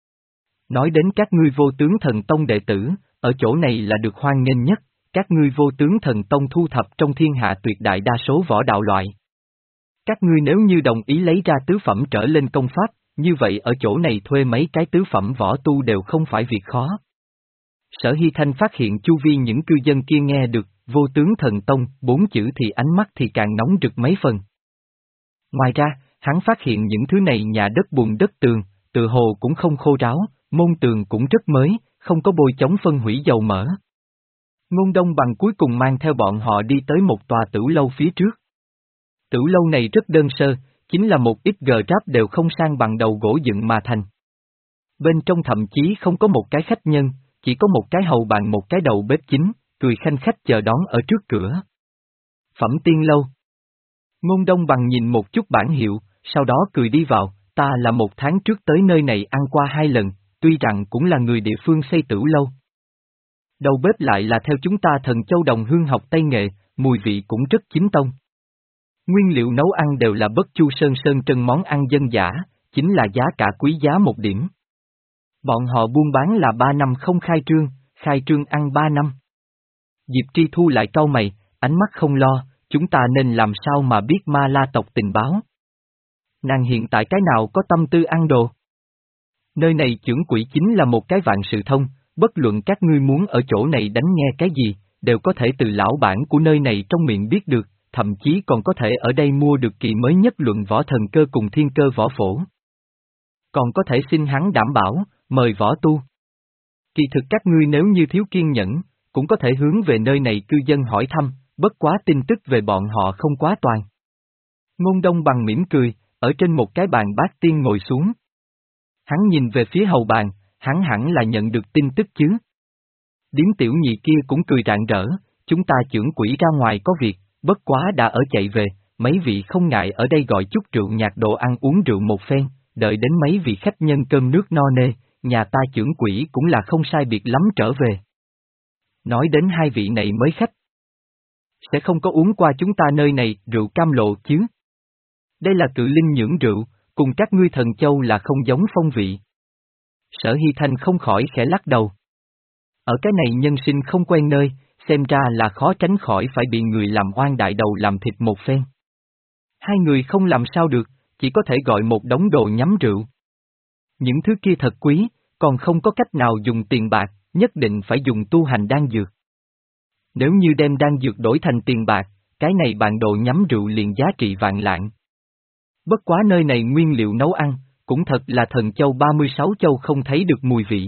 Nói đến các ngươi vô tướng thần tông đệ tử, ở chỗ này là được hoan nghênh nhất, các ngươi vô tướng thần tông thu thập trong thiên hạ tuyệt đại đa số võ đạo loại. Các ngươi nếu như đồng ý lấy ra tứ phẩm trở lên công pháp, như vậy ở chỗ này thuê mấy cái tứ phẩm võ tu đều không phải việc khó. Sở Hy Thanh phát hiện chu vi những cư dân kia nghe được, vô tướng thần tông, bốn chữ thì ánh mắt thì càng nóng rực mấy phần. Ngoài ra, hắn phát hiện những thứ này nhà đất bùn đất tường, tự hồ cũng không khô ráo, môn tường cũng rất mới, không có bôi chống phân hủy dầu mỡ. Ngôn Đông Bằng cuối cùng mang theo bọn họ đi tới một tòa tử lâu phía trước. Tử lâu này rất đơn sơ, chính là một ít gờ ráp đều không sang bằng đầu gỗ dựng mà thành. Bên trong thậm chí không có một cái khách nhân, chỉ có một cái hầu bàn một cái đầu bếp chính, cười khanh khách chờ đón ở trước cửa. Phẩm Tiên Lâu. Ngôn Đông Bằng nhìn một chút bản hiệu, sau đó cười đi vào, ta là một tháng trước tới nơi này ăn qua hai lần, tuy rằng cũng là người địa phương xây tử lâu. Đầu bếp lại là theo chúng ta Thần Châu Đồng Hương học tay nghề, mùi vị cũng rất chính tông. Nguyên liệu nấu ăn đều là Bất Chu Sơn Sơn Trân món ăn dân dã, chính là giá cả quý giá một điểm. Bọn họ buôn bán là ba năm không khai trương, khai trương ăn ba năm. Diệp Tri Thu lại cau mày, ánh mắt không lo, chúng ta nên làm sao mà biết Ma La tộc tình báo. Nàng hiện tại cái nào có tâm tư ăn đồ. Nơi này chưởng quỷ chính là một cái vạn sự thông, bất luận các ngươi muốn ở chỗ này đánh nghe cái gì, đều có thể từ lão bản của nơi này trong miệng biết được, thậm chí còn có thể ở đây mua được kỳ mới nhất luận võ thần cơ cùng thiên cơ võ phổ. Còn có thể xin hắn đảm bảo, mời võ tu. Kỳ thực các ngươi nếu như thiếu kiên nhẫn, cũng có thể hướng về nơi này cư dân hỏi thăm, bất quá tin tức về bọn họ không quá toàn. Ngôn Đông Bằng mỉm cười, ở trên một cái bàn bát tiên ngồi xuống. Hắn nhìn về phía hầu bàn, hắn hẳn là nhận được tin tức chứ. Điếm tiểu nhị kia cũng cười rạng rỡ, chúng ta chưởng quỷ ra ngoài có việc, bất quá đã ở chạy về, mấy vị không ngại ở đây gọi chút rượu nhạt đồ ăn uống rượu một phen, đợi đến mấy vị khách nhân cơm nước no nê, nhà ta chưởng quỷ cũng là không sai biệt lắm trở về. Nói đến hai vị này mới khách. Sẽ không có uống qua chúng ta nơi này rượu cam lộ chứ? Đây là cự linh nhưỡng rượu, cùng các ngươi Thần Châu là không giống phong vị. Sở Hy Thanh không khỏi khẽ lắc đầu. Ở cái này nhân sinh không quen nơi, xem ra là khó tránh khỏi phải bị người làm oan đại đầu làm thịt một phen. Hai người không làm sao được, chỉ có thể gọi một đống đồ nhắm rượu. Những thứ kia thật quý, còn không có cách nào dùng tiền bạc, nhất định phải dùng tu hành đan dược. Nếu như đem đan dược đổi thành tiền bạc, cái này bàn đồ nhắm rượu liền giá trị vạn lạng. Bất quá nơi này nguyên liệu nấu ăn, cũng thật là Thần Châu ba mươi sáu châu không thấy được mùi vị.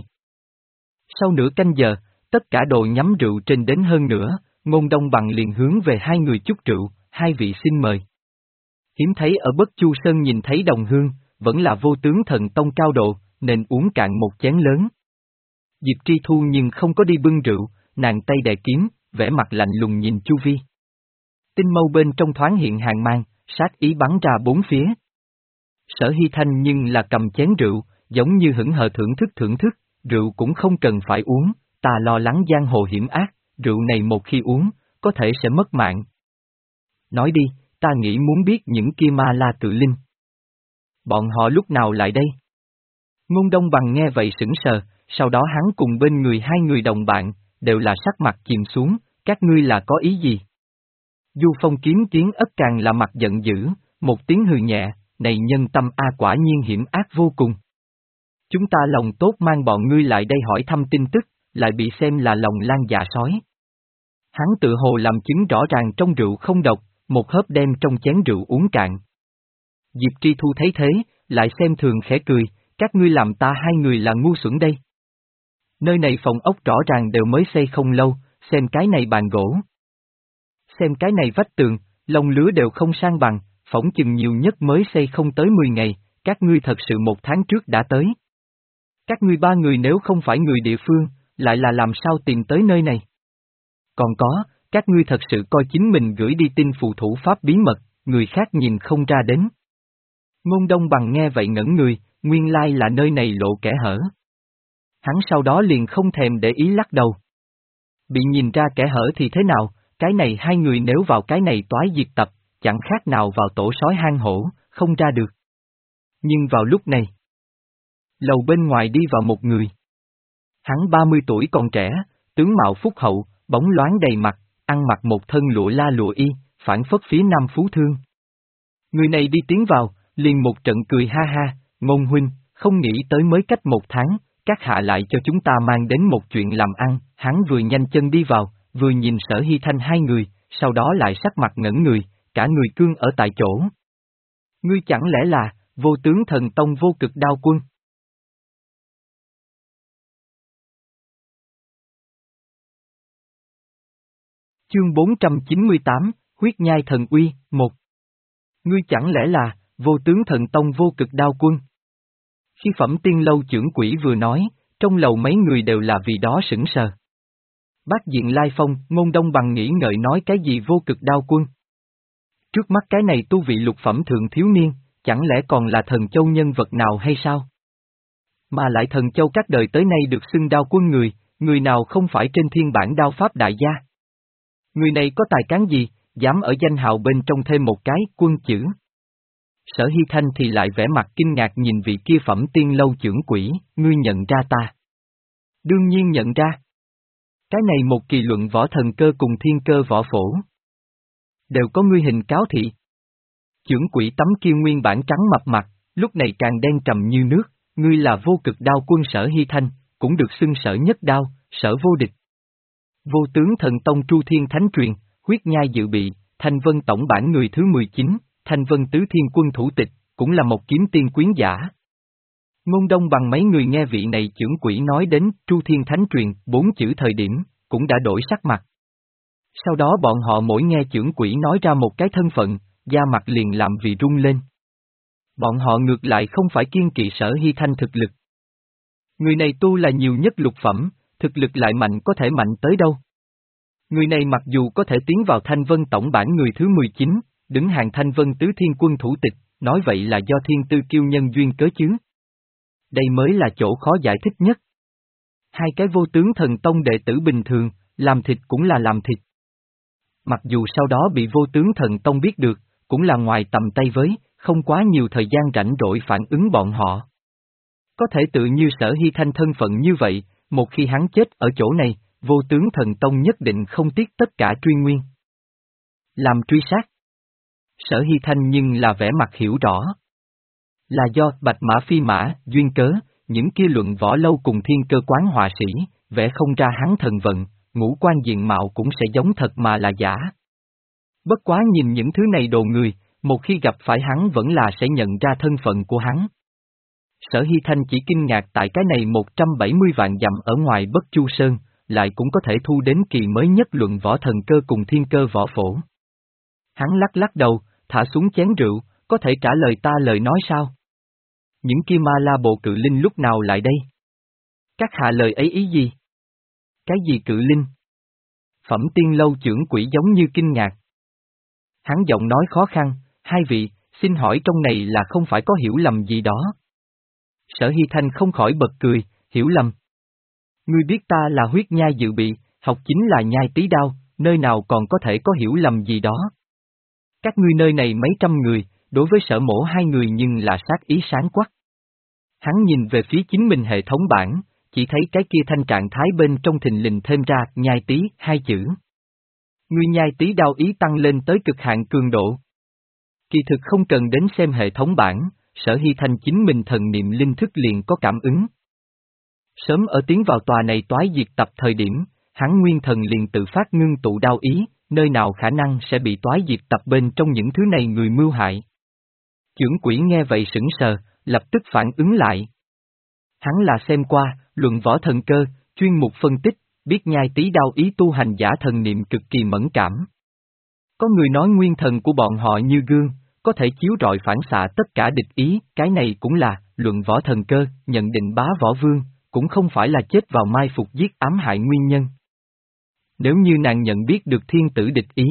Sau nửa canh giờ, tất cả đồ nhắm rượu trên đến hơn nữa, Ngôn Đông Bằng liền hướng về hai người chút rượu, hai vị xin mời. Hiếm thấy ở Bất Chu Sơn nhìn thấy đồng hương, vẫn là vô tướng thần tông cao độ, nên uống cạn một chén lớn. Diệp Tri Thu nhưng không có đi bưng rượu, nàng tay đè kiếm, vẻ mặt lạnh lùng nhìn chu vi. Tinh mâu bên trong thoáng hiện hàng mang, sát ý bắn ra bốn phía. Sở Hy Thanh nhưng là cầm chén rượu, giống như hững hờ thưởng thức thưởng thức, rượu cũng không cần phải uống, ta lo lắng giang hồ hiểm ác, rượu này một khi uống, có thể sẽ mất mạng. Nói đi, ta nghĩ muốn biết những kia ma la cự linh. Bọn họ lúc nào lại đây? Ngôn Đông Bằng nghe vậy sững sờ, sau đó hắn cùng bên người hai người đồng bạn, đều là sắc mặt chìm xuống, các ngươi là có ý gì? Du Phong kiếm kiến ất càng là mặt giận dữ, một tiếng hừ nhẹ, này nhân tâm a quả nhiên hiểm ác vô cùng. Chúng ta lòng tốt mang bọn ngươi lại đây hỏi thăm tin tức, lại bị xem là lòng lan dạ sói. Hắn tự hồ làm chứng rõ ràng trong rượu không độc, một hớp đem trong chén rượu uống cạn. Diệp Tri Thu thấy thế, lại xem thường khẽ cười, các ngươi làm ta hai người là ngu xuẩn đây. Nơi này phòng ốc rõ ràng đều mới xây không lâu, xem cái này bàn gỗ. Xem cái này vách tường, lông lứa đều không sang bằng, phỏng chừng nhiều nhất mới xây không tới mười ngày, các ngươi thật sự một tháng trước đã tới. Các ngươi ba người nếu không phải người địa phương, lại là làm sao tìm tới nơi này? Còn có, các ngươi thật sự coi chính mình gửi đi tin phù thủ pháp bí mật, người khác nhìn không ra đến. Ngôn Đông Bằng nghe vậy ngẩn người, nguyên lai là nơi này lộ kẽ hở. Hắn sau đó liền không thèm để ý lắc đầu. Bị nhìn ra kẽ hở thì thế nào, cái này hai người nếu vào cái này toái diệt tập, chẳng khác nào vào tổ sói hang hổ, không ra được. Nhưng vào lúc này, lầu bên ngoài đi vào một người. Hắn ba mươi tuổi còn trẻ, tướng mạo phúc hậu, bóng loáng đầy mặt, ăn mặc một thân lụa la lụa y, phản phất phía nam phú thương. Người này đi tiến vào, liền một trận cười ha ha, Ngôn huynh, không nghĩ tới mới cách một tháng, các hạ lại cho chúng ta mang đến một chuyện làm ăn, hắn vừa nhanh chân đi vào, vừa nhìn Sở Hy Thanh hai người, sau đó lại sắc mặt ngẩn người, cả người cương ở tại chỗ. Ngươi chẳng lẽ là, vô tướng thần tông vô cực đao quân? Chương bốn trăm chín mươi tám, Huyết Nhai Thần Uy, một. Ngươi chẳng lẽ là, vô tướng thần tông vô cực đao quân? Khi Phẩm Tiên lâu trưởng quỹ vừa nói, trong lầu mấy người đều là vì đó sững sờ. Bác Diện Lai Phong, Ngôn Đông Bằng nghĩ ngợi nói cái gì vô cực đao quân? Trước mắt cái này tu vị lục phẩm thượng thiếu niên, chẳng lẽ còn là Thần Châu nhân vật nào hay sao? Mà lại Thần Châu các đời tới nay được xưng đao quân người, người nào không phải trên thiên bản đao pháp đại gia? Người này có tài cán gì, dám ở danh hào bên trong thêm một cái quân chữ? Sở Hy Thanh thì lại vẻ mặt kinh ngạc nhìn vị kia Phẩm Tiên lâu trưởng quỹ, ngươi nhận ra ta? Đương nhiên nhận ra. Cái này một kỳ luận võ thần cơ cùng thiên cơ võ phổ. Đều có ngươi hình cáo thị. Trưởng quỹ tấm kia nguyên bản trắng mập mặt, lúc này càng đen trầm như nước, ngươi là vô cực đao quân Sở Hy Thanh, cũng được xưng Sở Nhất Đao, Sở Vô Địch. Vô tướng thần tông Tru Thiên Thánh Truyền, Huyết Nhai dự bị, Thanh Vân tổng bản người thứ mười chín, Thanh Vân Tứ Thiên Quân thủ tịch, cũng là một kiếm tiên quyến giả. Ngôn Đông Bằng mấy người nghe vị này trưởng quỹ nói đến Tru Thiên Thánh Truyền, bốn chữ thời điểm, cũng đã đổi sắc mặt. Sau đó bọn họ mỗi nghe trưởng quỹ nói ra một cái thân phận, da mặt liền làm vì rung lên. Bọn họ ngược lại không phải kiên kỵ Sở Hy Thanh thực lực. Người này tu là nhiều nhất lục phẩm, thực lực lại mạnh có thể mạnh tới đâu. Người này mặc dù có thể tiến vào Thanh Vân tổng bản người thứ mười chín, đứng hàng Thanh Vân Tứ Thiên Quân thủ tịch, nói vậy là do thiên tư kiêu nhân duyên cớ chứ. Đây mới là chỗ khó giải thích nhất. Hai cái vô tướng thần tông đệ tử bình thường, làm thịt cũng là làm thịt. Mặc dù sau đó bị Vô Tướng Thần Tông biết được, cũng là ngoài tầm tay với, không quá nhiều thời gian rảnh rỗi phản ứng bọn họ. Có thể tự như Sở Hy Thanh thân phận như vậy, một khi hắn chết ở chỗ này, Vô Tướng Thần Tông nhất định không tiếc tất cả truy nguyên. Làm truy sát. Sở Hy Thanh nhưng là vẻ mặt hiểu rõ. Là do Bạch Mã Phi Mã, duyên cớ, những kia luận võ lâu cùng thiên cơ quán họa sĩ, vẽ không ra hắn thần vận, ngũ quan diện mạo cũng sẽ giống thật mà là giả. Bất quá nhìn những thứ này đồ người, một khi gặp phải hắn vẫn là sẽ nhận ra thân phận của hắn. Sở Hy Thanh chỉ kinh ngạc tại cái này một trăm bảy mươi vạn dặm ở ngoài Bất Chu Sơn, lại cũng có thể thu đến kỳ mới nhất luận võ thần cơ cùng thiên cơ võ phổ. Hắn lắc lắc đầu, thả xuống chén rượu, có thể trả lời ta lời nói sao? Những kia ma la bộ cự linh lúc nào lại đây? Các hạ lời ấy ý gì? Cái gì cự linh? Phẩm Tiên Lâu trưởng quỷ giống như kinh ngạc. Hắn giọng nói khó khăn, hai vị, xin hỏi trong này là không phải có hiểu lầm gì đó. Sở Hy Thanh không khỏi bật cười, hiểu lầm. Ngươi biết ta là huyết nhai dự bị, học chính là nhai tí đao, nơi nào còn có thể có hiểu lầm gì đó. Các ngươi nơi này mấy trăm người, đối với Sở mổ hai người nhưng là sát ý sáng quắc. Hắn nhìn về phía chính mình hệ thống bảng, chỉ thấy cái kia thanh trạng thái bên trong thình lình thêm ra nhai tí hai chữ. Ngươi nhai tí đao ý tăng lên tới cực hạn cường độ. Kỳ thực không cần đến xem hệ thống bảng, Sở Hy Thanh chính mình thần niệm linh thức liền có cảm ứng. Sớm ở tiến vào tòa này toái diệt tập thời điểm, hắn nguyên thần liền tự phát ngưng tụ đao ý, nơi nào khả năng sẽ bị toái diệt tập bên trong những thứ này người mưu hại. Chưởng quỷ nghe vậy sững sờ, lập tức phản ứng lại. Hắn là xem qua, luận võ thần cơ, chuyên mục phân tích, biết nhai tí đao ý tu hành giả thần niệm cực kỳ mẫn cảm. Có người nói nguyên thần của bọn họ như gương, có thể chiếu rọi phản xạ tất cả địch ý, cái này cũng là, luận võ thần cơ, nhận định bá võ vương, cũng không phải là chết vào mai phục giết ám hại nguyên nhân. Nếu như nàng nhận biết được thiên tử địch ý,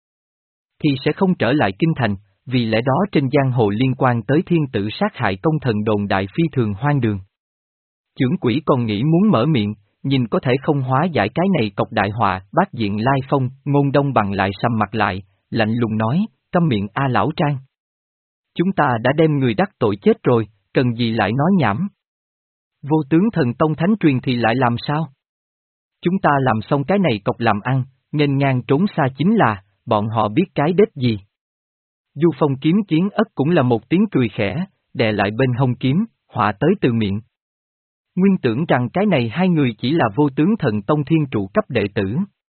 thì sẽ không trở lại kinh thành, vì lẽ đó trên giang hồ liên quan tới thiên tử sát hại công thần đồn đại phi thường hoang đường. Chưởng quỷ còn nghĩ muốn mở miệng, nhìn có thể không hóa giải cái này cọc đại họa, bát diện lai phong, Ngôn Đông Bằng lại sầm mặt lại, lạnh lùng nói, câm miệng A lão trang. Chúng ta đã đem người đắc tội chết rồi, cần gì lại nói nhảm. Vô Tướng Thần Tông thánh truyền thì lại làm sao? Chúng ta làm xong cái này cọc làm ăn, nghênh ngang trốn xa chính là, bọn họ biết cái đết gì. Du Phong kiếm kiến ất cũng là một tiếng cười khẽ, đè lại bên hông kiếm, họa tới từ miệng. Nguyên tưởng rằng cái này hai người chỉ là Vô Tướng Thần Tông thiên trụ cấp đệ tử.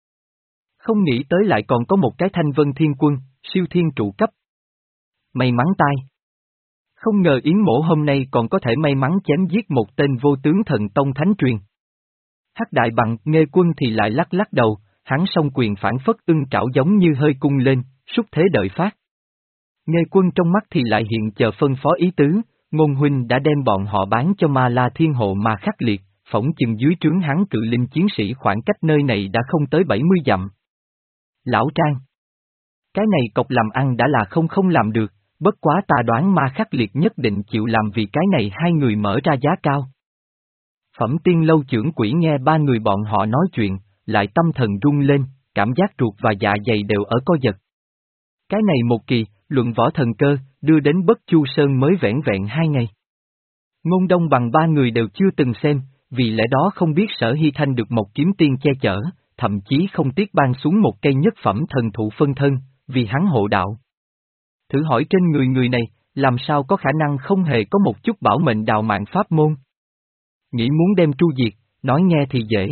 Không nghĩ tới lại còn có một cái Thanh Vân Thiên Quân, siêu thiên trụ cấp. May mắn tai. Không ngờ Yến Mổ hôm nay còn có thể may mắn chém giết một tên Vô Tướng Thần Tông thánh truyền. Hắc Đại Bằng, Nghê Quân thì lại lắc lắc đầu, hắn song quyền phản phất ưng trảo giống như hơi cung lên, xúc thế đợi phát. Nghê Quân trong mắt thì lại hiện chờ phân phó ý tứ, Ngôn huynh đã đem bọn họ bán cho Ma La Thiên Hộ mà khắc liệt, phỏng chừng dưới trướng hắn cự linh chiến sĩ khoảng cách nơi này đã không tới bảy mươi dặm. Lão Trang. Cái này cọc làm ăn đã là không không làm được, bất quá ta đoán Ma khắc liệt nhất định chịu làm vì cái này hai người mở ra giá cao. Phẩm Tiên Lâu trưởng quỷ nghe ba người bọn họ nói chuyện, lại tâm thần rung lên, cảm giác ruột và dạ dày đều ở co giật. Cái này một kỳ, luận võ thần cơ, đưa đến Bất Chu Sơn mới vẻn vẹn hai ngày. Ngôn Đông Bằng ba người đều chưa từng xem, vì lẽ đó không biết Sở Hy Thanh được một kiếm tiên che chở, thậm chí không tiếc ban xuống một cây nhất phẩm thần thụ phân thân, vì hắn hộ đạo. Thử hỏi trên người người này, làm sao có khả năng không hề có một chút bảo mệnh đào mạng pháp môn? Nghĩ muốn đem tru diệt, nói nghe thì dễ.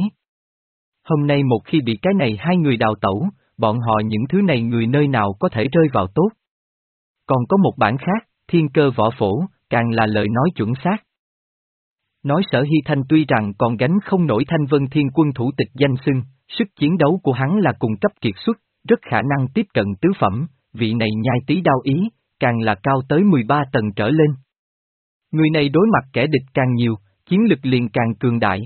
Hôm nay một khi bị cái này hai người đào tẩu, bọn họ những thứ này người nơi nào có thể rơi vào tốt. Còn có một bản khác, thiên cơ võ phổ, càng là lời nói chuẩn xác. Nói Sở Hy Thanh tuy rằng còn gánh không nổi Thanh Vân Thiên Quân thủ tịch danh xưng, sức chiến đấu của hắn là cùng cấp kiệt xuất, rất khả năng tiếp cận tứ phẩm, vị này nhai tí đao ý, càng là cao tới mười ba tầng trở lên. Người này đối mặt kẻ địch càng nhiều, chiến lực liền càng cường đại.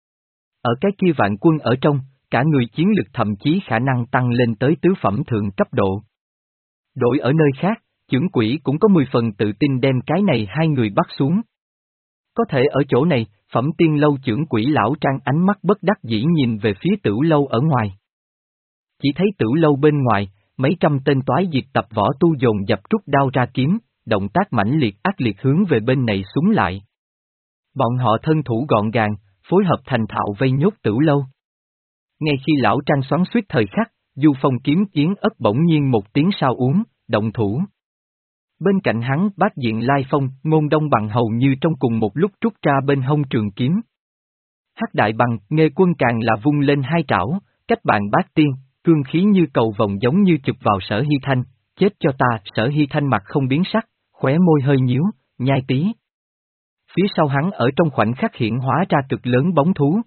Ở cái kia vạn quân ở trong, cả người chiến lực thậm chí khả năng tăng lên tới tứ phẩm thượng cấp độ. Đổi ở nơi khác, chưởng quỷ cũng có mười phần tự tin đem cái này hai người bắt xuống. Có thể ở chỗ này, Phẩm Tiên Lâu chưởng quỷ lão Trang ánh mắt bất đắc dĩ nhìn về phía Tửu Lâu ở ngoài. Chỉ thấy tử lâu bên ngoài, mấy trăm tên toái diệt tập võ tu dồn dập rút đao ra kiếm, động tác mãnh liệt ác liệt hướng về bên này súng lại. Bọn họ thân thủ gọn gàng, phối hợp thành thạo vây nhốt tử lâu. Ngay khi lão Trang xoắn xuýt thời khắc, Du Phong kiếm yến ất bỗng nhiên một tiếng sao uống, động thủ. Bên cạnh hắn bát diện Lai Phong, Ngôn Đông Bằng hầu như trong cùng một lúc rút ra bên hông trường kiếm. Hắc Đại Bằng, Nghê Quân càng là vung lên hai trảo, cách bàn bát tiên, cương khí như cầu vồng giống như chụp vào Sở Hy Thanh, chết cho ta. Sở Hy Thanh mặt không biến sắc, khóe môi hơi nhíu, nhai tí. Phía sau hắn ở trong khoảnh khắc hiện hóa ra cực lớn bóng thú.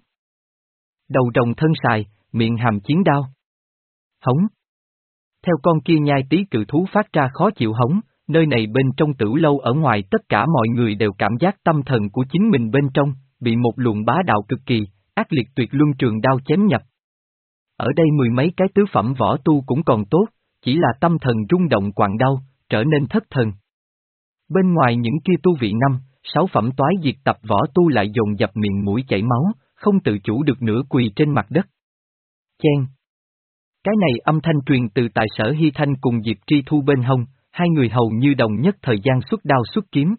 Đầu rồng thân sài, miệng hàm chiến đao. Hống. Theo con kia nhai tí cự thú phát ra khó chịu hống, nơi này bên trong tử lâu ở ngoài tất cả mọi người đều cảm giác tâm thần của chính mình bên trong, bị một luồng bá đạo cực kỳ, ác liệt tuyệt luân trường đao chém nhập. Ở đây mười mấy cái tứ phẩm võ tu cũng còn tốt, chỉ là tâm thần rung động quặn đau, trở nên thất thần. Bên ngoài những kia tu vị năm, sáu phẩm toái diệt tập võ tu lại dồn dập miệng mũi chảy máu, không tự chủ được nửa quỳ trên mặt đất. Chen. Cái này âm thanh truyền từ tại Sở Hy Thanh cùng Diệp Tri Thu bên hông, hai người hầu như đồng nhất thời gian xuất đao xuất kiếm.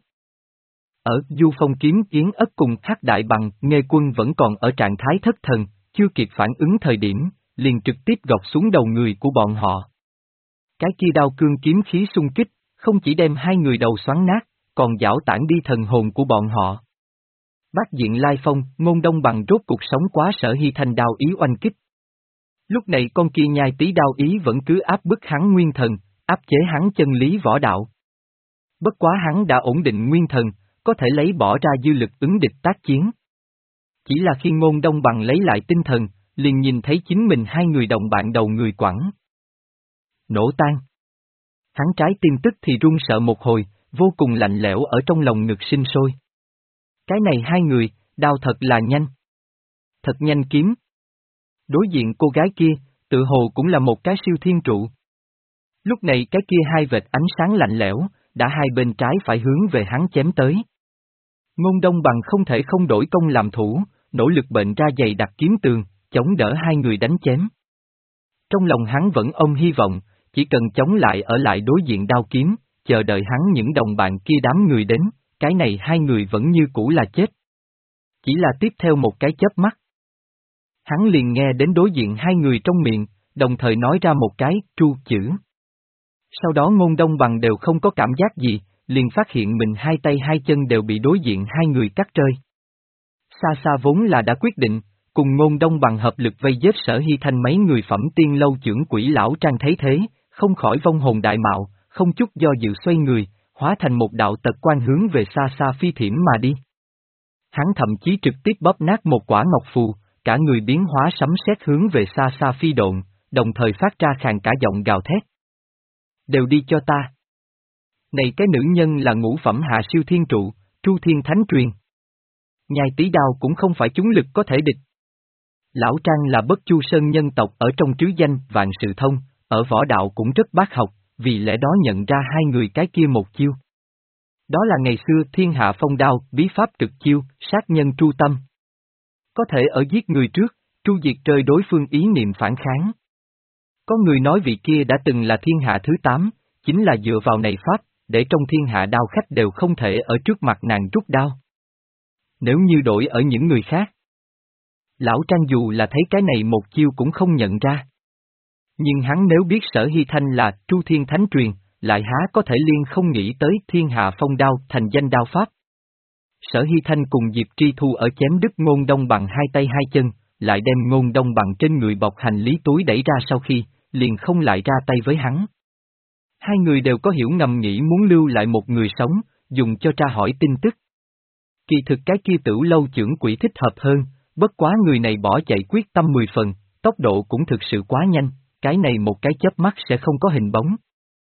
Ở Du Phong kiếm yến ất cùng Hắc Đại Bằng, Nghê Quân vẫn còn ở trạng thái thất thần, chưa kịp phản ứng thời điểm, liền trực tiếp gọt xuống đầu người của bọn họ. Cái kia đao cương kiếm khí xung kích, không chỉ đem hai người đầu xoắn nát, còn giảo tản đi thần hồn của bọn họ. Bát diện Lai Phong, Ngôn Đông Bằng rốt cuộc sống quá Sở Hy Thanh đao ý oanh kích. Lúc này con kia nhai tí đao ý vẫn cứ áp bức hắn nguyên thần, áp chế hắn chân lý võ đạo. Bất quá hắn đã ổn định nguyên thần, có thể lấy bỏ ra dư lực ứng địch tác chiến. Chỉ là khi Ngôn Đông Bằng lấy lại tinh thần, liền nhìn thấy chính mình hai người đồng bạn đầu người quẳng. Nổ tan. Hắn trái tim tức thì run sợ một hồi, vô cùng lạnh lẽo ở trong lòng ngực sinh sôi. Cái này hai người, đao thật là nhanh. Thật nhanh kiếm. Đối diện cô gái kia, tự hồ cũng là một cái siêu thiên trụ. Lúc này cái kia hai vệt ánh sáng lạnh lẽo, đã hai bên trái phải hướng về hắn chém tới. Ngôn Đông Bằng không thể không đổi công làm thủ, nỗ lực bệnh ra dày đặt kiếm tường, chống đỡ hai người đánh chém. Trong lòng hắn vẫn ôm hy vọng, chỉ cần chống lại ở lại đối diện đao kiếm, chờ đợi hắn những đồng bạn kia đám người đến, cái này hai người vẫn như cũ là chết. Chỉ là tiếp theo một cái chớp mắt. Hắn liền nghe đến đối diện hai người trong miệng, đồng thời nói ra một cái, tru chữ. Sau đó Ngôn Đông Bằng đều không có cảm giác gì, liền phát hiện mình hai tay hai chân đều bị đối diện hai người cắt rơi. Xa xa vốn là đã quyết định, cùng Ngôn Đông Bằng hợp lực vây giết Sở Hy Thanh mấy người phẩm tiên lâu trưởng quỷ lão Trang thấy thế, không khỏi vong hồn đại mạo, không chút do dự xoay người, hóa thành một đạo tật quan hướng về xa xa phi thiểm mà đi. Hắn thậm chí trực tiếp bóp nát một quả ngọc phù, cả người biến hóa sấm sét hướng về xa xa phi độn, đồng thời phát ra khàn cả giọng gào thét. Đều đi cho ta. Này cái nữ nhân là ngũ phẩm hạ siêu thiên trụ, Tru Thiên Thánh Truyền. Nhai tí đao cũng không phải chúng lực có thể địch. Lão Trang là bất chu sơn nhân tộc ở trong trứ danh vạn sự thông, ở võ đạo cũng rất bác học, vì lẽ đó nhận ra hai người cái kia một chiêu. Đó là ngày xưa thiên hạ phong đao, bí pháp trực chiêu, sát nhân tru tâm. Có thể ở giết người trước, tru diệt trời đối phương ý niệm phản kháng. Có người nói vị kia đã từng là thiên hạ thứ tám, chính là dựa vào này pháp, để trong thiên hạ đao khách đều không thể ở trước mặt nàng rút đao. Nếu như đổi ở những người khác, lão Trang dù là thấy cái này một chiêu cũng không nhận ra. Nhưng hắn nếu biết Sở Hy Thanh là Tru Thiên Thánh Truyền, lại há có thể liên không nghĩ tới thiên hạ phong đao thành danh đao pháp. Sở Hy Thanh cùng Diệp Tri Thu ở chém đứt Ngôn Đông Bằng hai tay hai chân, lại đem Ngôn Đông Bằng trên người bọc hành lý túi đẩy ra sau khi, liền không lại ra tay với hắn. Hai người đều có hiểu ngầm nghĩ muốn lưu lại một người sống, dùng cho tra hỏi tin tức. Kỳ thực cái kia Tử Lâu trưởng quỷ thích hợp hơn, bất quá người này bỏ chạy quyết tâm mười phần, tốc độ cũng thực sự quá nhanh, cái này một cái chớp mắt sẽ không có hình bóng.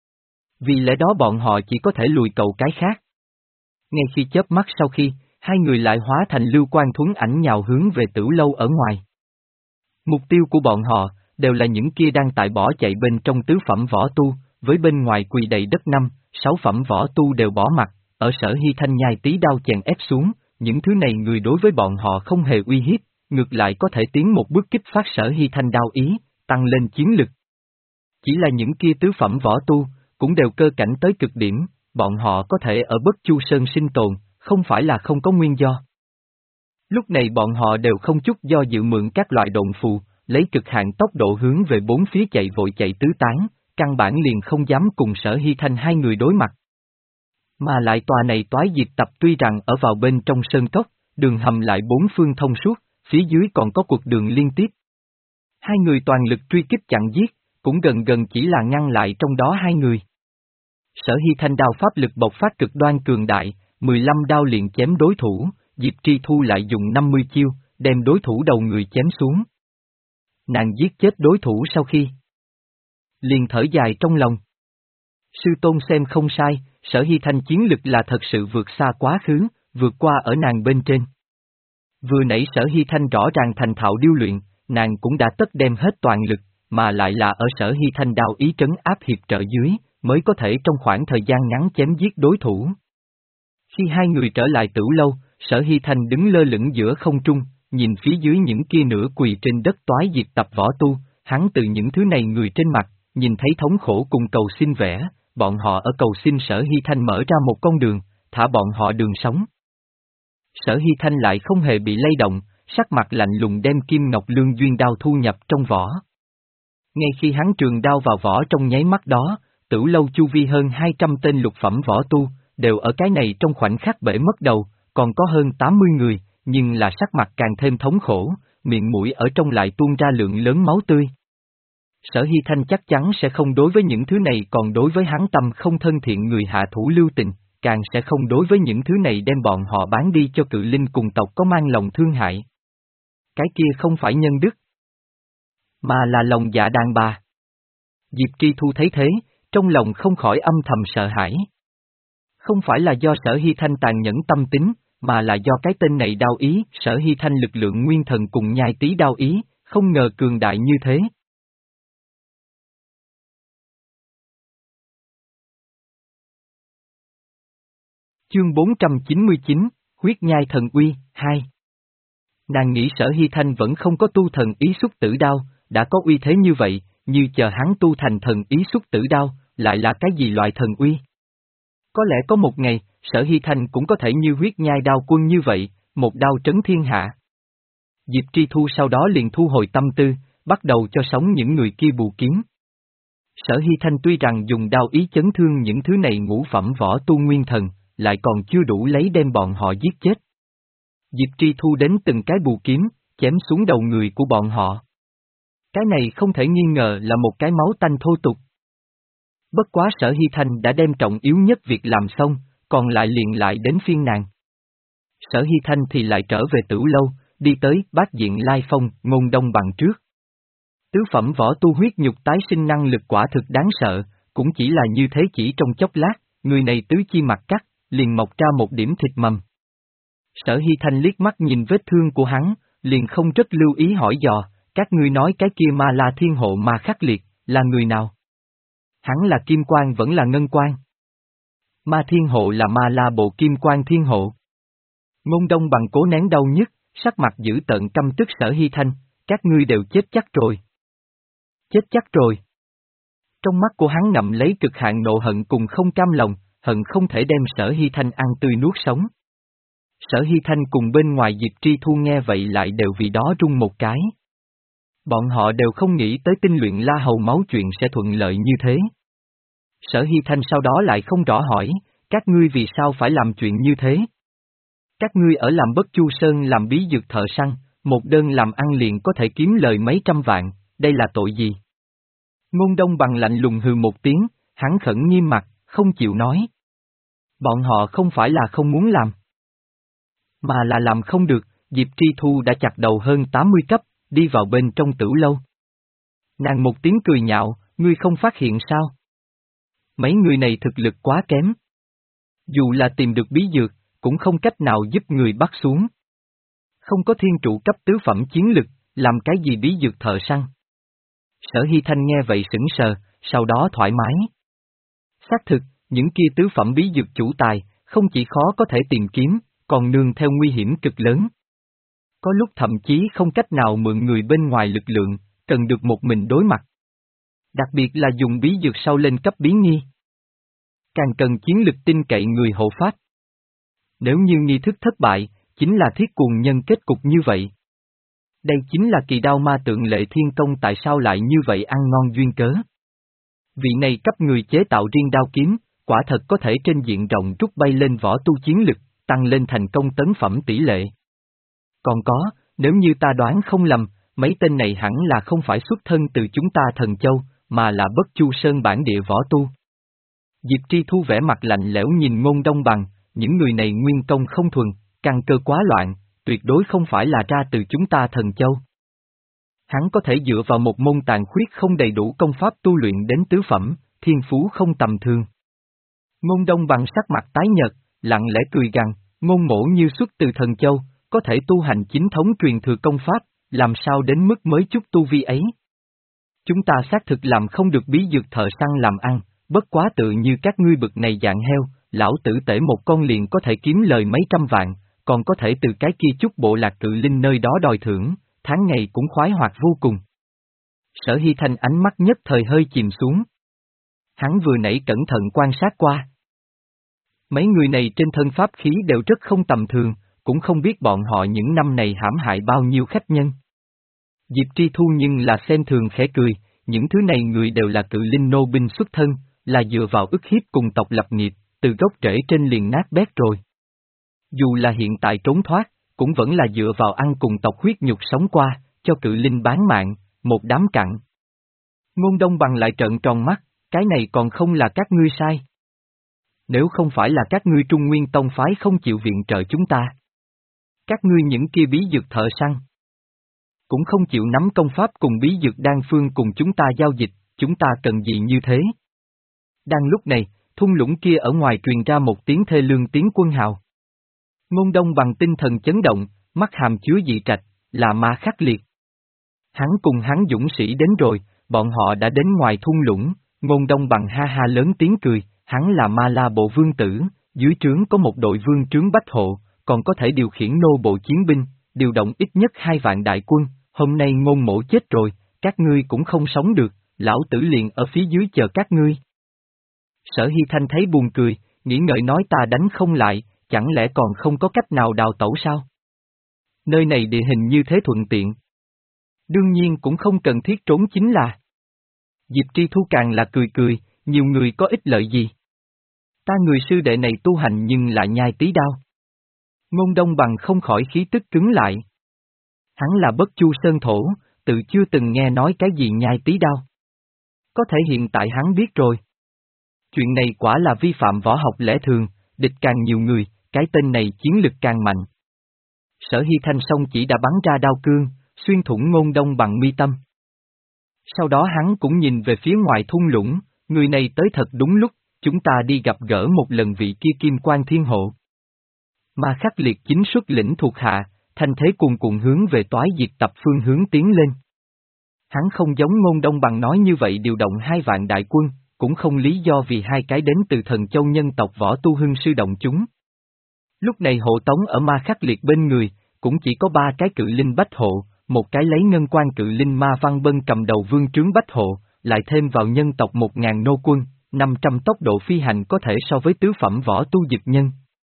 Vì lẽ đó bọn họ chỉ có thể lùi cầu cái khác. Ngay khi chớp mắt sau khi, hai người lại hóa thành lưu quan thuấn ảnh nhào hướng về Tử Lâu ở ngoài. Mục tiêu của bọn họ, đều là những kia đang tại bỏ chạy bên trong tứ phẩm võ tu, với bên ngoài quỳ đầy đất năm, sáu phẩm võ tu đều bỏ mặt, ở Sở Hy Thanh nhai tí đao chèn ép xuống, những thứ này người đối với bọn họ không hề uy hiếp, ngược lại có thể tiến một bước kích phát Sở Hy Thanh đao ý, tăng lên chiến lực. Chỉ là những kia tứ phẩm võ tu, cũng đều cơ cảnh tới cực điểm, bọn họ có thể ở Bất Chu Sơn sinh tồn, không phải là không có nguyên do. Lúc này bọn họ đều không chút do dự mượn các loại độn phù, lấy cực hạn tốc độ hướng về bốn phía chạy vội chạy tứ tán, căn bản liền không dám cùng Sở Hy Thanh hai người đối mặt. Mà lại tòa này toái diệt tập tuy rằng ở vào bên trong sơn cốc, đường hầm lại bốn phương thông suốt, phía dưới còn có cuộc đường liên tiếp. Hai người toàn lực truy kích chặn giết, cũng gần gần chỉ là ngăn lại trong đó hai người. Sở Hy Thanh đao pháp lực bộc phát cực đoan cường đại, mười lăm đao liền chém đối thủ, Diệp Tri Thu lại dùng năm mươi chiêu, đem đối thủ đầu người chém xuống. Nàng giết chết đối thủ sau khi liền thở dài trong lòng. Sư tôn xem không sai, Sở Hy Thanh chiến lực là thật sự vượt xa quá khứ, vượt qua ở nàng bên trên. Vừa nãy Sở Hy Thanh rõ ràng thành thạo điêu luyện, nàng cũng đã tất đem hết toàn lực, mà lại là ở Sở Hy Thanh đao ý trấn áp hiệp trợ dưới, mới có thể trong khoảng thời gian ngắn chém giết đối thủ. Khi hai người trở lại Tửu Lâu, Sở Hy Thanh đứng lơ lửng giữa không trung, nhìn phía dưới những kia nửa quỳ trên đất toái diệt tập võ tu, hắn từ những thứ này người trên mặt, nhìn thấy thống khổ cùng cầu xin vẽ, bọn họ ở cầu xin Sở Hy Thanh mở ra một con đường, thả bọn họ đường sống. Sở Hy Thanh lại không hề bị lay động, sắc mặt lạnh lùng đem Kim Ngọc Lương Duyên đao thu nhập trong vỏ. Ngay khi hắn trường đao vào vỏ trong nháy mắt đó, Tửu Lâu chu vi hơn hai trăm tên lục phẩm võ tu, đều ở cái này trong khoảnh khắc bể mất đầu, còn có hơn tám mươi người, nhưng là sắc mặt càng thêm thống khổ, miệng mũi ở trong lại tuôn ra lượng lớn máu tươi. Sở Hy Thanh chắc chắn sẽ không đối với những thứ này, còn đối với hắn tâm không thân thiện người hạ thủ lưu tình, càng sẽ không đối với những thứ này đem bọn họ bán đi cho cự linh cùng tộc có mang lòng thương hại. Cái kia không phải nhân đức, mà là lòng dạ đàn bà. Diệp Tri Thu thấy thế, trong lòng không khỏi âm thầm sợ hãi. Không phải là do Sở Hy Thanh tàn nhẫn tâm tính, mà là do cái tên này đao ý, Sở Hy Thanh lực lượng nguyên thần cùng nhai tí đao ý, không ngờ cường đại như thế. Chương bốn trăm chín mươi chín, Huyết Nhai Thần Uy, hai. Nàng nghĩ Sở Hy Thanh vẫn không có tu thần ý xuất tử đao, đã có uy thế như vậy, như chờ hắn tu thành thần ý xuất tử đao, lại là cái gì loại thần uy? Có lẽ có một ngày, Sở Hy Thanh cũng có thể như huyết nhai đao quân như vậy, một đao trấn thiên hạ. Diệp Tri Thu sau đó liền thu hồi tâm tư, bắt đầu cho sống những người kia bù kiếm. Sở Hy Thanh tuy rằng dùng đao ý chấn thương những thứ này ngũ phẩm võ tu nguyên thần, lại còn chưa đủ lấy đem bọn họ giết chết. Diệp Tri Thu đến từng cái bù kiếm, chém xuống đầu người của bọn họ. Cái này không thể nghi ngờ là một cái máu tanh thô tục. Bất quá Sở Hy Thanh đã đem trọng yếu nhất việc làm xong, còn lại liền lại đến phiên nàng. Sở Hy Thanh thì lại trở về Tửu Lâu, đi tới Bát Diện Lai Phong, Ngôn Đông Bằng trước. Tứ phẩm võ tu huyết nhục tái sinh năng lực quả thực đáng sợ, cũng chỉ là như thế chỉ trong chốc lát, người này tứ chi mặt cắt, liền mọc ra một điểm thịt mầm. Sở Hy Thanh liếc mắt nhìn vết thương của hắn, liền không rất lưu ý hỏi dò, các ngươi nói cái kia Ma La Thiên Hộ Ma Khắc Liệt, là người nào? Hắn là Kim Quan vẫn là Ngân Quan? Ma Thiên Hộ là Ma La Bộ Kim Quan Thiên Hộ. Ngôn Đông Bằng cố nén đau nhức, sắc mặt dữ tợn căm tức Sở Hy Thanh, các ngươi đều chết chắc rồi. Chết chắc rồi. Trong mắt của hắn ngậm lấy cực hạn nộ hận cùng không cam lòng, hận không thể đem Sở Hy Thanh ăn tươi nuốt sống. Sở Hy Thanh cùng bên ngoài Diệp Tri Thu nghe vậy lại đều vì đó run một cái. Bọn họ đều không nghĩ tới tinh luyện La Hầu máu chuyện sẽ thuận lợi như thế. Sở Hy Thanh sau đó lại không rõ hỏi, các ngươi vì sao phải làm chuyện như thế? Các ngươi ở làm Bất Chu Sơn làm bí dược thợ săn, một đơn làm ăn liền có thể kiếm lời mấy trăm vạn, đây là tội gì? Ngôn Đông Bằng lạnh lùng hừ một tiếng, hắn khẩn nghiêm mặt, không chịu nói. Bọn họ không phải là không muốn làm, mà là làm không được. Diệp Tri Thu đã chặt đầu hơn tám mươi cấp, đi vào bên trong Tửu Lâu. Nàng một tiếng cười nhạo, ngươi không phát hiện sao? Mấy người này thực lực quá kém. Dù là tìm được bí dược, cũng không cách nào giúp người bắt xuống. Không có thiên trụ cấp tứ phẩm chiến lực, làm cái gì bí dược thợ săn? Sở Hy Thanh nghe vậy sững sờ, sau đó thoải mái. Xác thực, những kia tứ phẩm bí dược chủ tài, không chỉ khó có thể tìm kiếm, còn nương theo nguy hiểm cực lớn. Có lúc thậm chí không cách nào mượn người bên ngoài lực lượng, cần được một mình đối mặt. Đặc biệt là dùng bí dược sau lên cấp bí nghi. Càng cần chiến lực tin cậy người hộ pháp. Nếu như nghi thức thất bại, chính là thiết cuồng nhân kết cục như vậy. Đây chính là kỳ đao ma tượng Lệ Thiên Công tại sao lại như vậy ăn ngon duyên cớ. Vị này cấp người chế tạo riêng đao kiếm, quả thật có thể trên diện rộng rút bay lên võ tu chiến lực, tăng lên thành công tấn phẩm tỷ lệ. Còn có, nếu như ta đoán không lầm, mấy tên này hẳn là không phải xuất thân từ chúng ta Thần Châu, mà là Bất Chu Sơn bản địa võ tu. Diệp Tri Thu vẻ mặt lạnh lẽo nhìn Ngôn Đông Bằng, những người này nguyên công không thuần, căn cơ quá loạn, tuyệt đối không phải là ra từ chúng ta Thần Châu. Hắn có thể dựa vào một môn tàn khuyết không đầy đủ công pháp tu luyện đến tứ phẩm, thiên phú không tầm thường. Ngôn Đông Bằng sắc mặt tái nhợt, lặng lẽ cười gằn, Ngôn Mỗ như xuất từ Thần Châu, có thể tu hành chính thống truyền thừa công pháp, làm sao đến mức mới chút tu vi ấy. Chúng ta xác thực làm không được bí dược thợ săn làm ăn, bất quá tự như các ngươi bực này dạng heo, lão tử tể một con liền có thể kiếm lời mấy trăm vạn, còn có thể từ cái kia chút bộ lạc cự linh nơi đó đòi thưởng, tháng ngày cũng khoái hoạt vô cùng. Sở Hy Thanh ánh mắt nhất thời hơi chìm xuống. Hắn vừa nãy cẩn thận quan sát qua. Mấy người này trên thân pháp khí đều rất không tầm thường, cũng không biết bọn họ những năm này hãm hại bao nhiêu khách nhân. Diệp Tri Thu nhưng là xem thường khẽ cười, những thứ này người đều là cự linh nô binh xuất thân, là dựa vào ức hiếp cùng tộc lập nghiệp, từ gốc rễ trên liền nát bét rồi. Dù là hiện tại trốn thoát, cũng vẫn là dựa vào ăn cùng tộc huyết nhục sống qua, cho cự linh bán mạng, một đám cặn. Ngôn Đông Bằng lại trợn tròn mắt, cái này còn không là các ngươi sai. Nếu không phải là các ngươi Trung Nguyên Tông phái không chịu viện trợ chúng ta. Các ngươi những kia bí dược thợ săn. Cũng không chịu nắm công pháp cùng bí dược đan phương cùng chúng ta giao dịch, chúng ta cần gì như thế. Đang lúc này, thung lũng kia ở ngoài truyền ra một tiếng thê lương tiếng quân hào. Ngôn Đông Bằng tinh thần chấn động, mắt hàm chứa dị trạch, là ma khắc liệt. Hắn cùng hắn dũng sĩ đến rồi, bọn họ đã đến ngoài thung lũng, Ngôn Đông Bằng ha ha lớn tiếng cười, hắn là Ma La Bộ Vương Tử, dưới trướng có một đội vương trướng bách hộ, còn có thể điều khiển nô bộ chiến binh, điều động ít nhất hai vạn đại quân, hôm nay Ngôn Mỗ chết rồi, các ngươi cũng không sống được, lão tử liền ở phía dưới chờ các ngươi. Sở Hy Thanh thấy buồn cười, nghĩ ngợi nói ta đánh không lại, chẳng lẽ còn không có cách nào đào tẩu sao? Nơi này địa hình như thế thuận tiện. Đương nhiên cũng không cần thiết trốn chính là. Diệp Tri Thu càng là cười cười, nhiều người có ích lợi gì? Ta người sư đệ này tu hành nhưng lại nhai tí đao. Ngôn Đông Bằng không khỏi khí tức cứng lại. Hắn là Bất Chu Sơn thổ, tự chưa từng nghe nói cái gì nhai tí đao. Có thể hiện tại hắn biết rồi. Chuyện này quả là vi phạm võ học lẽ thường, địch càng nhiều người, cái tên này chiến lực càng mạnh. Sở Hy Thanh song chỉ đã bắn ra đao cương, xuyên thủng Ngôn Đông Bằng mi tâm. Sau đó hắn cũng nhìn về phía ngoài thung lũng, người này tới thật đúng lúc, chúng ta đi gặp gỡ một lần vị kia Kim Quan Thiên Hộ. Ma Khắc Liệt chính xuất lĩnh thuộc hạ, thanh thế cuồn cuộn hướng về toái diệt tập phương hướng tiến lên. Hắn không giống Ngôn Đông Bằng nói như vậy điều động hai vạn đại quân, cũng không lý do vì hai cái đến từ Thần Châu nhân tộc võ tu hưng sư động chúng. Lúc này hộ tống ở Ma Khắc Liệt bên người, cũng chỉ có ba cái cự linh bách hộ, một cái lấy ngân quan cự linh Ma Văn Bân cầm đầu vương trướng bách hộ, lại thêm vào nhân tộc một ngàn nô quân, năm trăm tốc độ phi hành có thể so với tứ phẩm võ tu dực nhân.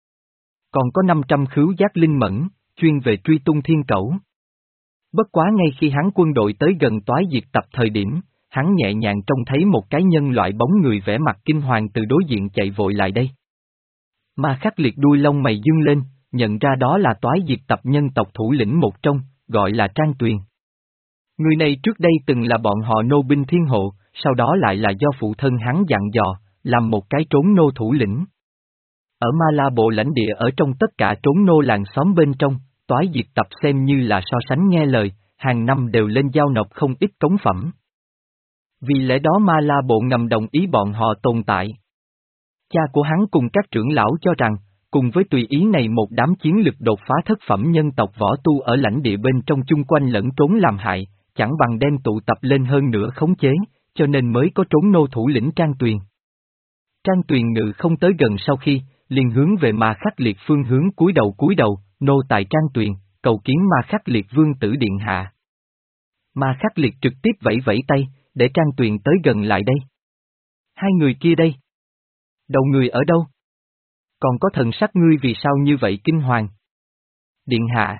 Còn có năm trăm khứu giác linh mẫn, chuyên về truy tung thiên cẩu. Bất quá ngay khi hắn quân đội tới gần toái diệt tập thời điểm, hắn nhẹ nhàng trông thấy một cái nhân loại bóng người vẻ mặt kinh hoàng từ đối diện chạy vội lại đây. Ma Khắc Liệt đuôi lông mày dương lên, nhận ra đó là toái diệt tập nhân tộc thủ lĩnh một trong, gọi là Trang Tuyền. Người này trước đây từng là bọn họ nô binh thiên hộ, sau đó lại là do phụ thân hắn dặn dò, làm một cái trốn nô thủ lĩnh. Ở Ma La Bộ lãnh địa ở trong tất cả trốn nô làng xóm bên trong, toái diệt tập xem như là so sánh nghe lời, hàng năm đều lên giao nộp không ít cống phẩm. Vì lẽ đó Ma La Bộ ngầm đồng ý bọn họ tồn tại. Cha của hắn cùng các trưởng lão cho rằng, cùng với tùy ý này một đám chiến lực đột phá thất phẩm nhân tộc võ tu ở lãnh địa bên trong chung quanh lẫn trốn làm hại, chẳng bằng đem tụ tập lên hơn nữa khống chế, cho nên mới có trốn nô thủ lĩnh Trang Tuyền. Trang Tuyền ngự không tới gần sau khi, liền hướng về Ma Khắc Liệt phương hướng cúi đầu cúi đầu, nô tài Trang Tuyền, cầu kiến Ma Khắc Liệt vương tử điện hạ. Ma Khắc Liệt trực tiếp vẫy vẫy tay, để Trang Tuyền tới gần lại đây. Hai người kia đây. Đầu người ở đâu? Còn có thần sắc ngươi vì sao như vậy kinh hoàng? Điện hạ.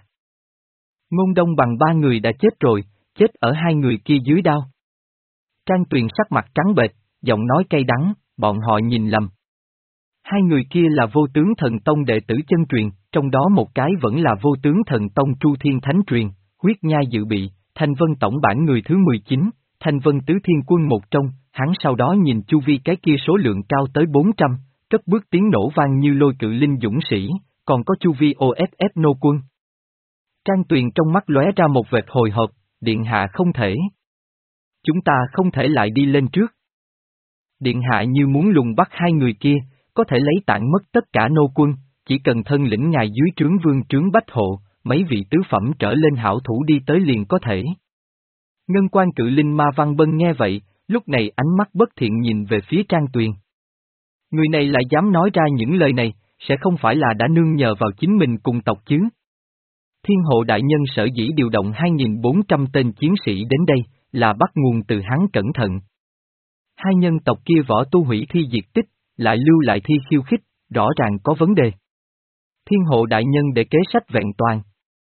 Ngôn Đông Bằng ba người đã chết rồi, chết ở hai người kia dưới đao. Trang Tuyền sắc mặt trắng bệch, giọng nói cay đắng, bọn họ nhìn lầm. Hai người kia là vô tướng thần tông đệ tử chân truyền, trong đó một cái vẫn là vô tướng thần tông Tru Thiên Thánh truyền, huyết nhai dự bị, Thanh Vân tổng bản người thứ mười chín, Thanh Vân tứ thiên quân một trong, hắn sau đó nhìn chu vi cái kia số lượng cao tới bốn trăm, cất bước tiếng nổ vang như lôi cự linh dũng sĩ, còn có chu vi o ép ép nô quân. Trang Tuyền trong mắt lóe ra một vệt hồi hộp, điện hạ không thể. Chúng ta không thể lại đi lên trước. Điện hạ như muốn lùng bắt hai người kia, có thể lấy tản mất tất cả nô quân, chỉ cần thân lĩnh ngài dưới trướng vương trướng bách hộ, mấy vị tứ phẩm trở lên hảo thủ đi tới liền có thể. Ngân quan cự linh Ma Văn Bân nghe vậy, lúc này ánh mắt bất thiện nhìn về phía Trang Tuyền. Người này lại dám nói ra những lời này, sẽ không phải là đã nương nhờ vào chính mình cùng tộc chứ. Thiên hộ đại nhân sở dĩ điều động hai nghìn bốn trăm tên chiến sĩ đến đây, là bắt nguồn từ hắn cẩn thận. Hai nhân tộc kia võ tu hủy thi diệt tích, lại lưu lại thi khiêu khích, rõ ràng có vấn đề. Thiên hộ đại nhân để kế sách vẹn toàn.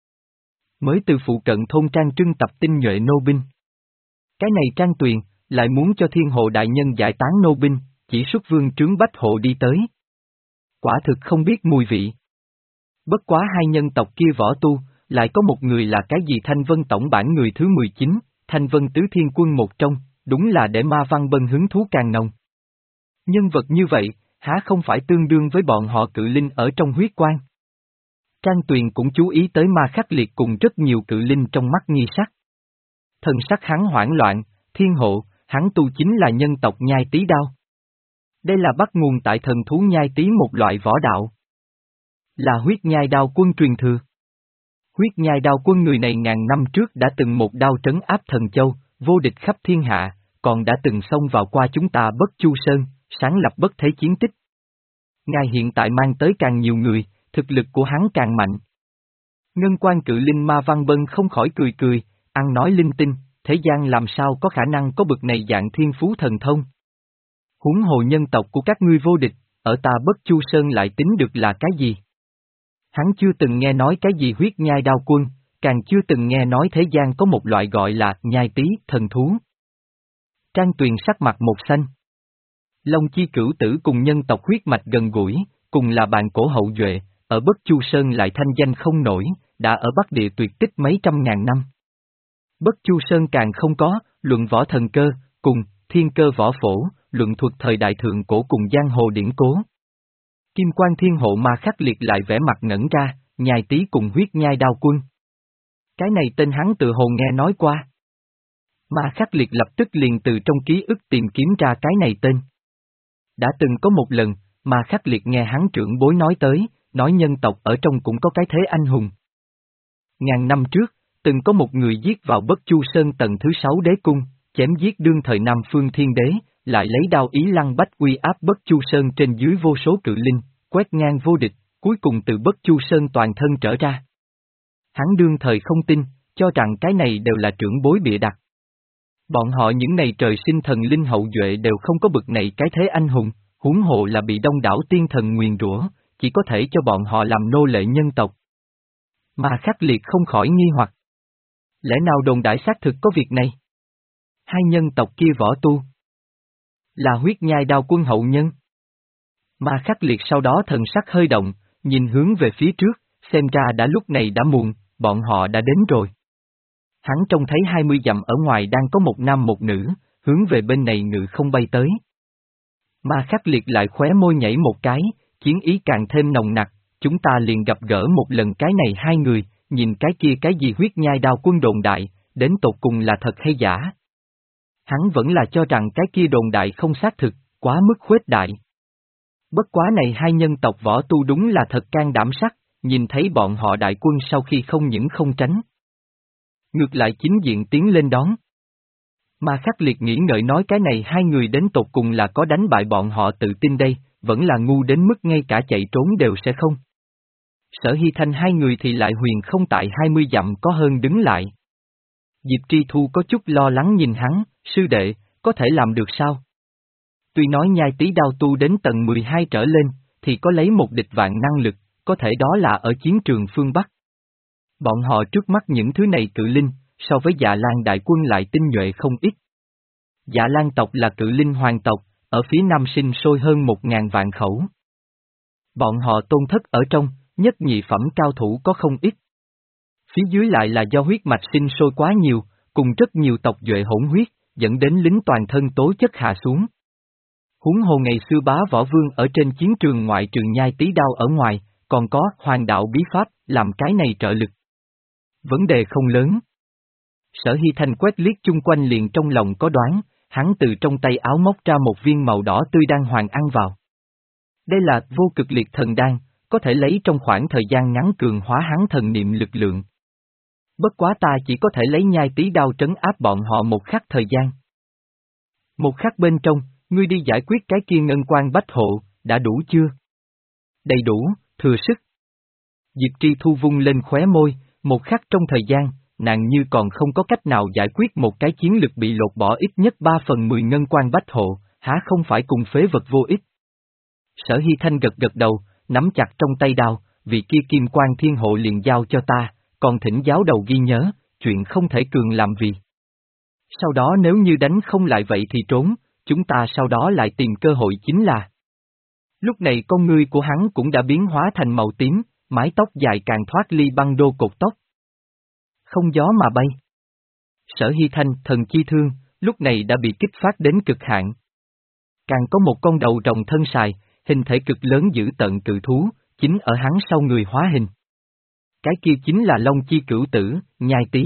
Mới từ phụ cận thôn Trang trưng tập tinh nhuệ nô binh. Cái này Trang Tuyền, lại muốn cho thiên hộ đại nhân giải tán nô binh, chỉ xuất vương trướng bách hộ đi tới. Quả thực không biết mùi vị. Bất quá hai nhân tộc kia võ tu, lại có một người là cái gì Thanh Vân tổng bản người thứ mười chín, Thanh Vân tứ thiên quân một trong, đúng là để Ma Văn Bân hứng thú càng nồng. Nhân vật như vậy, há không phải tương đương với bọn họ cự linh ở trong huyết quan. Trang Tuyền cũng chú ý tới Ma Khắc Liệt cùng rất nhiều cự linh trong mắt nghi sắc. Thần sắc hắn hoảng loạn, thiên hộ, hắn tu chính là nhân tộc nhai tý đao. Đây là bắt nguồn tại thần thú nhai tý một loại võ đạo. Là huyết nhai đao quân truyền thừa. Huyết nhai đao quân người này ngàn năm trước đã từng một đao trấn áp thần châu, vô địch khắp thiên hạ, còn đã từng xông vào qua chúng ta Bất Chu Sơn, sáng lập bất thế chiến tích. Ngài hiện tại mang tới càng nhiều người, thực lực của hắn càng mạnh. Ngân quan cự linh Ma Văn Bân không khỏi cười cười, ăn nói linh tinh, thế gian làm sao có khả năng có bực này dạng thiên phú thần thông. Huống hồ nhân tộc của các ngươi vô địch, ở ta Bất Chu Sơn lại tính được là cái gì? Hắn chưa từng nghe nói cái gì huyết nhai đao quân, càng chưa từng nghe nói thế gian có một loại gọi là nhai tý thần thú. Trang Tuyền sắc mặt một xanh. Long Chi Cửu Tử cùng nhân tộc huyết mạch gần gũi, cùng là bạn cổ hậu duệ, ở Bất Chu Sơn lại thanh danh không nổi, đã ở Bắc Địa tuyệt tích mấy trăm ngàn năm. Bất Chu Sơn càng không có, luận võ thần cơ, cùng, thiên cơ võ phổ, luận thuật thời đại thượng cổ cùng giang hồ điển cố. Kim Quan Thiên Hộ Ma Khắc Liệt lại vẻ mặt ngẩn ra, nhai tý cùng huyết nhai đao quân. Cái này tên hắn tự hồ nghe nói qua. Ma Khắc Liệt lập tức liền từ trong ký ức tìm kiếm ra cái này tên. Đã từng có một lần, Ma Khắc Liệt nghe hắn trưởng bối nói tới, nói nhân tộc ở trong cũng có cái thế anh hùng. Ngàn năm trước, từng có một người giết vào Bất Chu Sơn tầng thứ sáu đế cung, chém giết đương thời Nam Phương Thiên Đế, lại lấy đao ý lăng bách uy áp Bất Chu Sơn trên dưới vô số cự linh, quét ngang vô địch, cuối cùng từ Bất Chu Sơn toàn thân trở ra. Hắn đương thời không tin, cho rằng cái này đều là trưởng bối bịa đặt. Bọn họ những này trời sinh thần linh hậu duệ đều không có bực này cái thế anh hùng, huống hộ là bị đông đảo tiên thần nguyền rủa, chỉ có thể cho bọn họ làm nô lệ nhân tộc. Mà Khắc Liệt không khỏi nghi hoặc. Lẽ nào đồn đại xác thực có việc này? Hai nhân tộc kia võ tu. Là huyết nhai đao quân hậu nhân. Mà Khắc Liệt sau đó thần sắc hơi động, nhìn hướng về phía trước, xem ra đã lúc này đã muộn, bọn họ đã đến rồi. Hắn trông thấy hai mươi dặm ở ngoài đang có một nam một nữ, hướng về bên này ngự không bay tới. Mà Khắc Liệt lại khóe môi nhảy một cái, chiến ý càng thêm nồng nặc, chúng ta liền gặp gỡ một lần cái này hai người, nhìn cái kia cái gì huyết nhai đao quân đồn đại, đến tột cùng là thật hay giả. Hắn vẫn là cho rằng cái kia đồn đại không xác thực, quá mức khuếch đại. Bất quá này hai nhân tộc võ tu đúng là thật can đảm sắc, nhìn thấy bọn họ đại quân sau khi không những không tránh. Ngược lại chính diện tiến lên đón. Mà Khắc Liệt nghĩ ngợi nói cái này hai người đến tột cùng là có đánh bại bọn họ tự tin đây, vẫn là ngu đến mức ngay cả chạy trốn đều sẽ không. Sở Hy Thanh hai người thì lại huyền không tại hai mươi dặm có hơn đứng lại. Diệp Tri Thu có chút lo lắng nhìn hắn, sư đệ, có thể làm được sao? Tuy nói nhai tí đao tu đến tầng mười hai trở lên, thì có lấy một địch vạn năng lực, có thể đó là ở chiến trường phương Bắc. Bọn họ trước mắt những thứ này cự linh, so với Dạ Lan đại quân lại tinh nhuệ không ít. Dạ Lan tộc là cự linh hoàng tộc, ở phía nam sinh sôi hơn một ngàn vạn khẩu. Bọn họ tôn thất ở trong, nhất nhị phẩm cao thủ có không ít. Phía dưới lại là do huyết mạch sinh sôi quá nhiều, cùng rất nhiều tộc duệ hỗn huyết, dẫn đến lính toàn thân tố chất hạ xuống. Huống hồ ngày xưa bá võ vương ở trên chiến trường ngoại trừ nhai tí đao ở ngoài, còn có hoàng đạo bí pháp, làm cái này trợ lực. Vấn đề không lớn. Sở Hy Thanh quét liếc chung quanh liền trong lòng có đoán, hắn từ trong tay áo móc ra một viên màu đỏ tươi đan hoàng ăn vào. Đây là vô cực liệt thần đan, có thể lấy trong khoảng thời gian ngắn cường hóa hắn thần niệm lực lượng. Bất quá ta chỉ có thể lấy nhai tí đao trấn áp bọn họ một khắc thời gian. Một khắc bên trong, ngươi đi giải quyết cái kia ngân quan bách hộ, đã đủ chưa? Đầy đủ, thừa sức. Diệp Tri Thu vung lên khóe môi, một khắc trong thời gian, nàng như còn không có cách nào giải quyết một cái chiến lực bị lột bỏ ít nhất ba phần mười ngân quan bách hộ, há không phải cùng phế vật vô ích. Sở Hy Thanh gật gật đầu, nắm chặt trong tay đao, vị kia kim quan thiên hộ liền giao cho ta, còn thỉnh giáo đầu ghi nhớ, chuyện không thể cường làm vì. Sau đó nếu như đánh không lại vậy thì trốn, chúng ta sau đó lại tìm cơ hội chính là. Lúc này con ngươi của hắn cũng đã biến hóa thành màu tím, mái tóc dài càng thoát ly băng đô cột tóc. Không gió mà bay. Sở Hy Thanh thần chi thương, lúc này đã bị kích phát đến cực hạn. Càng có một con đầu rồng thân sài, hình thể cực lớn dữ tợn cự thú, chính ở hắn sau người hóa hình. Cái kia chính là Long Chi Cửu Tử, nhai tí.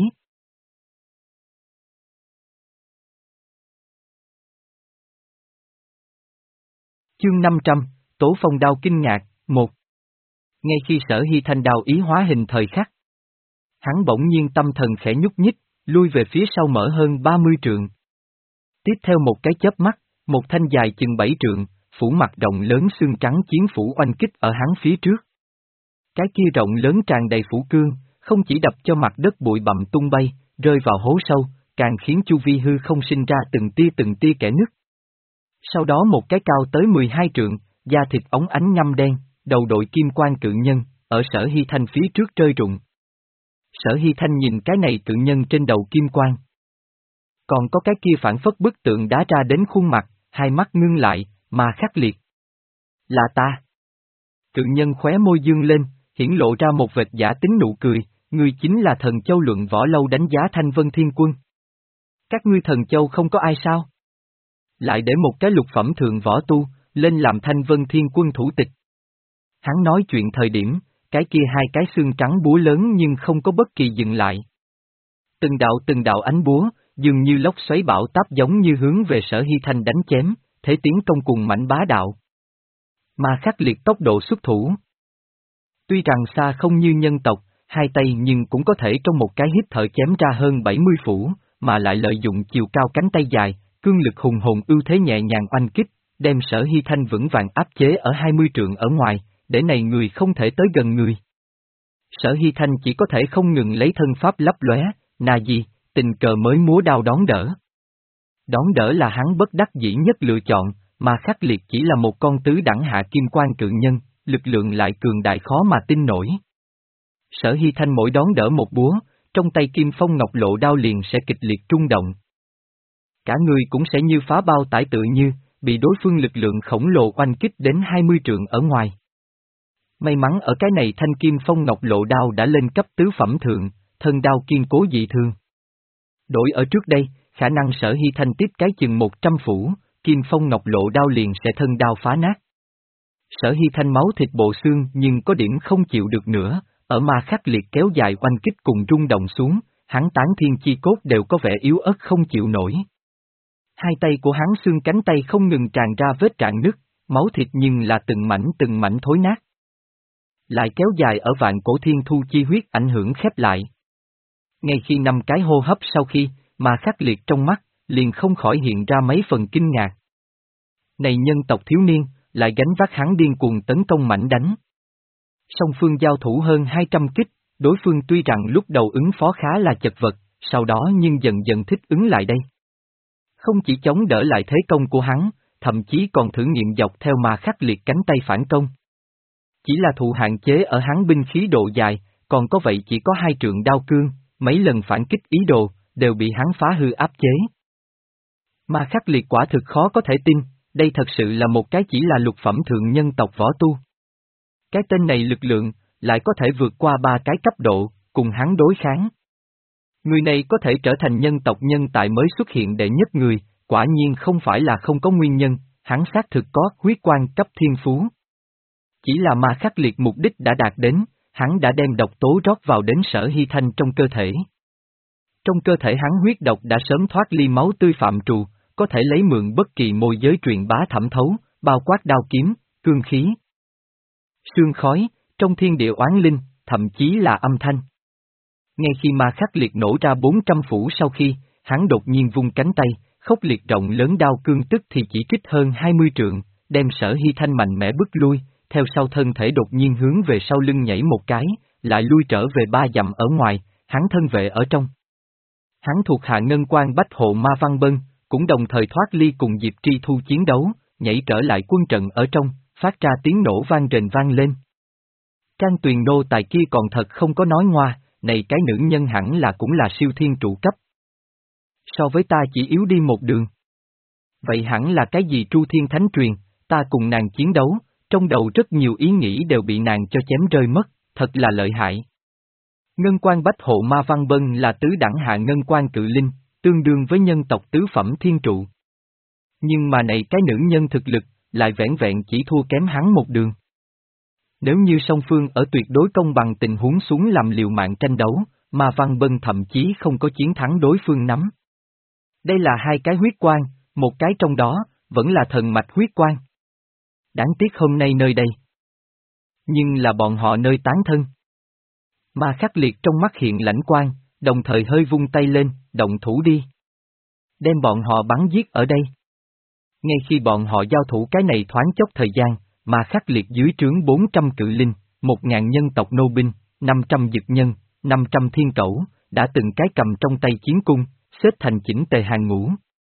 Chương năm trăm, Tố Phong đao kinh ngạc, một. Ngay khi Sở Hy Thanh đao ý hóa hình thời khắc, hắn bỗng nhiên tâm thần khẽ nhúc nhích, lui về phía sau mở hơn ba mươi trượng. Tiếp theo một cái chớp mắt, một thanh dài chừng bảy trượng, phủ mặt rộng lớn xương trắng chiến phủ oanh kích ở hắn phía trước. Cái kia rộng lớn tràn đầy phủ cương, không chỉ đập cho mặt đất bụi bặm tung bay, rơi vào hố sâu, càng khiến chu vi hư không sinh ra từng tia từng tia kẽ nứt. Sau đó một cái cao tới mười hai trượng, da thịt óng ánh ngăm đen, đầu đội kim quan cự nhân, ở Sở Hy Thanh phía trước rơi rụng. Sở Hy Thanh nhìn cái này cự nhân trên đầu kim quan. Còn có cái kia phản phất bức tượng đá ra đến khuôn mặt, hai mắt ngưng lại, mà khắc liệt. Là ta. Cự nhân khóe môi dương lên, hiển lộ ra một vệt giả tính nụ cười, ngươi chính là thần châu luận võ lâu đánh giá Thanh Vân Thiên Quân. Các ngươi thần châu không có ai sao? Lại để một cái lục phẩm thượng võ tu, lên làm Thanh Vân Thiên Quân thủ tịch. Hắn nói chuyện thời điểm, cái kia hai cái xương trắng búa lớn nhưng không có bất kỳ dừng lại. Từng đạo từng đạo ánh búa, dường như lốc xoáy bão táp giống như hướng về Sở Hy Thanh đánh chém, thế tiến công cùng mãnh bá đạo. Mà khắc liệt tốc độ xuất thủ. Tuy rằng xa không như nhân tộc, hai tay nhưng cũng có thể trong một cái hít thở chém ra hơn bảy mươi phủ, mà lại lợi dụng chiều cao cánh tay dài, cương lực hùng hồn ưu thế nhẹ nhàng oanh kích, đem Sở Hy Thanh vững vàng áp chế ở hai mươi trượng ở ngoài, để này người không thể tới gần người. Sở Hy Thanh chỉ có thể không ngừng lấy thân pháp lấp lóe, nà gì, tình cờ mới múa đao đón đỡ. Đón đỡ là hắn bất đắc dĩ nhất lựa chọn, mà khắc liệt chỉ là một con tứ đẳng hạ kim quan cự nhân, lực lượng lại cường đại khó mà tin nổi. Sở Hy Thanh mỗi đón đỡ một búa, trong tay kim phong ngọc lộ đao liền sẽ kịch liệt rung động. Cả người cũng sẽ như phá bao tải tự như, bị đối phương lực lượng khổng lồ oanh kích đến hai mươi trượng ở ngoài. May mắn ở cái này thanh kim phong ngọc lộ đao đã lên cấp tứ phẩm thượng, thân đao kiên cố dị thương. Đổi ở trước đây, khả năng Sở Hy Thanh tiếp cái chừng một trăm phủ, kim phong ngọc lộ đao liền sẽ thân đao phá nát. Sở Hy Thanh máu thịt bộ xương nhưng có điểm không chịu được nữa, ở ma khắc liệt kéo dài oanh kích cùng rung động xuống, hắn tán thiên chi cốt đều có vẻ yếu ớt không chịu nổi. Hai tay của hắn xương cánh tay không ngừng tràn ra vết rạn nứt, máu thịt nhưng là từng mảnh từng mảnh thối nát. Lại kéo dài ở vạn cổ thiên thu chi huyết ảnh hưởng khép lại. Ngay khi năm cái hô hấp sau khi, mà khắc liệt trong mắt, liền không khỏi hiện ra mấy phần kinh ngạc. Này nhân tộc thiếu niên, lại gánh vác hắn điên cuồng tấn công mạnh đánh. Song phương giao thủ hơn hai trăm kích, đối phương tuy rằng lúc đầu ứng phó khá là chật vật, sau đó nhưng dần dần thích ứng lại đây. Không chỉ chống đỡ lại thế công của hắn, thậm chí còn thử nghiệm dọc theo mà khắc liệt cánh tay phản công. Chỉ là thụ hạn chế ở hắn binh khí độ dài, còn có vậy chỉ có hai trượng đao cương, mấy lần phản kích ý đồ, đều bị hắn phá hư áp chế. Mà khắc liệt quả thực khó có thể tin, đây thật sự là một cái chỉ là lục phẩm thượng nhân tộc võ tu. Cái tên này lực lượng, lại có thể vượt qua ba cái cấp độ, cùng hắn đối kháng. Người này có thể trở thành nhân tộc nhân tại mới xuất hiện đệ nhất người, quả nhiên không phải là không có nguyên nhân, hắn xác thực có huyết quan cấp thiên phú. Chỉ là ma khắc liệt mục đích đã đạt đến, hắn đã đem độc tố rót vào đến Sở Hy Thanh trong cơ thể. Trong cơ thể hắn huyết độc đã sớm thoát ly máu tươi phạm trù, có thể lấy mượn bất kỳ môi giới truyền bá thẩm thấu, bao quát đao kiếm, cương khí, sương khói, trong thiên địa oán linh, thậm chí là âm thanh. Ngay khi ma khắc liệt nổ ra bốn trăm phủ sau khi, hắn đột nhiên vung cánh tay, khốc liệt rộng lớn đao cương tức thì chỉ trích hơn hai mươi trượng, đem Sở Hy Thanh mạnh mẽ bức lui, theo sau thân thể đột nhiên hướng về sau lưng nhảy một cái, lại lui trở về ba dặm ở ngoài, hắn thân vệ ở trong. Hắn thuộc hạ ngân quan bách hộ ma văn bân, cũng đồng thời thoát ly cùng Diệp Tri Thu chiến đấu, nhảy trở lại quân trận ở trong, phát ra tiếng nổ vang rền vang lên. Trang Tuyền nô tài kia còn thật không có nói ngoa, này cái nữ nhân hẳn là cũng là siêu thiên trụ cấp. So với ta chỉ yếu đi một đường. Vậy hẳn là cái gì Tru Thiên Thánh Truyền, ta cùng nàng chiến đấu, trong đầu rất nhiều ý nghĩ đều bị nàng cho chém rơi mất, thật là lợi hại. Ngân quan bách hộ ma văn bân là tứ đẳng hạ ngân quan cự linh, tương đương với nhân tộc tứ phẩm thiên trụ. Nhưng mà này cái nữ nhân thực lực, lại vẻn vẹn chỉ thua kém hắn một đường. Nếu như song phương ở tuyệt đối công bằng tình huống xuống làm liều mạng tranh đấu, mà Văn Bân thậm chí không có chiến thắng đối phương nắm. Đây là hai cái huyết quan, một cái trong đó, vẫn là thần mạch huyết quan. Đáng tiếc hôm nay nơi đây. Nhưng là bọn họ nơi tán thân. Ma khắc liệt trong mắt hiện lãnh quan, đồng thời hơi vung tay lên, động thủ đi. Đem bọn họ bắn giết ở đây. Ngay khi bọn họ giao thủ cái này thoáng chốc thời gian, mà khắc liệt dưới trướng bốn trăm cự linh, một ngàn nhân tộc nô binh, năm trăm dực nhân, năm trăm thiên cẩu, đã từng cái cầm trong tay chiến cung, xếp thành chỉnh tề hàng ngũ.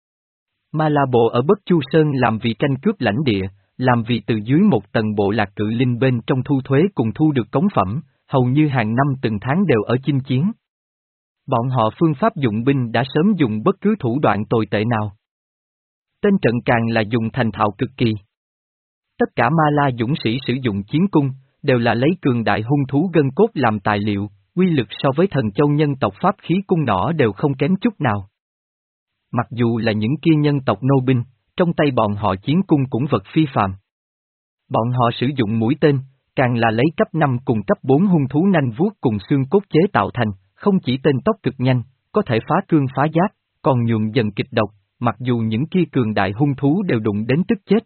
Ma La Bộ ở Bất Chu Sơn làm vì tranh cướp lãnh địa, làm vì từ dưới một tầng bộ lạc cự linh bên trong thu thuế cùng thu được cống phẩm, hầu như hàng năm từng tháng đều ở chinh chiến. Bọn họ phương pháp dụng binh đã sớm dùng bất cứ thủ đoạn tồi tệ nào. Tên trận càng là dùng thành thạo cực kỳ. Tất cả Ma La dũng sĩ sử dụng chiến cung, đều là lấy cường đại hung thú gân cốt làm tài liệu, uy lực so với thần châu nhân tộc pháp khí cung nỏ đều không kém chút nào. Mặc dù là những kia nhân tộc nô binh, trong tay bọn họ chiến cung cũng vật phi phàm. Bọn họ sử dụng mũi tên, càng là lấy cấp năm cùng cấp bốn hung thú nanh vuốt cùng xương cốt chế tạo thành, không chỉ tên tốc cực nhanh, có thể phá cương phá giáp, còn nhuộm dần kịch độc, mặc dù những kia cường đại hung thú đều đụng đến tức chết.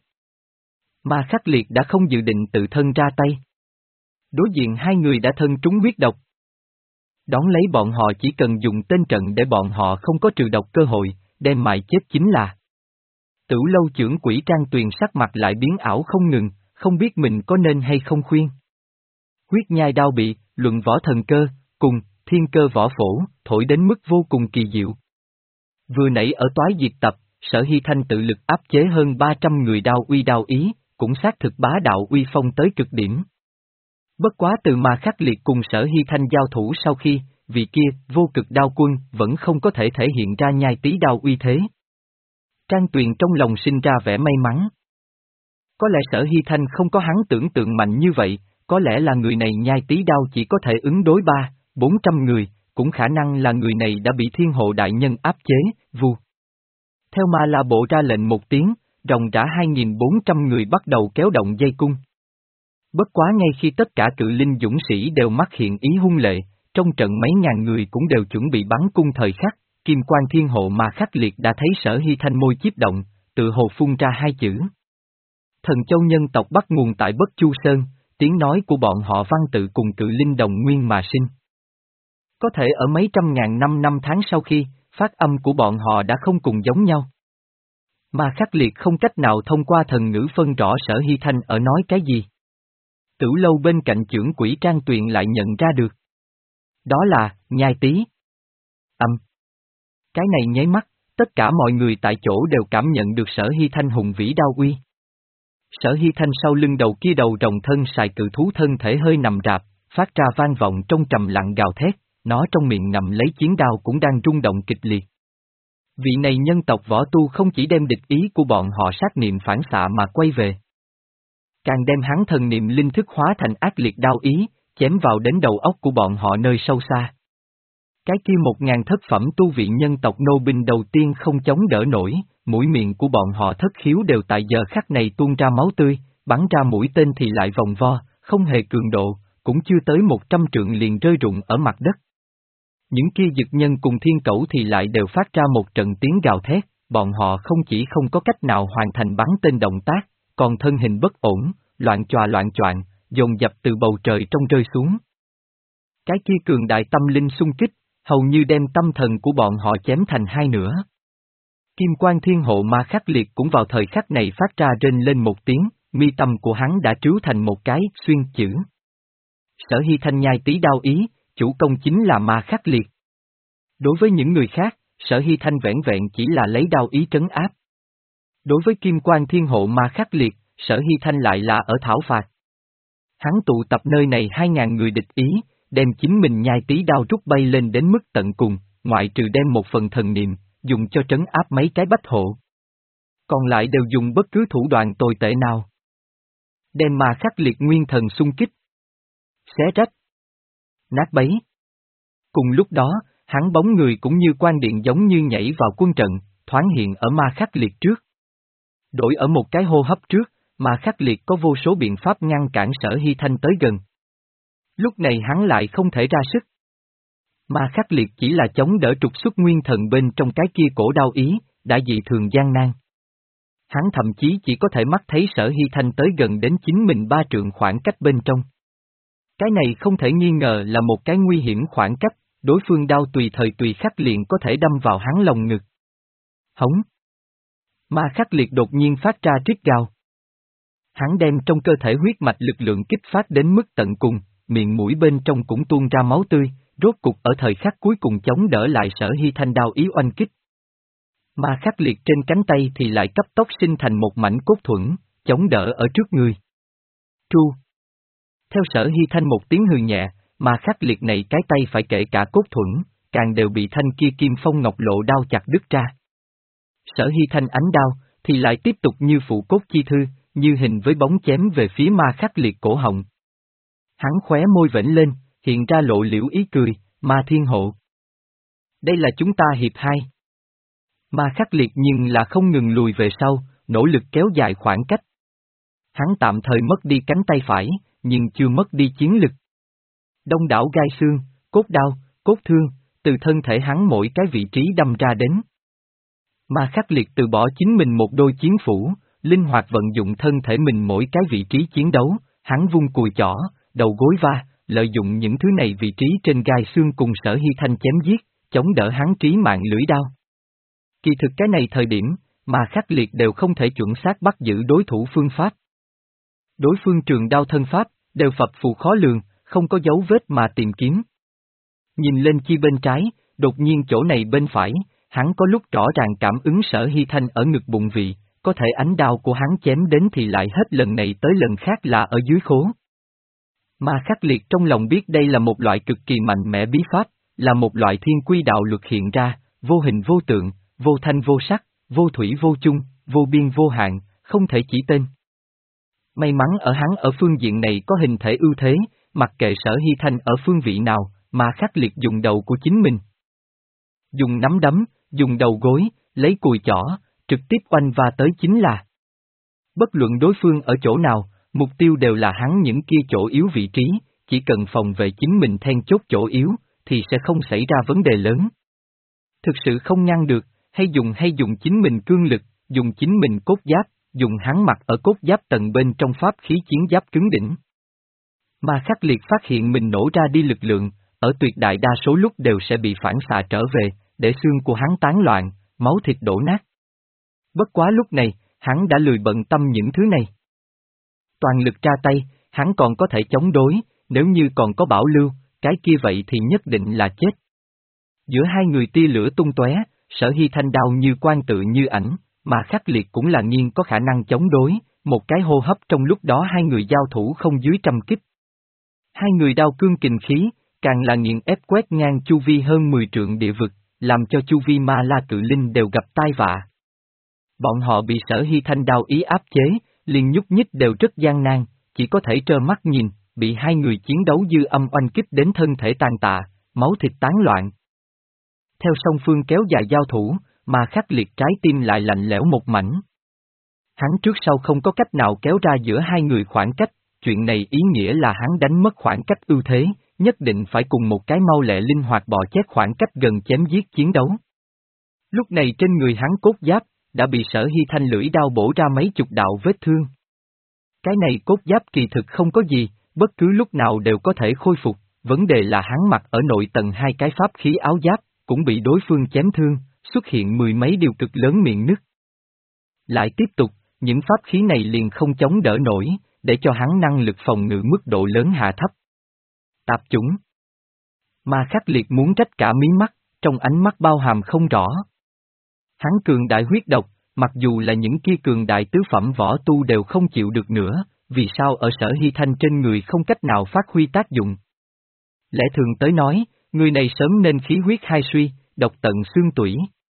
Ma khắc liệt đã không dự định tự thân ra tay. Đối diện hai người đã thân trúng huyết độc. Đón lấy bọn họ chỉ cần dùng tên trận để bọn họ không có trừ độc cơ hội, đem mại chết chính là. Tử lâu trưởng quỷ Trang Tuyền sắc mặt lại biến ảo không ngừng, không biết mình có nên hay không khuyên. Huyết nhai đao bị, luận võ thần cơ, cùng, thiên cơ võ phổ, thổi đến mức vô cùng kỳ diệu. Vừa nãy ở toái diệt tập, Sở Hy Thanh tự lực áp chế hơn ba trăm người đao uy đao ý, cũng xác thực bá đạo uy phong tới cực điểm. Bất quá từ mà khắc liệt cùng Sở Hy Thanh giao thủ sau khi, vị kia, vô cực đao quân, vẫn không có thể thể hiện ra nhai tí đao uy thế. Trang Tuyền trong lòng sinh ra vẻ may mắn. Có lẽ Sở Hy Thanh không có hắn tưởng tượng mạnh như vậy, có lẽ là người này nhai tí đao chỉ có thể ứng đối ba, bốn trăm người, cũng khả năng là người này đã bị thiên hộ đại nhân áp chế, vù. Theo Ma La Bộ ra lệnh một tiếng, ròng rã hai nghìn bốn trăm người bắt đầu kéo động dây cung. Bất quá ngay khi tất cả cự linh dũng sĩ đều mắc hiện ý hung lệ, trong trận mấy ngàn người cũng đều chuẩn bị bắn cung thời khắc, Kim Quan Thiên Hộ mà khắc liệt đã thấy Sở Hy Thanh môi chíp động, tự hồ phun ra hai chữ. Thần châu nhân tộc bắt nguồn tại Bất Chu Sơn, tiếng nói của bọn họ văn tự cùng cự linh đồng nguyên mà sinh. Có thể ở mấy trăm ngàn năm năm tháng sau khi, phát âm của bọn họ đã không cùng giống nhau. Mà khắc liệt không cách nào thông qua thần ngữ phân rõ Sở Hy Thanh ở nói cái gì. Tử lâu bên cạnh trưởng quỷ Trang Tuyền lại nhận ra được. Đó là, nhai tí. Âm. Cái này nháy mắt, tất cả mọi người tại chỗ đều cảm nhận được Sở Hy Thanh hùng vĩ đao uy. Sở Hy Thanh sau lưng đầu kia đầu rồng thân sài cự thú thân thể hơi nằm rạp, phát ra vang vọng trong trầm lặng gào thét, nó trong miệng ngậm lấy chiến đao cũng đang rung động kịch liệt. Vị này nhân tộc võ tu không chỉ đem địch ý của bọn họ sát niệm phản xạ mà quay về, càng đem hắn thần niệm linh thức hóa thành ác liệt đao ý, chém vào đến đầu óc của bọn họ nơi sâu xa. Cái kia một ngàn thất phẩm tu vị nhân tộc nô binh đầu tiên không chống đỡ nổi, mũi miệng của bọn họ thất khiếu đều tại giờ khắc này tuôn ra máu tươi, bắn ra mũi tên thì lại vòng vo, không hề cường độ, cũng chưa tới một trăm trượng liền rơi rụng ở mặt đất. Những kia dực nhân cùng thiên cẩu thì lại đều phát ra một trận tiếng gào thét, bọn họ không chỉ không có cách nào hoàn thành bắn tên động tác, còn thân hình bất ổn, loạn choạng loạn choạng, dồn dập từ bầu trời trong rơi xuống. Cái kia cường đại tâm linh xung kích, hầu như đem tâm thần của bọn họ chém thành hai nửa. Kim Quan Thiên Hộ Ma Khắc Liệt cũng vào thời khắc này phát ra rên lên một tiếng, mi tâm của hắn đã trứu thành một cái xuyên chữ. Sở Hy Thanh nhai tí đao ý, chủ công chính là Ma Khắc Liệt. Đối với những người khác, Sở Hy Thanh vẻn vẹn chỉ là lấy đao ý trấn áp. Đối với Kim Quan Thiên Hộ Ma Khắc Liệt, Sở Hy Thanh lại là ở thảo phạt. Hắn tụ tập nơi này hai ngàn người địch ý, đem chính mình nhai tí đao rút bay lên đến mức tận cùng, ngoại trừ đem một phần thần niệm, dùng cho trấn áp mấy cái bách hộ. Còn lại đều dùng bất cứ thủ đoạn tồi tệ nào. Đem Ma Khắc Liệt nguyên thần xung kích. Xé rách. Nát bấy. Cùng lúc đó, hắn bóng người cũng như quan điện giống như nhảy vào quân trận, thoáng hiện ở Ma Khắc Liệt trước. Đổi ở một cái hô hấp trước, Ma Khắc Liệt có vô số biện pháp ngăn cản Sở Hy Thanh tới gần. Lúc này hắn lại không thể ra sức. Ma Khắc Liệt chỉ là chống đỡ trục xuất nguyên thần bên trong cái kia cổ đao ý, đã dị thường gian nan. Hắn thậm chí chỉ có thể mắt thấy Sở Hy Thanh tới gần đến chính mình ba trượng khoảng cách bên trong. Cái này không thể nghi ngờ là một cái nguy hiểm khoảng cách, đối phương đao tùy thời tùy khắc liền có thể đâm vào hắn lồng ngực. Hống! Ma Khắc Liệt đột nhiên phát ra rít gào. Hắn đem trong cơ thể huyết mạch lực lượng kích phát đến mức tận cùng, miệng mũi bên trong cũng tuôn ra máu tươi, rốt cục ở thời khắc cuối cùng chống đỡ lại Sở Hy Thanh đao ý oanh kích. Ma Khắc Liệt trên cánh tay thì lại cấp tốc sinh thành một mảnh cốt thuẫn, chống đỡ ở trước người. Tru. Theo Sở Hy Thanh một tiếng hừ nhẹ, Ma Khắc Liệt này cái tay phải kể cả cốt thuẫn, càng đều bị thanh kia kim phong ngọc lộ đao chặt đứt ra. Sở Hy Thanh ánh đao, thì lại tiếp tục như phụ cốt chi thư, như hình với bóng chém về phía Ma Khắc Liệt cổ họng. Hắn khóe môi vểnh lên, hiện ra lộ liễu ý cười, Ma Thiên Hộ. Đây là chúng ta hiệp hai. Ma Khắc Liệt nhưng là không ngừng lùi về sau, nỗ lực kéo dài khoảng cách. Hắn tạm thời mất đi cánh tay phải, nhưng chưa mất đi chiến lực. Đông đảo gai xương, cốt đau, cốt thương, từ thân thể hắn mỗi cái vị trí đâm ra đến. Ma Khắc Liệt từ bỏ chính mình một đôi chiến phủ, linh hoạt vận dụng thân thể mình mỗi cái vị trí chiến đấu, hắn vung cùi chỏ, đầu gối va, lợi dụng những thứ này vị trí trên gai xương cùng Sở Hy Thanh chém giết, chống đỡ hắn trí mạng lưỡi đao. Kỳ thực cái này thời điểm, Ma Khắc Liệt đều không thể chuẩn xác bắt giữ đối thủ phương pháp. Đối phương trường đao thân pháp, đều phập phù khó lường, không có dấu vết mà tìm kiếm. Nhìn lên chi bên trái, đột nhiên chỗ này bên phải, hắn có lúc rõ ràng cảm ứng Sở Hy Thanh ở ngực bụng vị, có thể ánh đao của hắn chém đến thì lại hết lần này tới lần khác là ở dưới khố. Ma Khắc Liệt trong lòng biết đây là một loại cực kỳ mạnh mẽ bí pháp, là một loại thiên quy đạo luật hiện ra, vô hình vô tượng, vô thanh vô sắc, vô thủy vô chung, vô biên vô hạn, không thể chỉ tên. May mắn ở hắn ở phương diện này có hình thể ưu thế, mặc kệ Sở Hy Thanh ở phương vị nào, Ma Khắc Liệt dùng đầu của chính mình. Dùng nắm đấm, dùng đầu gối, lấy cùi chỏ, trực tiếp oanh va tới chính là. Bất luận đối phương ở chỗ nào, mục tiêu đều là hắn những kia chỗ yếu vị trí, chỉ cần phòng vệ chính mình then chốt chỗ yếu, thì sẽ không xảy ra vấn đề lớn. Thực sự không ngăn được, hay dùng hay dùng chính mình cương lực, dùng chính mình cốt giáp, dùng hắn mặc ở cốt giáp tầng bên trong pháp khí chiến giáp cứng đỉnh. Ma Khắc Liệt phát hiện mình nổ ra đi lực lượng, ở tuyệt đại đa số lúc đều sẽ bị phản xạ trở về, để xương của hắn tán loạn, máu thịt đổ nát. Bất quá lúc này, hắn đã lười bận tâm những thứ này. Toàn lực ra tay, hắn còn có thể chống đối, nếu như còn có bảo lưu, cái kia vậy thì nhất định là chết. Giữa hai người tia lửa tung tóe, Sở Hy Thanh đao như quan tự như ảnh, mà Khắc Liệt cũng là nghiêng có khả năng chống đối, một cái hô hấp trong lúc đó hai người giao thủ không dưới trăm kích. Hai người đao cương kình khí, càng là nghiền ép quét ngang chu vi hơn mười trượng địa vực, làm cho chu vi ma la cự linh đều gặp tai vạ. Bọn họ bị Sở Hy Thanh đao ý áp chế, liền nhúc nhích đều rất gian nan, chỉ có thể trơ mắt nhìn, bị hai người chiến đấu dư âm oanh kích đến thân thể tàn tạ, máu thịt tán loạn. Theo song phương kéo dài giao thủ, mà Khắc Liệt trái tim lại lạnh lẽo một mảnh. Hắn trước sau không có cách nào kéo ra giữa hai người khoảng cách, chuyện này ý nghĩa là hắn đánh mất khoảng cách ưu thế, nhất định phải cùng một cái mau lẹ linh hoạt bò chét khoảng cách gần chém giết chiến đấu. Lúc này trên người hắn cốt giáp, đã bị Sở Hy Thanh lưỡi đao bổ ra mấy chục đạo vết thương. Cái này cốt giáp kỳ thực không có gì, bất cứ lúc nào đều có thể khôi phục, vấn đề là hắn mặc ở nội tầng hai cái pháp khí áo giáp, cũng bị đối phương chém thương, xuất hiện mười mấy điều cực lớn miệng nứt. Lại tiếp tục, những pháp khí này liền không chống đỡ nổi, để cho hắn năng lực phòng ngự mức độ lớn hạ thấp. Tạp chủng. Mà Khắc Liệt muốn trách cả mí mắt, trong ánh mắt bao hàm không rõ. Hắn cường đại huyết độc, mặc dù là những kia cường đại tứ phẩm võ tu đều không chịu được nữa, vì sao ở Sở Hy Thanh trên người không cách nào phát huy tác dụng. Lẽ thường tới nói, người này sớm nên khí huyết hai suy, độc tận xương tủy.